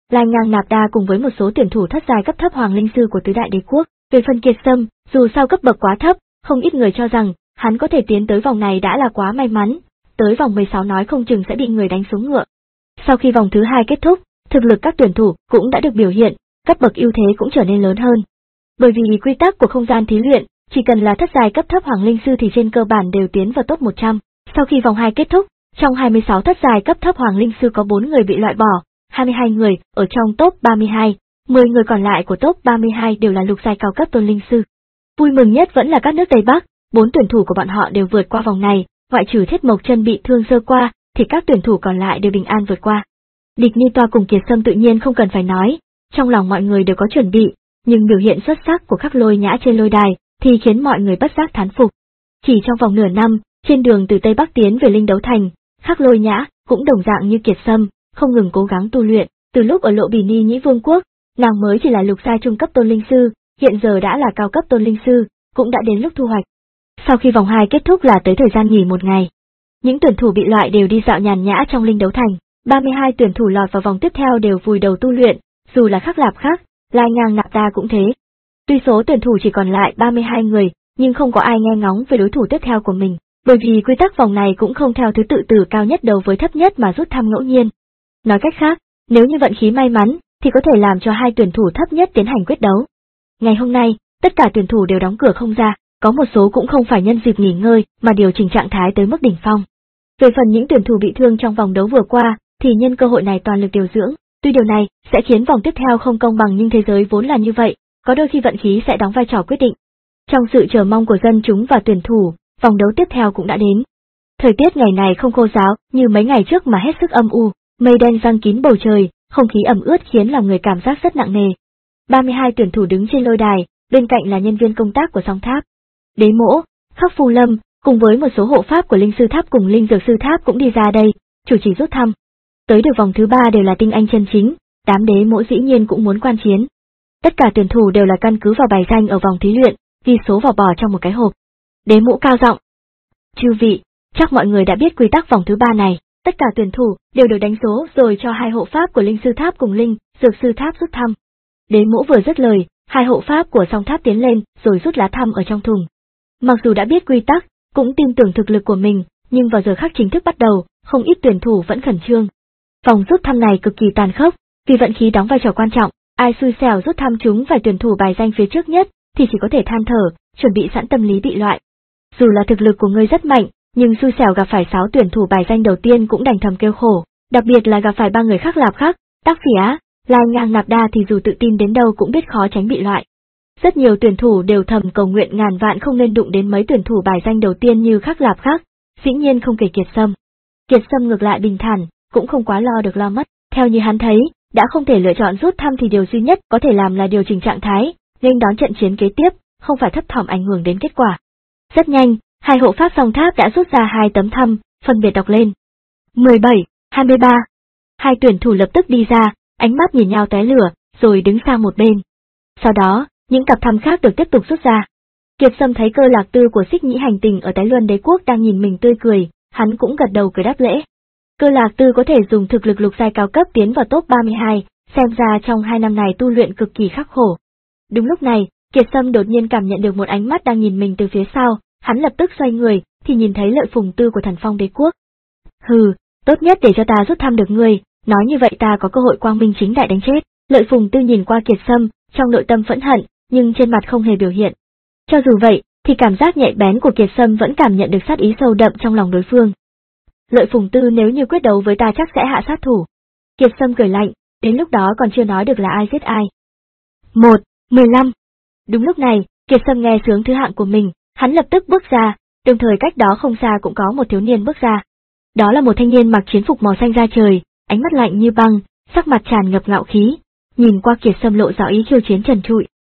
Lai Ngang Nạp Đa cùng với một số tuyển thủ thất giai cấp thấp hoàng linh sư của tứ đại đế quốc. Về phần Kiệt Sâm, dù sao cấp bậc quá thấp, không ít người cho rằng hắn có thể tiến tới vòng này đã là quá may mắn, tới vòng mười sáu nói không chừng sẽ bị người đánh xuống ngựa. Sau khi vòng thứ hai kết thúc, thực lực các tuyển thủ cũng đã được biểu hiện, cấp bậc ưu thế cũng trở nên lớn hơn. Bởi vì quy tắc của không gian thí luyện, chỉ cần là thất giai cấp thấp hoàng linh sư thì trên cơ bản đều tiến vào top một trăm. Sau khi vòng hai kết thúc, trong hai mươi sáu thất giai cấp thấp hoàng linh sư có bốn người bị loại bỏ, hai mươi hai người ở trong top ba mươi hai, mười người còn lại của top ba mươi hai đều là lục giai cao cấp tôn linh sư. Vui mừng nhất vẫn là các nước Tây Bắc, bốn tuyển thủ của bọn họ đều vượt qua vòng này, ngoại trừ Thiết Mộc Chân bị thương sơ qua, thì các tuyển thủ còn lại đều bình an vượt qua. Địch Ni Toa cùng Kiệt Sâm tự nhiên không cần phải nói, trong lòng mọi người đều có chuẩn bị, nhưng biểu hiện xuất sắc của Khắc Lôi Nhã trên lôi đài thì khiến mọi người bất giác thán phục. Chỉ trong vòng nửa năm, trên đường từ Tây Bắc tiến về Linh Đấu Thành, Khắc Lôi Nhã cũng đồng dạng như Kiệt Sâm, không ngừng cố gắng tu luyện, từ lúc ở Lộ Bỉ Ni Nhĩ Vương quốc, nàng mới chỉ là lục giai trung cấp tôn linh sư, hiện giờ đã là cao cấp tôn linh sư, cũng đã đến lúc thu hoạch. Sau khi vòng hai kết thúc là tới thời gian nghỉ một ngày. Những tuyển thủ bị loại đều đi dạo nhàn nhã trong Linh Đấu Thành, ba mươi hai tuyển thủ lọt vào vòng tiếp theo đều vùi đầu tu luyện, dù là Khắc Lạp Khắc, Lai Ngang Nạp Đa cũng thế. Tuy số tuyển thủ chỉ còn lại ba mươi hai người, nhưng không có ai nghe ngóng về đối thủ tiếp theo của mình, bởi vì quy tắc vòng này cũng không theo thứ tự từ cao nhất đấu với thấp nhất mà rút thăm ngẫu nhiên. Nói cách khác, nếu như vận khí may mắn, thì có thể làm cho hai tuyển thủ thấp nhất tiến hành quyết đấu. Ngày hôm nay, tất cả tuyển thủ đều đóng cửa không ra, có một số cũng không phải nhân dịp nghỉ ngơi mà điều chỉnh trạng thái tới mức đỉnh phong. Về phần những tuyển thủ bị thương trong vòng đấu vừa qua, thì nhân cơ hội này toàn lực điều dưỡng, tuy điều này sẽ khiến vòng tiếp theo không công bằng nhưng thế giới vốn là như vậy, có đôi khi vận khí sẽ đóng vai trò quyết định. Trong sự chờ mong của dân chúng và tuyển thủ, vòng đấu tiếp theo cũng đã đến. Thời tiết ngày này không khô ráo như mấy ngày trước mà hết sức âm u, mây đen giăng kín bầu trời, không khí ẩm ướt khiến lòng người cảm giác rất nặng nề. ba mươi hai tuyển thủ đứng trên lôi đài, bên cạnh là nhân viên công tác của Song Tháp. Đế Mỗ, Khắc Phu Lâm, cùng với một số hộ pháp của Linh Sư Tháp cùng Linh Dược Sư Tháp cũng đi ra đây, chủ trì rút thăm. Tới được vòng thứ ba đều là tinh anh chân chính, đám Đế Mỗ dĩ nhiên cũng muốn quan chiến. Tất cả tuyển thủ đều là căn cứ vào bài danh ở vòng thí luyện, ghi số vào bò trong một cái hộp. Đế Mỗ cao giọng: "Chư vị, chắc mọi người đã biết quy tắc vòng thứ ba này, tất cả tuyển thủ đều được đánh số rồi cho hai hộ pháp của Linh Sư Tháp cùng Linh Dược Sư Tháp rút thăm." Đế Mỗ vừa dứt lời, hai hộ pháp của Song Tháp tiến lên rồi rút lá thăm ở trong thùng. Mặc dù đã biết quy tắc, cũng tin tưởng thực lực của mình, nhưng vào giờ khắc chính thức bắt đầu, không ít tuyển thủ vẫn khẩn trương. Vòng rút thăm này cực kỳ tàn khốc, vì vận khí đóng vai trò quan trọng, ai xui xẻo rút thăm chúng phải tuyển thủ bài danh phía trước nhất, thì chỉ có thể than thở, chuẩn bị sẵn tâm lý bị loại. Dù là thực lực của ngươi rất mạnh, nhưng xui xẻo gặp phải sáu tuyển thủ bài danh đầu tiên cũng đành thầm kêu khổ, đặc biệt là gặp phải ba người Khắc Lạp Khắc, Tác Phỉ, Lai Ngang Nạp Đa thì dù tự tin đến đâu cũng biết khó tránh bị loại. Rất nhiều tuyển thủ đều thầm cầu nguyện ngàn vạn không nên đụng đến mấy tuyển thủ bài danh đầu tiên như Khắc Lạp Khắc, dĩ nhiên không kể Kiệt Sâm. Kiệt Sâm ngược lại bình thản, cũng không quá lo được lo mất, theo như hắn thấy, đã không thể lựa chọn rút thăm thì điều duy nhất có thể làm là điều chỉnh trạng thái, nên đón trận chiến kế tiếp, không phải thấp thỏm ảnh hưởng đến kết quả. Rất nhanh, hai hộ pháp Song Tháp đã rút ra hai tấm thăm, phân biệt đọc lên. mười bảy, hai mươi ba. Hai tuyển thủ lập tức đi ra, ánh mắt nhìn nhau tóe lửa, rồi đứng sang một bên. Sau đó, những cặp thăm khác được tiếp tục rút ra. Kiệt Sâm thấy Cơ Lạc Tư của Xích Nhĩ Hành Tinh ở Tái Luân Đế Quốc đang nhìn mình tươi cười, hắn cũng gật đầu cười đáp lễ. Cơ Lạc Tư có thể dùng thực lực lục giai cao cấp tiến vào top ba mươi hai, xem ra trong hai năm này tu luyện cực kỳ khắc khổ. Đúng lúc này, Kiệt Sâm đột nhiên cảm nhận được một ánh mắt đang nhìn mình từ phía sau, hắn lập tức xoay người, thì nhìn thấy Lợi Phùng Tư của Thần Phong Đế Quốc. Hừ, tốt nhất để cho ta rút thăm được ngươi, nói như vậy ta có cơ hội quang minh chính đại đánh chết. Lợi Phùng Tư nhìn qua Kiệt Sâm, trong nội tâm phẫn hận, nhưng trên mặt không hề biểu hiện. Cho dù vậy, thì cảm giác nhạy bén của Kiệt Sâm vẫn cảm nhận được sát ý sâu đậm trong lòng đối phương. Lợi Phùng Tư nếu như quyết đấu với ta chắc sẽ hạ sát thủ. Kiệt Sâm cười lạnh, đến lúc đó còn chưa nói được là ai giết ai. Một, mười lăm. Đúng lúc này, Kiệt Sâm nghe sướng thứ hạng của mình, hắn lập tức bước ra, đồng thời cách đó không xa cũng có một thiếu niên bước ra. Đó là một thanh niên mặc chiến phục màu xanh da trời, ánh mắt lạnh như băng, sắc mặt tràn ngập ngạo khí, nhìn qua Kiệt Sâm lộ rõ ý khiêu chiến trần trụi.